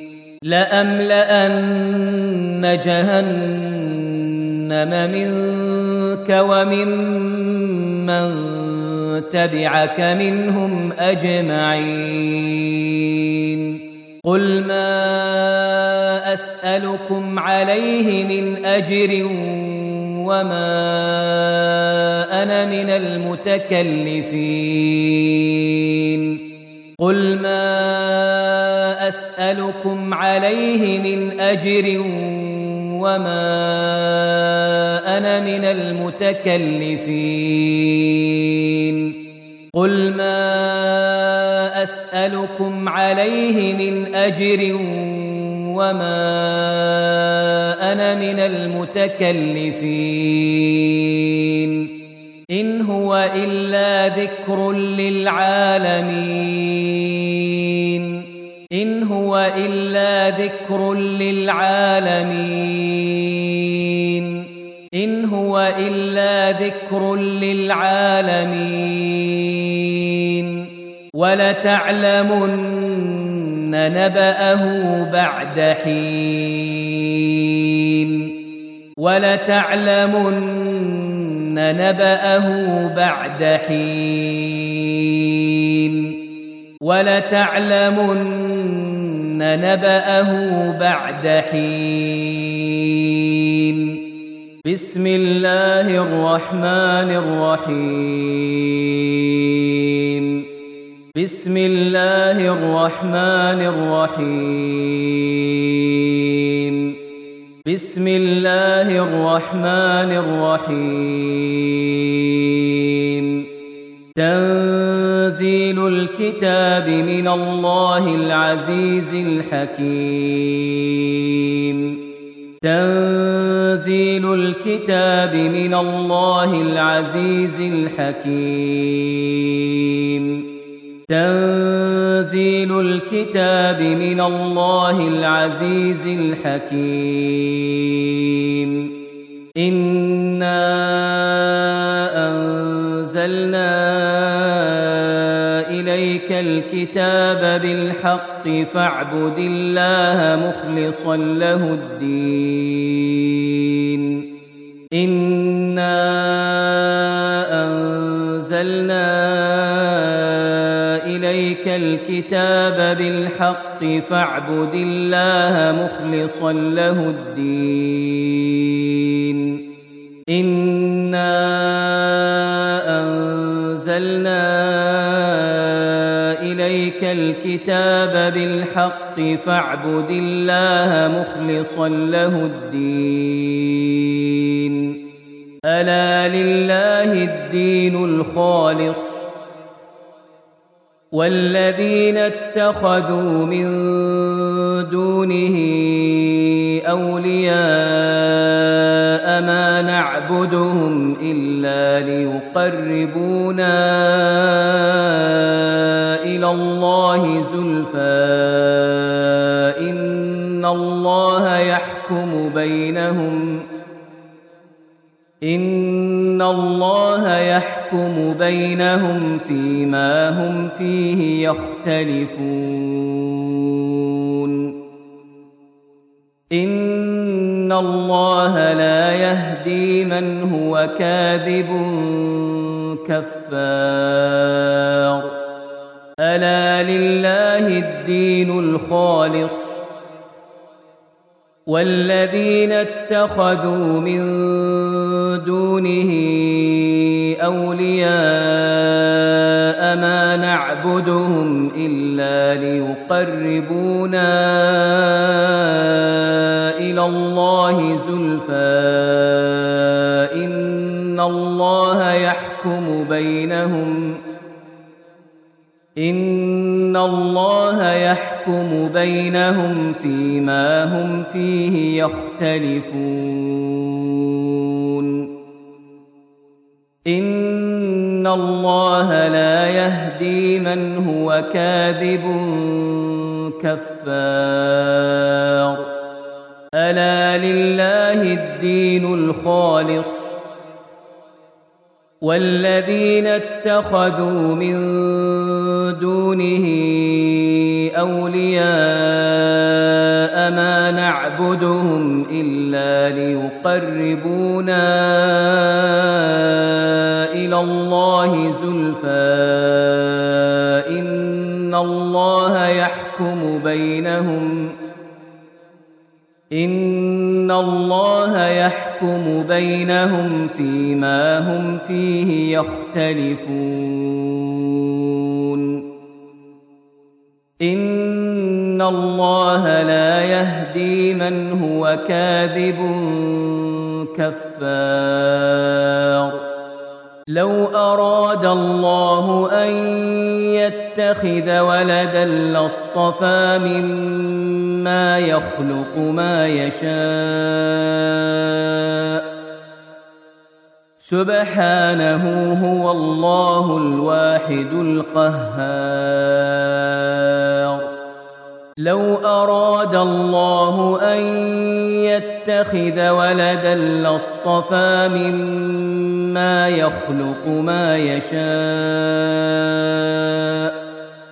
لأملأن جهنم منك وممن تبعك منهم أجمعين قل ما أسألكم عليه من أجر وما أنا من المتكلفين قل ما أسألكم عليه من أجر وما أنا من المتكلفين قل ما أسألكم عليه من أجر وما أنا من المتكلفين إن هو إلا ذكر للعالمين إن هو إلا ذكر للعالمين إن هو إلا ذكر للعالمين ولتعلمن نبأه بعد حين ولتعلمن نبأه بعد حين ولتعلمن نبأه بعد حين بسم الله الرحمن الرحيم بسم الله الرحمن الرحيم بسم الله الرحمن الرحيم تنزيل الكتاب من الله العزيز الحكيم تنزيل الكتاب من الله العزيز الحكيم تنزيل الكتاب من الله العزيز الحكيم إنا أنزلنا إليك الكتاب بالحق فاعبد الله مخلصا له الدين إنا أنزلنا إليك الكتاب بالحق فاعبد الله مخلصا له الدين إنا أنزلنا إليك الكتاب بالحق فاعبد الله مخلصا له الدين ألا لله الدين الخالص والذين اتخذوا من دونه أولياء ما نعبدهم إلا إلا ليقربونا إلى الله زلفى إن الله يحكم بينهم فيما هم فيه يختلفون إن الله لا يهدي من هو كاذب كفار ألا لله الدين الخالص والذين اتخذوا من دونه أولياء ما نعبدهم إلا ليقربونا إلى الله زلفى إن الله يحكم بينهم فيما هم فيه يختلفون إن الله لا يهدي من هو كاذب كفار ألا لله الدين الخالص والذين اتخذوا من دونه أولياء ما نعبدهم إلا ليقربونا إلى الله زلفى إن الله يحكم بينهم فيما هم فيه يختلفون إن الله لا يهدي من هو كاذب كفار لو أراد الله أن يتخذ ولدا لاصطفى مما يخلق ما يشاء سبحانه هو الله الواحد القهار لو أراد الله أن يتخذ ولدا لاصطفى مما يخلق ما يشاء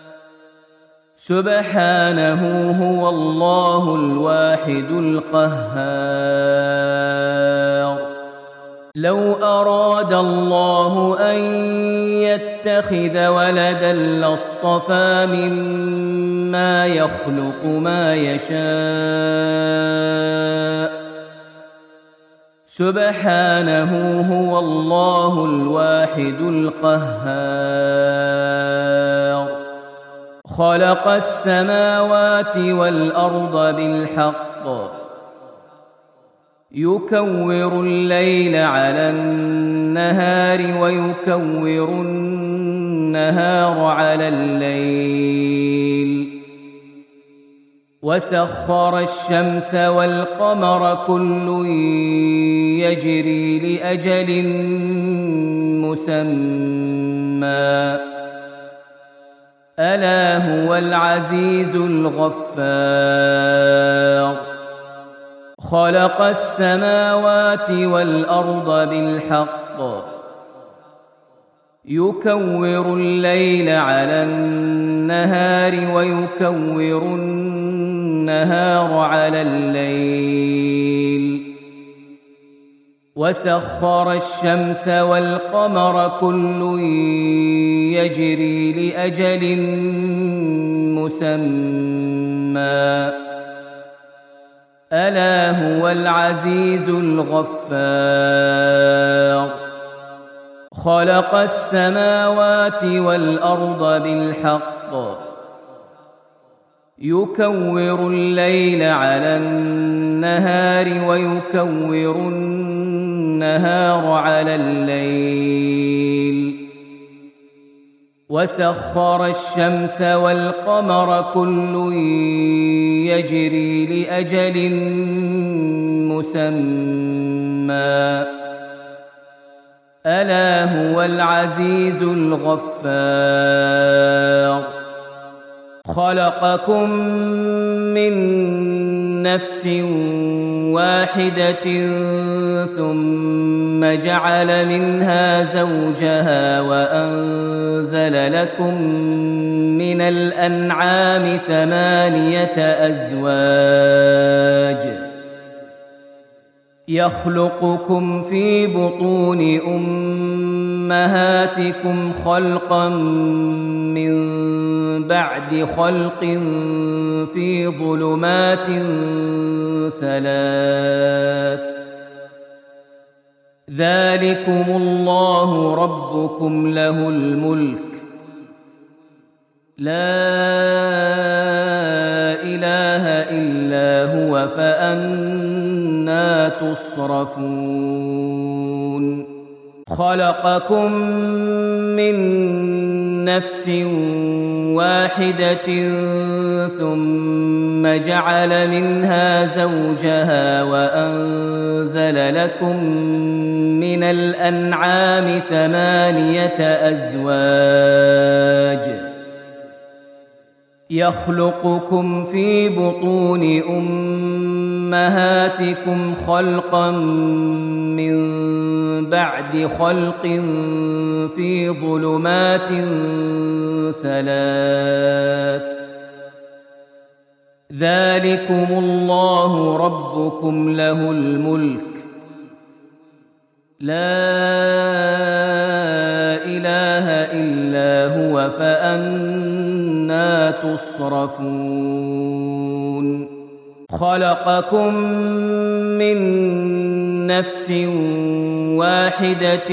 سبحانه هو الله الواحد القهار لو أراد الله أن يتخذ ولدا لاصطفى مما يخلق ما يشاء سبحانه هو الله الواحد القهار خلق السماوات والأرض بالحق يكور الليل على النهار ويكور النهار على الليل وسخر الشمس والقمر كل يجري لأجل مسمى ألا هو العزيز الغفار خلق السماوات والأرض بالحق يكور الليل على النهار ويكور النهار على الليل وسخر الشمس والقمر كل يجري لأجل مسمى ألا هو العزيز الغفار خلق السماوات والأرض بالحق يكور الليل على النهار ويكور النهار على الليل وسخر الشمس والقمر كل يجري لأجل مسمى ألا هو العزيز الغفار خلقكم من نفس واحدة ثم جعل منها زوجها وأنزل لكم من الأنعام 8 أزواج يخلقكم في بطون أمهاتكم خلقا من بعد خلق في ظلمات 3 ذلكم الله ربكم له الملك لا إله إلا هو فأنى تصرفون خلقكم من نفس واحدة ثم جعل منها زوجها وأنزل لكم من الأنعام 8 أزواج يخلقكم في بطون أمهاتكم خلقا من بعد خلق في ظلمات 3 ذلكم الله ربكم له الملك لا إله إلا هو فأنى تصرفون خلقكم من نفس واحدة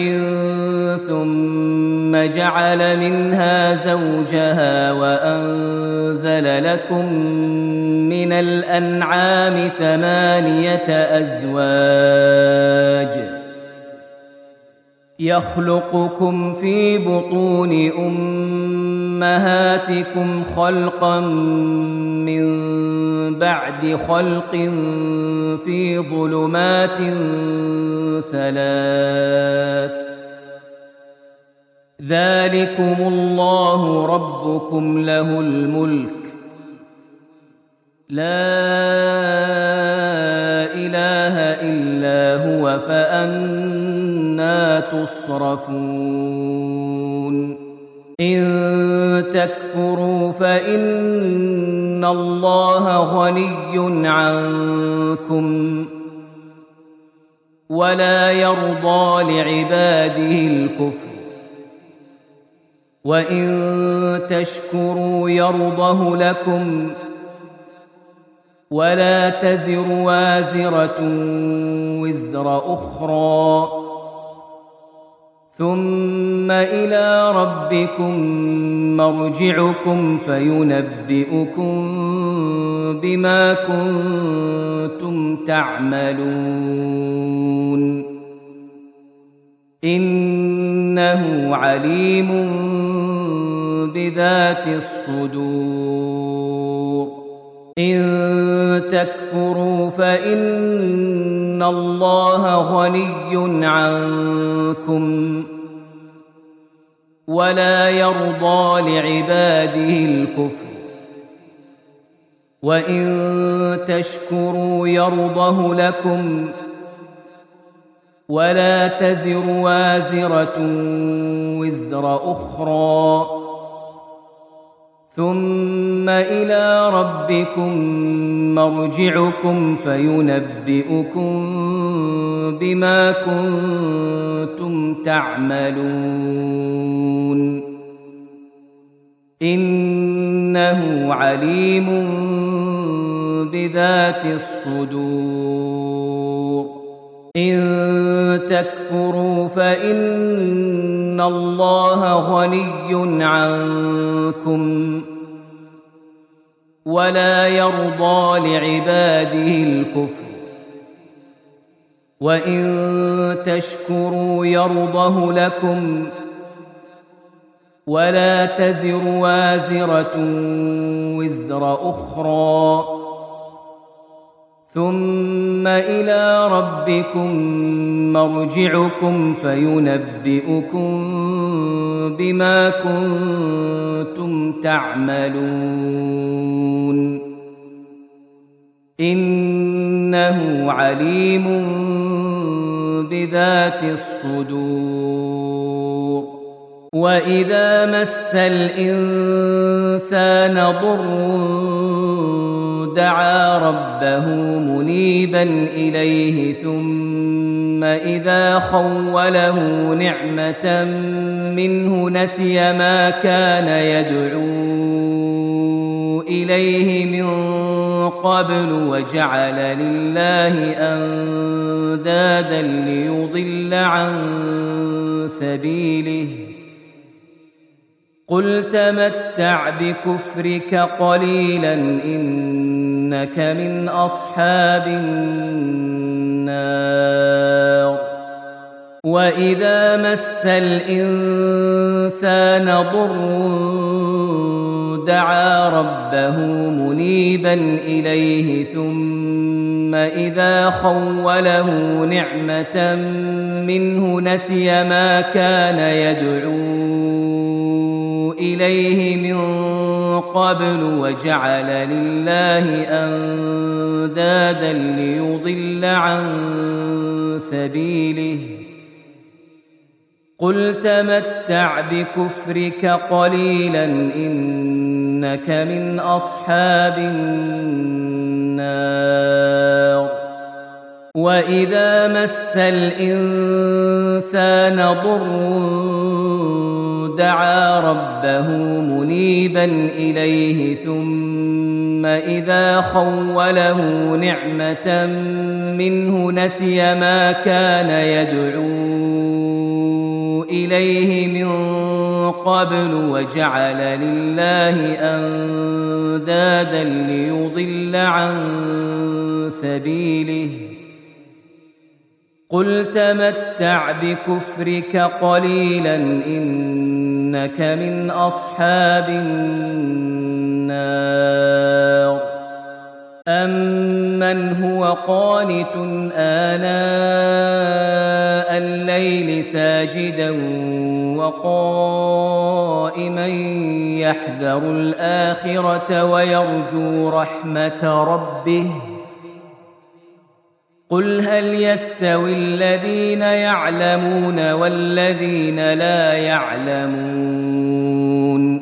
ثم جعل منها زوجها وأنزل لكم من الأنعام 8 أزواج يخلقكم في بطون أمهاتكم خلقا من بعد خلق في ظلمات 3 ذلكم الله ربكم له الملك لا إله إلا هو فأنى تصرفون إن تكفروا فإن الله غني عنكم ولا يرضى لعباده الكفر وإن تشكروا يرضه لكم ولا تزر وازرة وزر أخرى ثم إلى ربكم مرجعكم فينبئكم بما كنتم تعملون إنه عليم بذات الصدور إن تكفروا فإن الله غني عنكم ولا يرضى لعباده الكفر وإن تشكروا يرضه لكم ولا تزر وازرة وزر أخرى ثم إلى ربكم مرجعكم فينبئكم بما كنتم تعملون إنه عليم بذات الصدور إن تكفروا فإن الله غني عنكم ولا يرضى لعباده الكفر وإن تشكروا يرضه لكم ولا تزر وازرة وزر أخرى ثم إلى ربكم مرجعكم فينبئكم بما كنتم تعملون إنه عليم بذات الصدور وإذا مس الإنسان ضر دعا ربه منيبا إليه ثم إذا خوله نعمة منه نسي ما كان يدعو إليه من قبل وجعل لله أندادا ليضل عن سبيله قل تمتع بكفرك قليلا إنك من أصحاب النار وإذا مس الإنسان ضر دعا ربه منيبا إليه ثم إذا خوله نعمة منه نسي ما كان يدعو إليه من قبل وجعل لله أندادا ليضل عن سبيله قل تمتع بكفرك قليلا إنك من أصحاب النار وإذا مس الإنسان ضر دعا ربه منيبا إليه ثم إذا خوله نعمة منه نسي ما كان يدعو إليه من قبل وجعل لله أندادا ليضل عن سبيله قل تمتع بكفرك قليلا إنك من أصحاب النار أمن هو قانت آناء الليل ساجدا وقائما يحذر الآخرة ويرجو رحمة ربه قل هل يستوي الذين يعلمون والذين لا يعلمون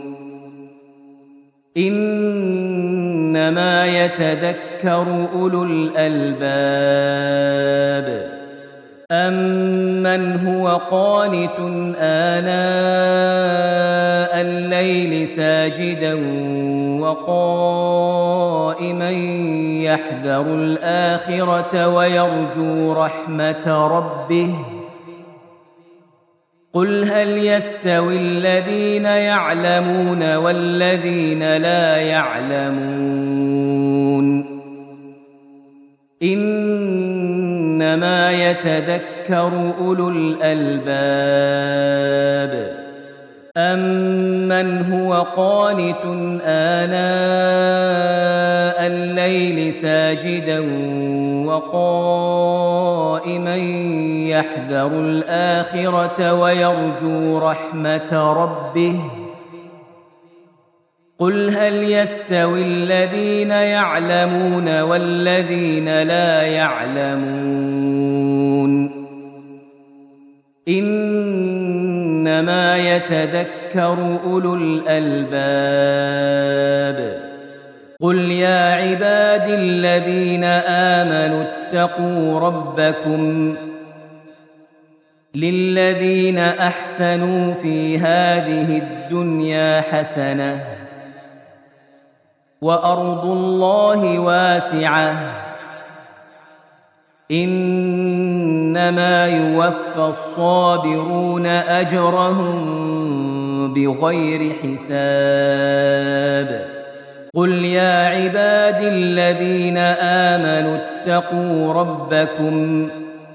إنما يتذكر أولو الألباب أمن هو قانت آناء الليل ساجدا وقائما يحذر الآخرة ويرجو رحمة ربه قل هل يستوي الذين يعلمون والذين لا يعلمون إنما يتذكر أولو الألباب أمن هو قانت آناء الليل ساجدا وقائما يحذر الآخرة ويرجو رحمة ربه قل هل يستوي الذين يعلمون والذين لا يعلمون إنما يتذكر أولو الألباب قل يا عباد الذين آمنوا اتقوا ربكم للذين أحسنوا في هذه الدنيا حسنة وأرض الله واسعة إنما يوفى الصابرون أجرهم بغير حساب قل يا عباد الذين آمنوا اتقوا ربكم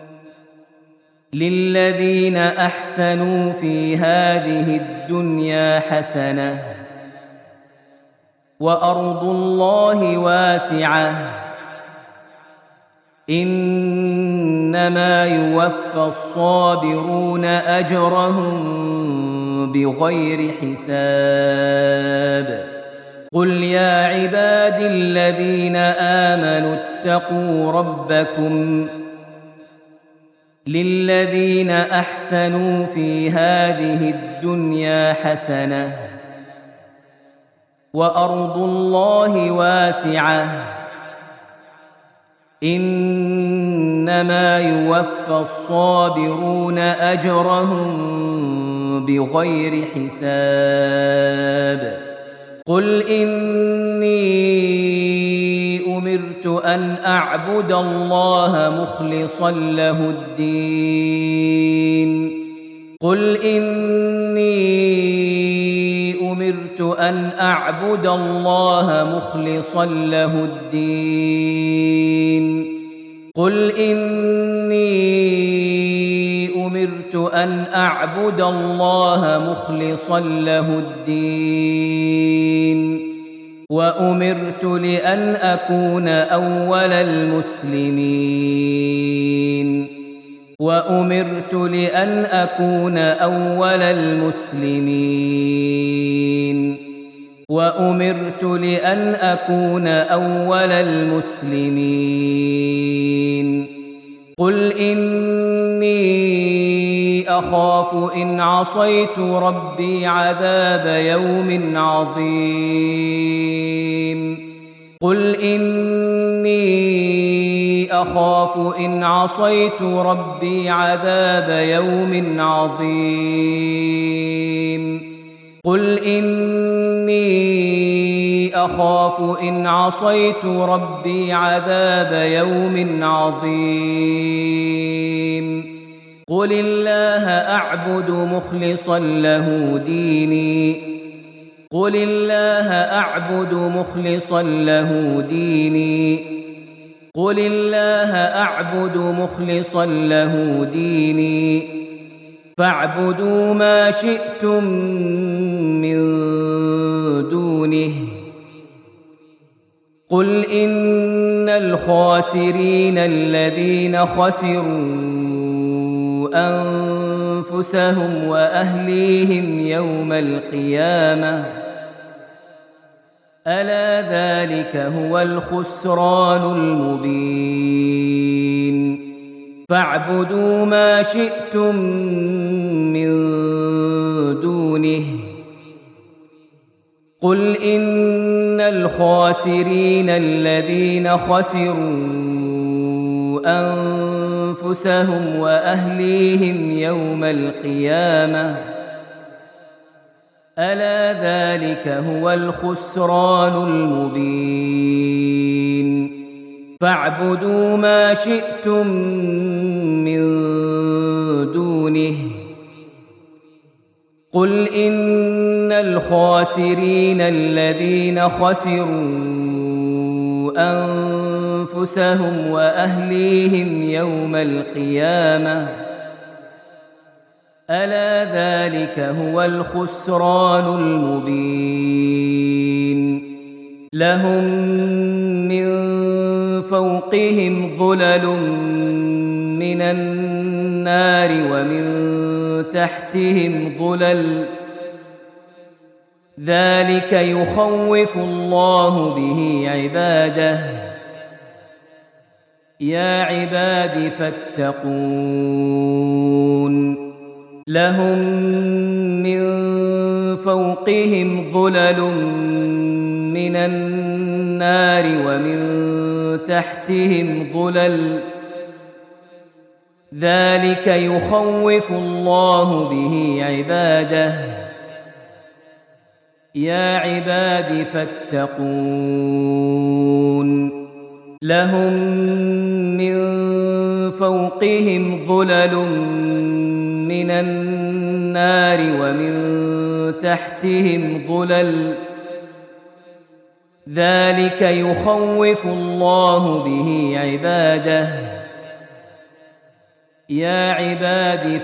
للذين أحسنوا في هذه الدنيا حسنة وأرض الله واسعة إنما يوفى الصابرون أجرهم بغير حساب قل يا عبادي الذين آمنوا اتقوا ربكم للذين أحسنوا في هذه الدنيا حسنة وأرض الله واسعة إنما يوفى الصابرون أجرهم بغير حساب قل إني أمرت أن أعبد الله مخلصا له الدين قل إني أمرت أن أعبد الله مخلصا له الدين قل إني أمرت أن أعبد الله مخلصا له الدين وأمرت لأن أكون أول المسلمين وأمرت لأن أكون أول المسلمين وأمرت لأن أكون أول المسلمين قل إني أخاف إن عصيت ربي عذاب يوم عظيم قل إني أخاف إن عصيت ربي عذاب يوم عظيم قل إني أخاف إن عصيت ربي عذاب يوم عظيم قل الله أعبد مخلصا له ديني قل الله أعبد مخلصا له ديني قل الله أعبد مخلصا له ديني فاعبدوا ما شئتم من دونه قل إن الخاسرين الذين خسروا أنفسهم وأهليهم يوم القيامة ألا ذلك هو الخسران المبين فاعبدوا ما شئتم من دونه قل إن الخاسرين الذين خسروا أنفسهم وأهليهم يوم القيامة ألا ذلك هو الخسران المبين فاعبدوا ما شئتم من دونه قل إن الخاسرين الذين خسروا أنفسهم وأهليهم يوم القيامة ألا ذلك هو الخسران المبين لهم من فوقهم ظلل من النار ومن تحتهم ظلل ذلك يخوف الله به عباده يا عباد فاتقون لهم من فوقهم ظلل من النار ومن تحتهم ظلل ذلك يخوف الله به عباده يا عباد فاتقون لهم من فوقهم ظلل من النار ومن تحتهم ظلل ذلك يخوف الله به عباده يا عباد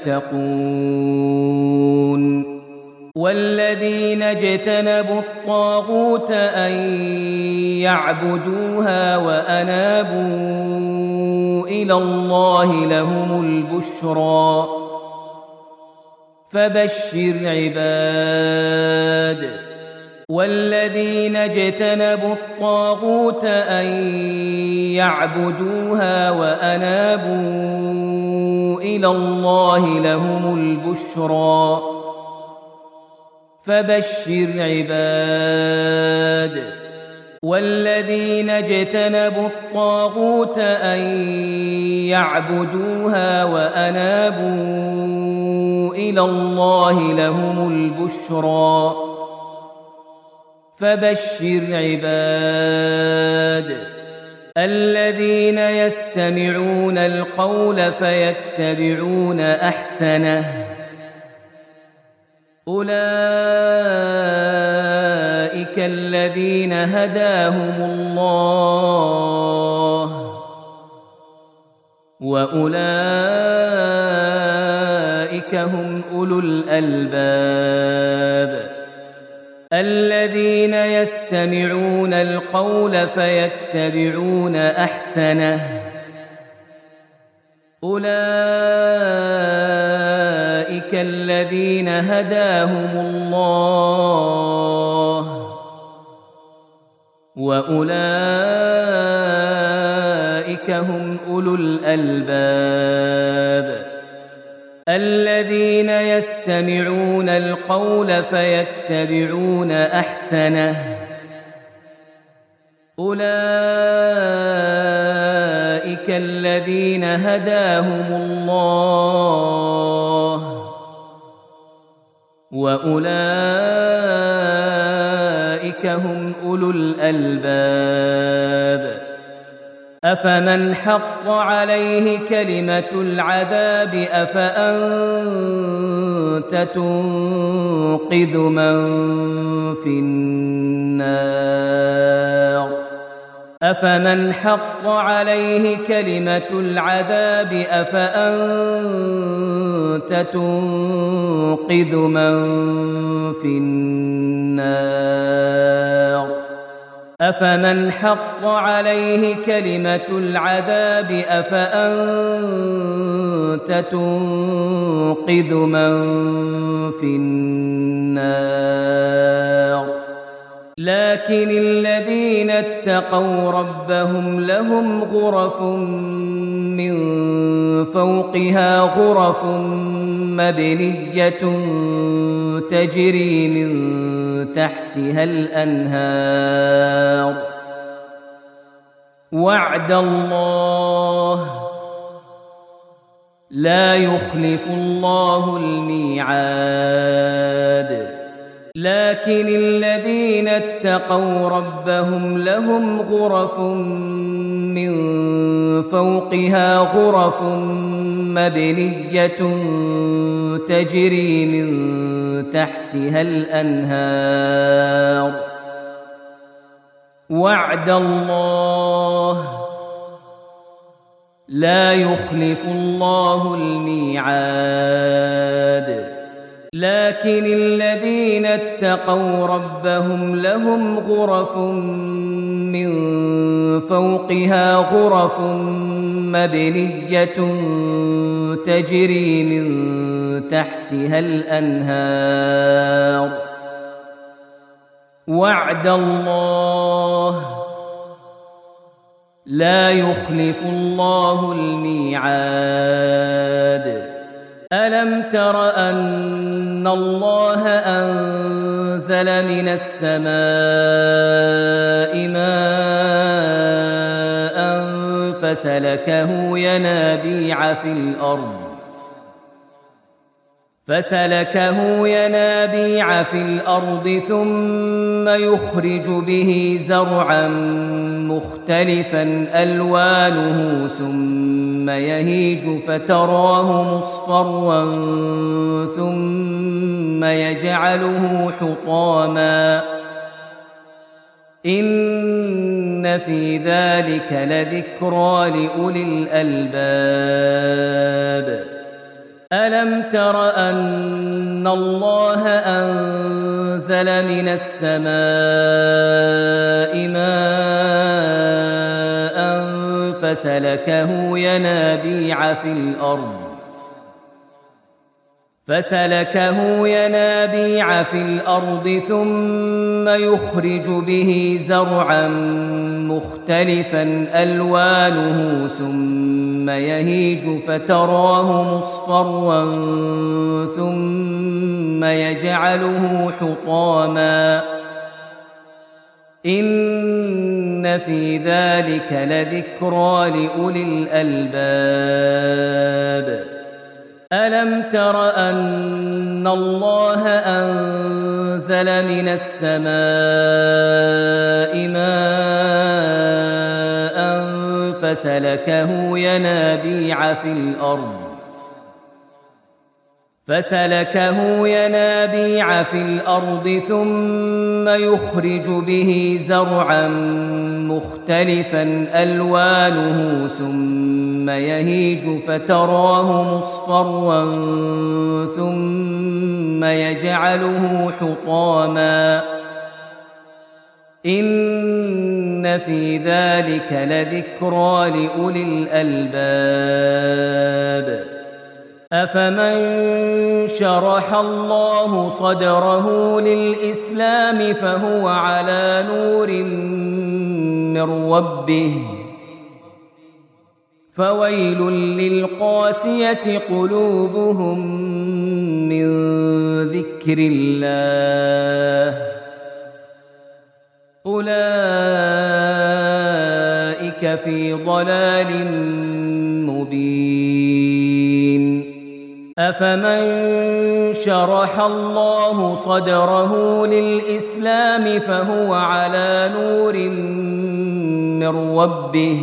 فاتقون والذين اجتنبوا الطاغوت أن يعبدوها وأنابوا إلى الله لهم البشرى فبشر عباد. والذين اجتنبوا الطاغوت أن يعبدوها وأنابوا إلى الله لهم البشرى فبشر عباد. والذين اجتنبوا الطاغوت أن يعبدوها وأنابوا إلى الله لهم البشرى فبشر عباد. الذين يستمعون القول فيتبعون أحسنه أولئك الذين هداهم الله وأولئك هم أولو الألباب. الذين يستمعون القول فيتبعون أحسنه أولئك الذين هداهم الله وأولئك هم أولو الألباب. الذين يستمعون القول فيتبعون أحسنه أولئك الذين هداهم الله وأولئك هم أولو الألباب. أفمن حق عليه كلمة العذاب أفأنت تنقذ من في النار أفمن حق عليه كلمة العذاب أفأنت تنقذ من في النار أفمن حق عليه كلمة العذاب أفأنت تنقذ من في النار لكن الذين اتقوا ربهم لهم غرف من فوقها غرف مبنية تجري من تحتها الأنهار وعد الله لا يخلف الله الميعاد. لكن الذين اتقوا ربهم لهم غرف من فوقها غرف مبنية تجري من تحتها الأنهار وعد الله لا يخلف الله الميعاد. لكن الذين اتقوا ربهم لهم غرف من فوقها غرف مبنية تجري من تحتها الأنهار وعد الله لا يخلف الله الميعاد. ألم تر أن الله أنزل من السماء ماء فسلكه ينابيع في الأرض ثم يخرج به زرعا مختلفا ألوانه ثم يهيج فتراه مصفرا ثم يجعله حطاما إن في ذلك لذكرى لأولي الألباب. ألم تر أن الله أنزل من السماء ماء فسلكه ينابيع في الأرض ثم يخرج به زرعا مختلفا ألوانه ثم يهيج فتراه مصفرا ثم يجعله حطاما إن في ذلك لذكرى لأولي الألباب ألم تر أن الله أنزل من السماء ماء فسلكه ينابيع في الأرض ثم يخرج به زرعا مختلفا ألوانه ثم يهيج فتراه مصفرا ثم يجعله حطاما إن في ذلك لذكرى لأولي الألباب أفمن شرح الله صدره للإسلام فهو على نور من ربه فويل للقاسية قلوبهم من ذكر الله أولئك في ضلال مبين أفمن شرح الله صدره للإسلام فهو على نور من ربه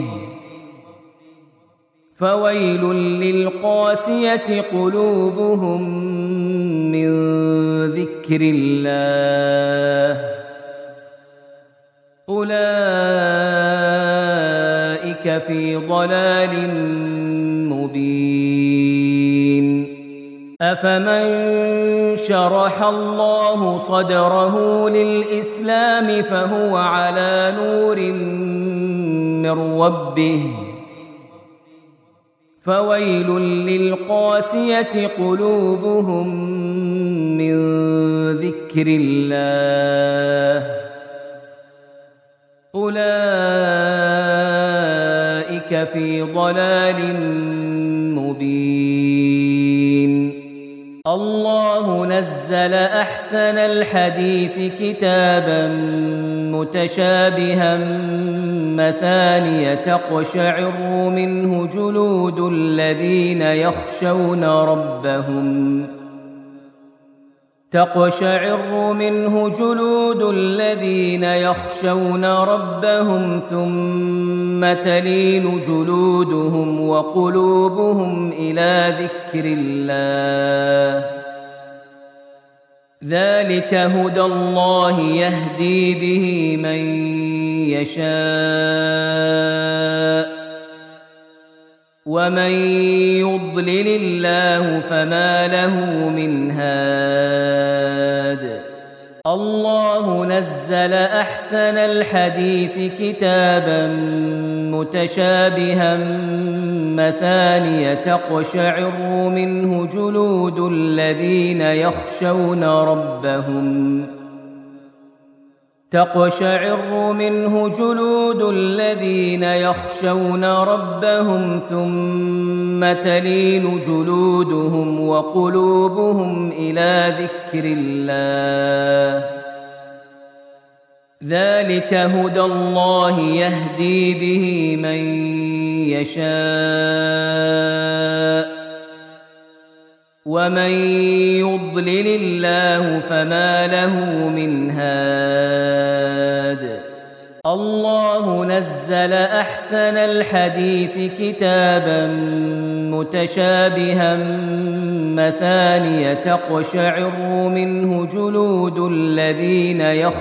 فويل للقاسية قلوبهم من ذكر الله أولئك في ضلال مبين أفمن شرح الله صدره للإسلام فهو على نور من ربه فويل للقاسية قلوبهم من ذكر الله أولئك في ضلال مبين الله نزل أحسن الحديث كتابا متشابها مثانية تقشعر منه جلود الذين يخشون ربهم ثم تلين جلودهم وقلوبهم إلى ذكر الله ذلك هدى الله يهدي به من يشاء ومن يضلل الله فما له من هاد الله نزل أحسن الحديث كتابا متشابها مثانية تقشعر منه جلود الذين يخشون ربهم ثم تلين جلودهم وقلوبهم إلى ذكر الله ذلك هدى الله يهدي به من يشاء ومن يضلل الله فما له من هاد الله نزل أحسن الحديث كتابا متشابها مثانية تقشعر منه جلود الذين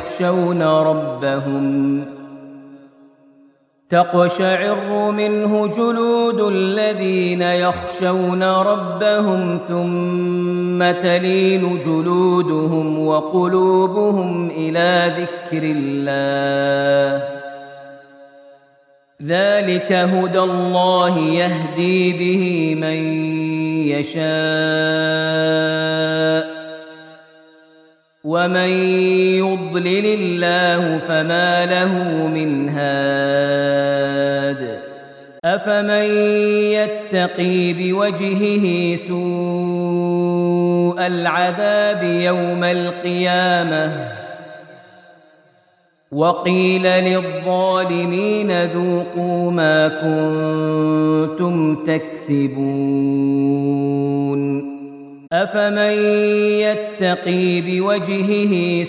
يخشون ربهم ثم تلين جلودهم وقلوبهم إلى ذكر الله ذلك هدى الله يهدي به من يشاء ومن يضلل الله فما له من هاد أفمن يتقي بوجهه سوء العذاب يوم القيامة وقيل للظالمين ذوقوا ما كنتم تكسبون أفمن يتقي بوجهه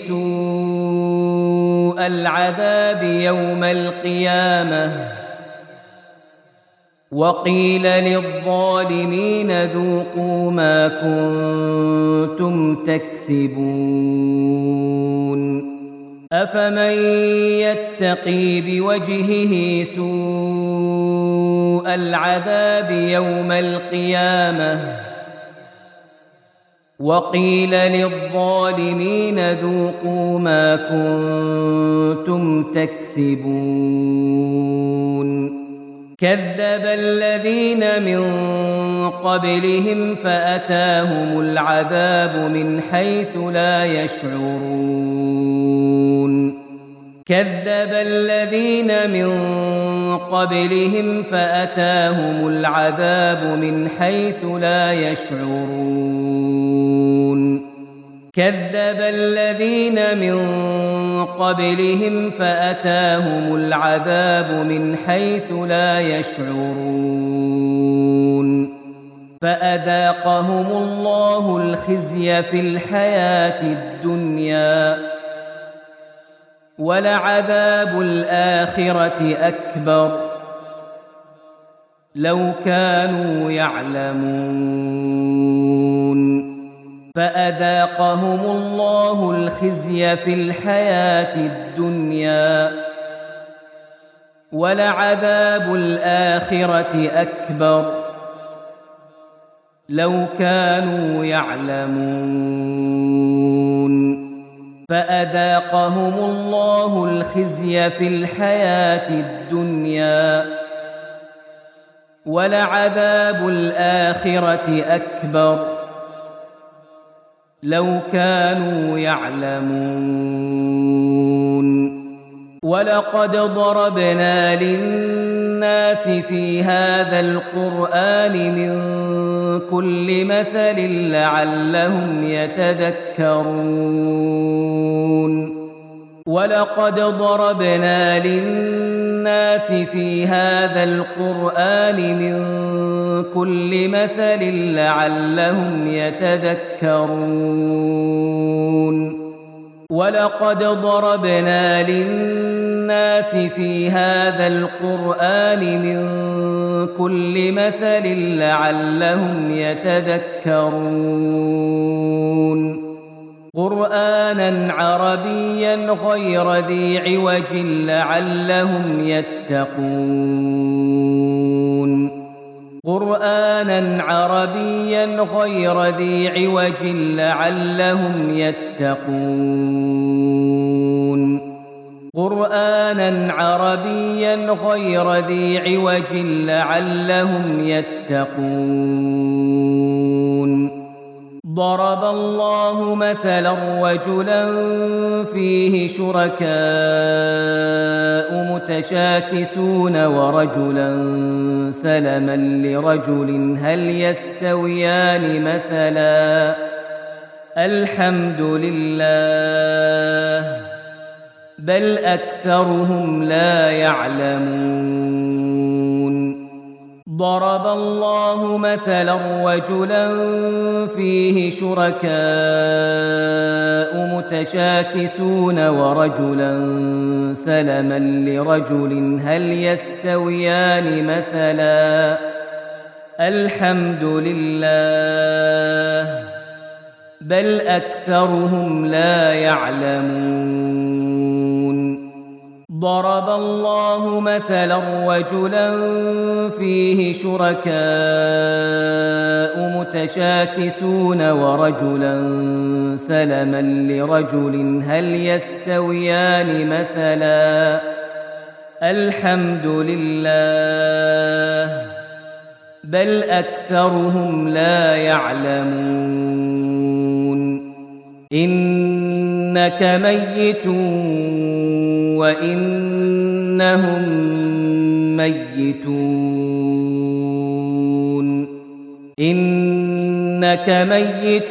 سوء العذاب يوم القيامة وقيل للظالمين ذوقوا ما كنتم تكسبون أفمن يتقي بوجهه سوء العذاب يوم القيامة وقيل للظالمين ذوقوا ما كنتم تكسبون كذب الذين من قبلهم فأتاهم العذاب من حيث لا يشعرون كذب الذين من قبلهم فأتاهم العذاب من حيث لا يشعرون كذب الذين من قبلهم فأتاهم العذاب من حيث لا يشعرون فأذاقهم الله الخزي في الحياة الدنيا ولعذاب الآخرة أكبر لو كانوا يعلمون فأذاقهم الله الخزي في الحياة الدنيا ولعذاب الآخرة أكبر لو كانوا يعلمون فأذاقهم الله الخزي في الحياة الدنيا ولعذاب الآخرة أكبر لو كانوا يعلمون ولقد ضربنا للناس في هذا القرآن من كل مثل لعلهم يتذكرون ولقد ضربنا للناس في هذا القرآن من كل مثل لعلهم يتذكرون ولقد ضربنا للناس في هذا القرآن من كل مثل لعلهم يتذكرون قرآنا عربيا غير ذي عوج لعلهم يتقون قرآنا عربيا غير ذي عوج لعلهم يتقون قرآنا عربيا غير ذي عوج لعلهم يتقون ضرب الله مثلا رجلا فيه شركاء متشاكسون ورجلا سلما لرجل هل يستويان مثلا الحمد لله بل أكثرهم لا يعلمون ضرب الله مثلا رجلا فيه شركاء متشاكسون ورجلا سلما لرجل هل يستويان مثلا الحمد لله بل أكثرهم لا يعلمون ضرب الله مثلا رجلا فيه شركاء متشاكسون ورجلا سلما لرجل هل يستويان مثلا الحمد لله بل أكثرهم لا يعلمون إنك ميت وإنهم ميتون إنك ميت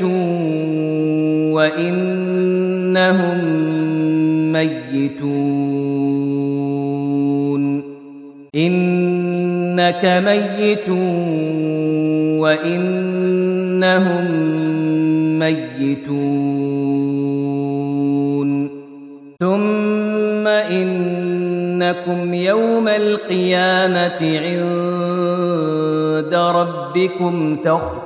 وإنهم ميتون إنك ميت وإنهم ميتون ثم إنكم يوم القيامة عند ربكم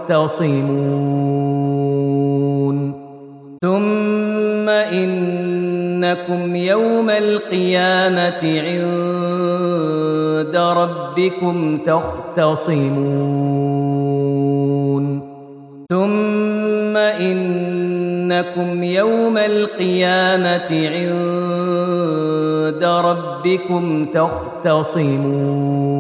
تختصمون ثم إنكم يوم القيامة عند ربكم تختصمون ثم إنكم يوم القيامة عند ربكم تختصمون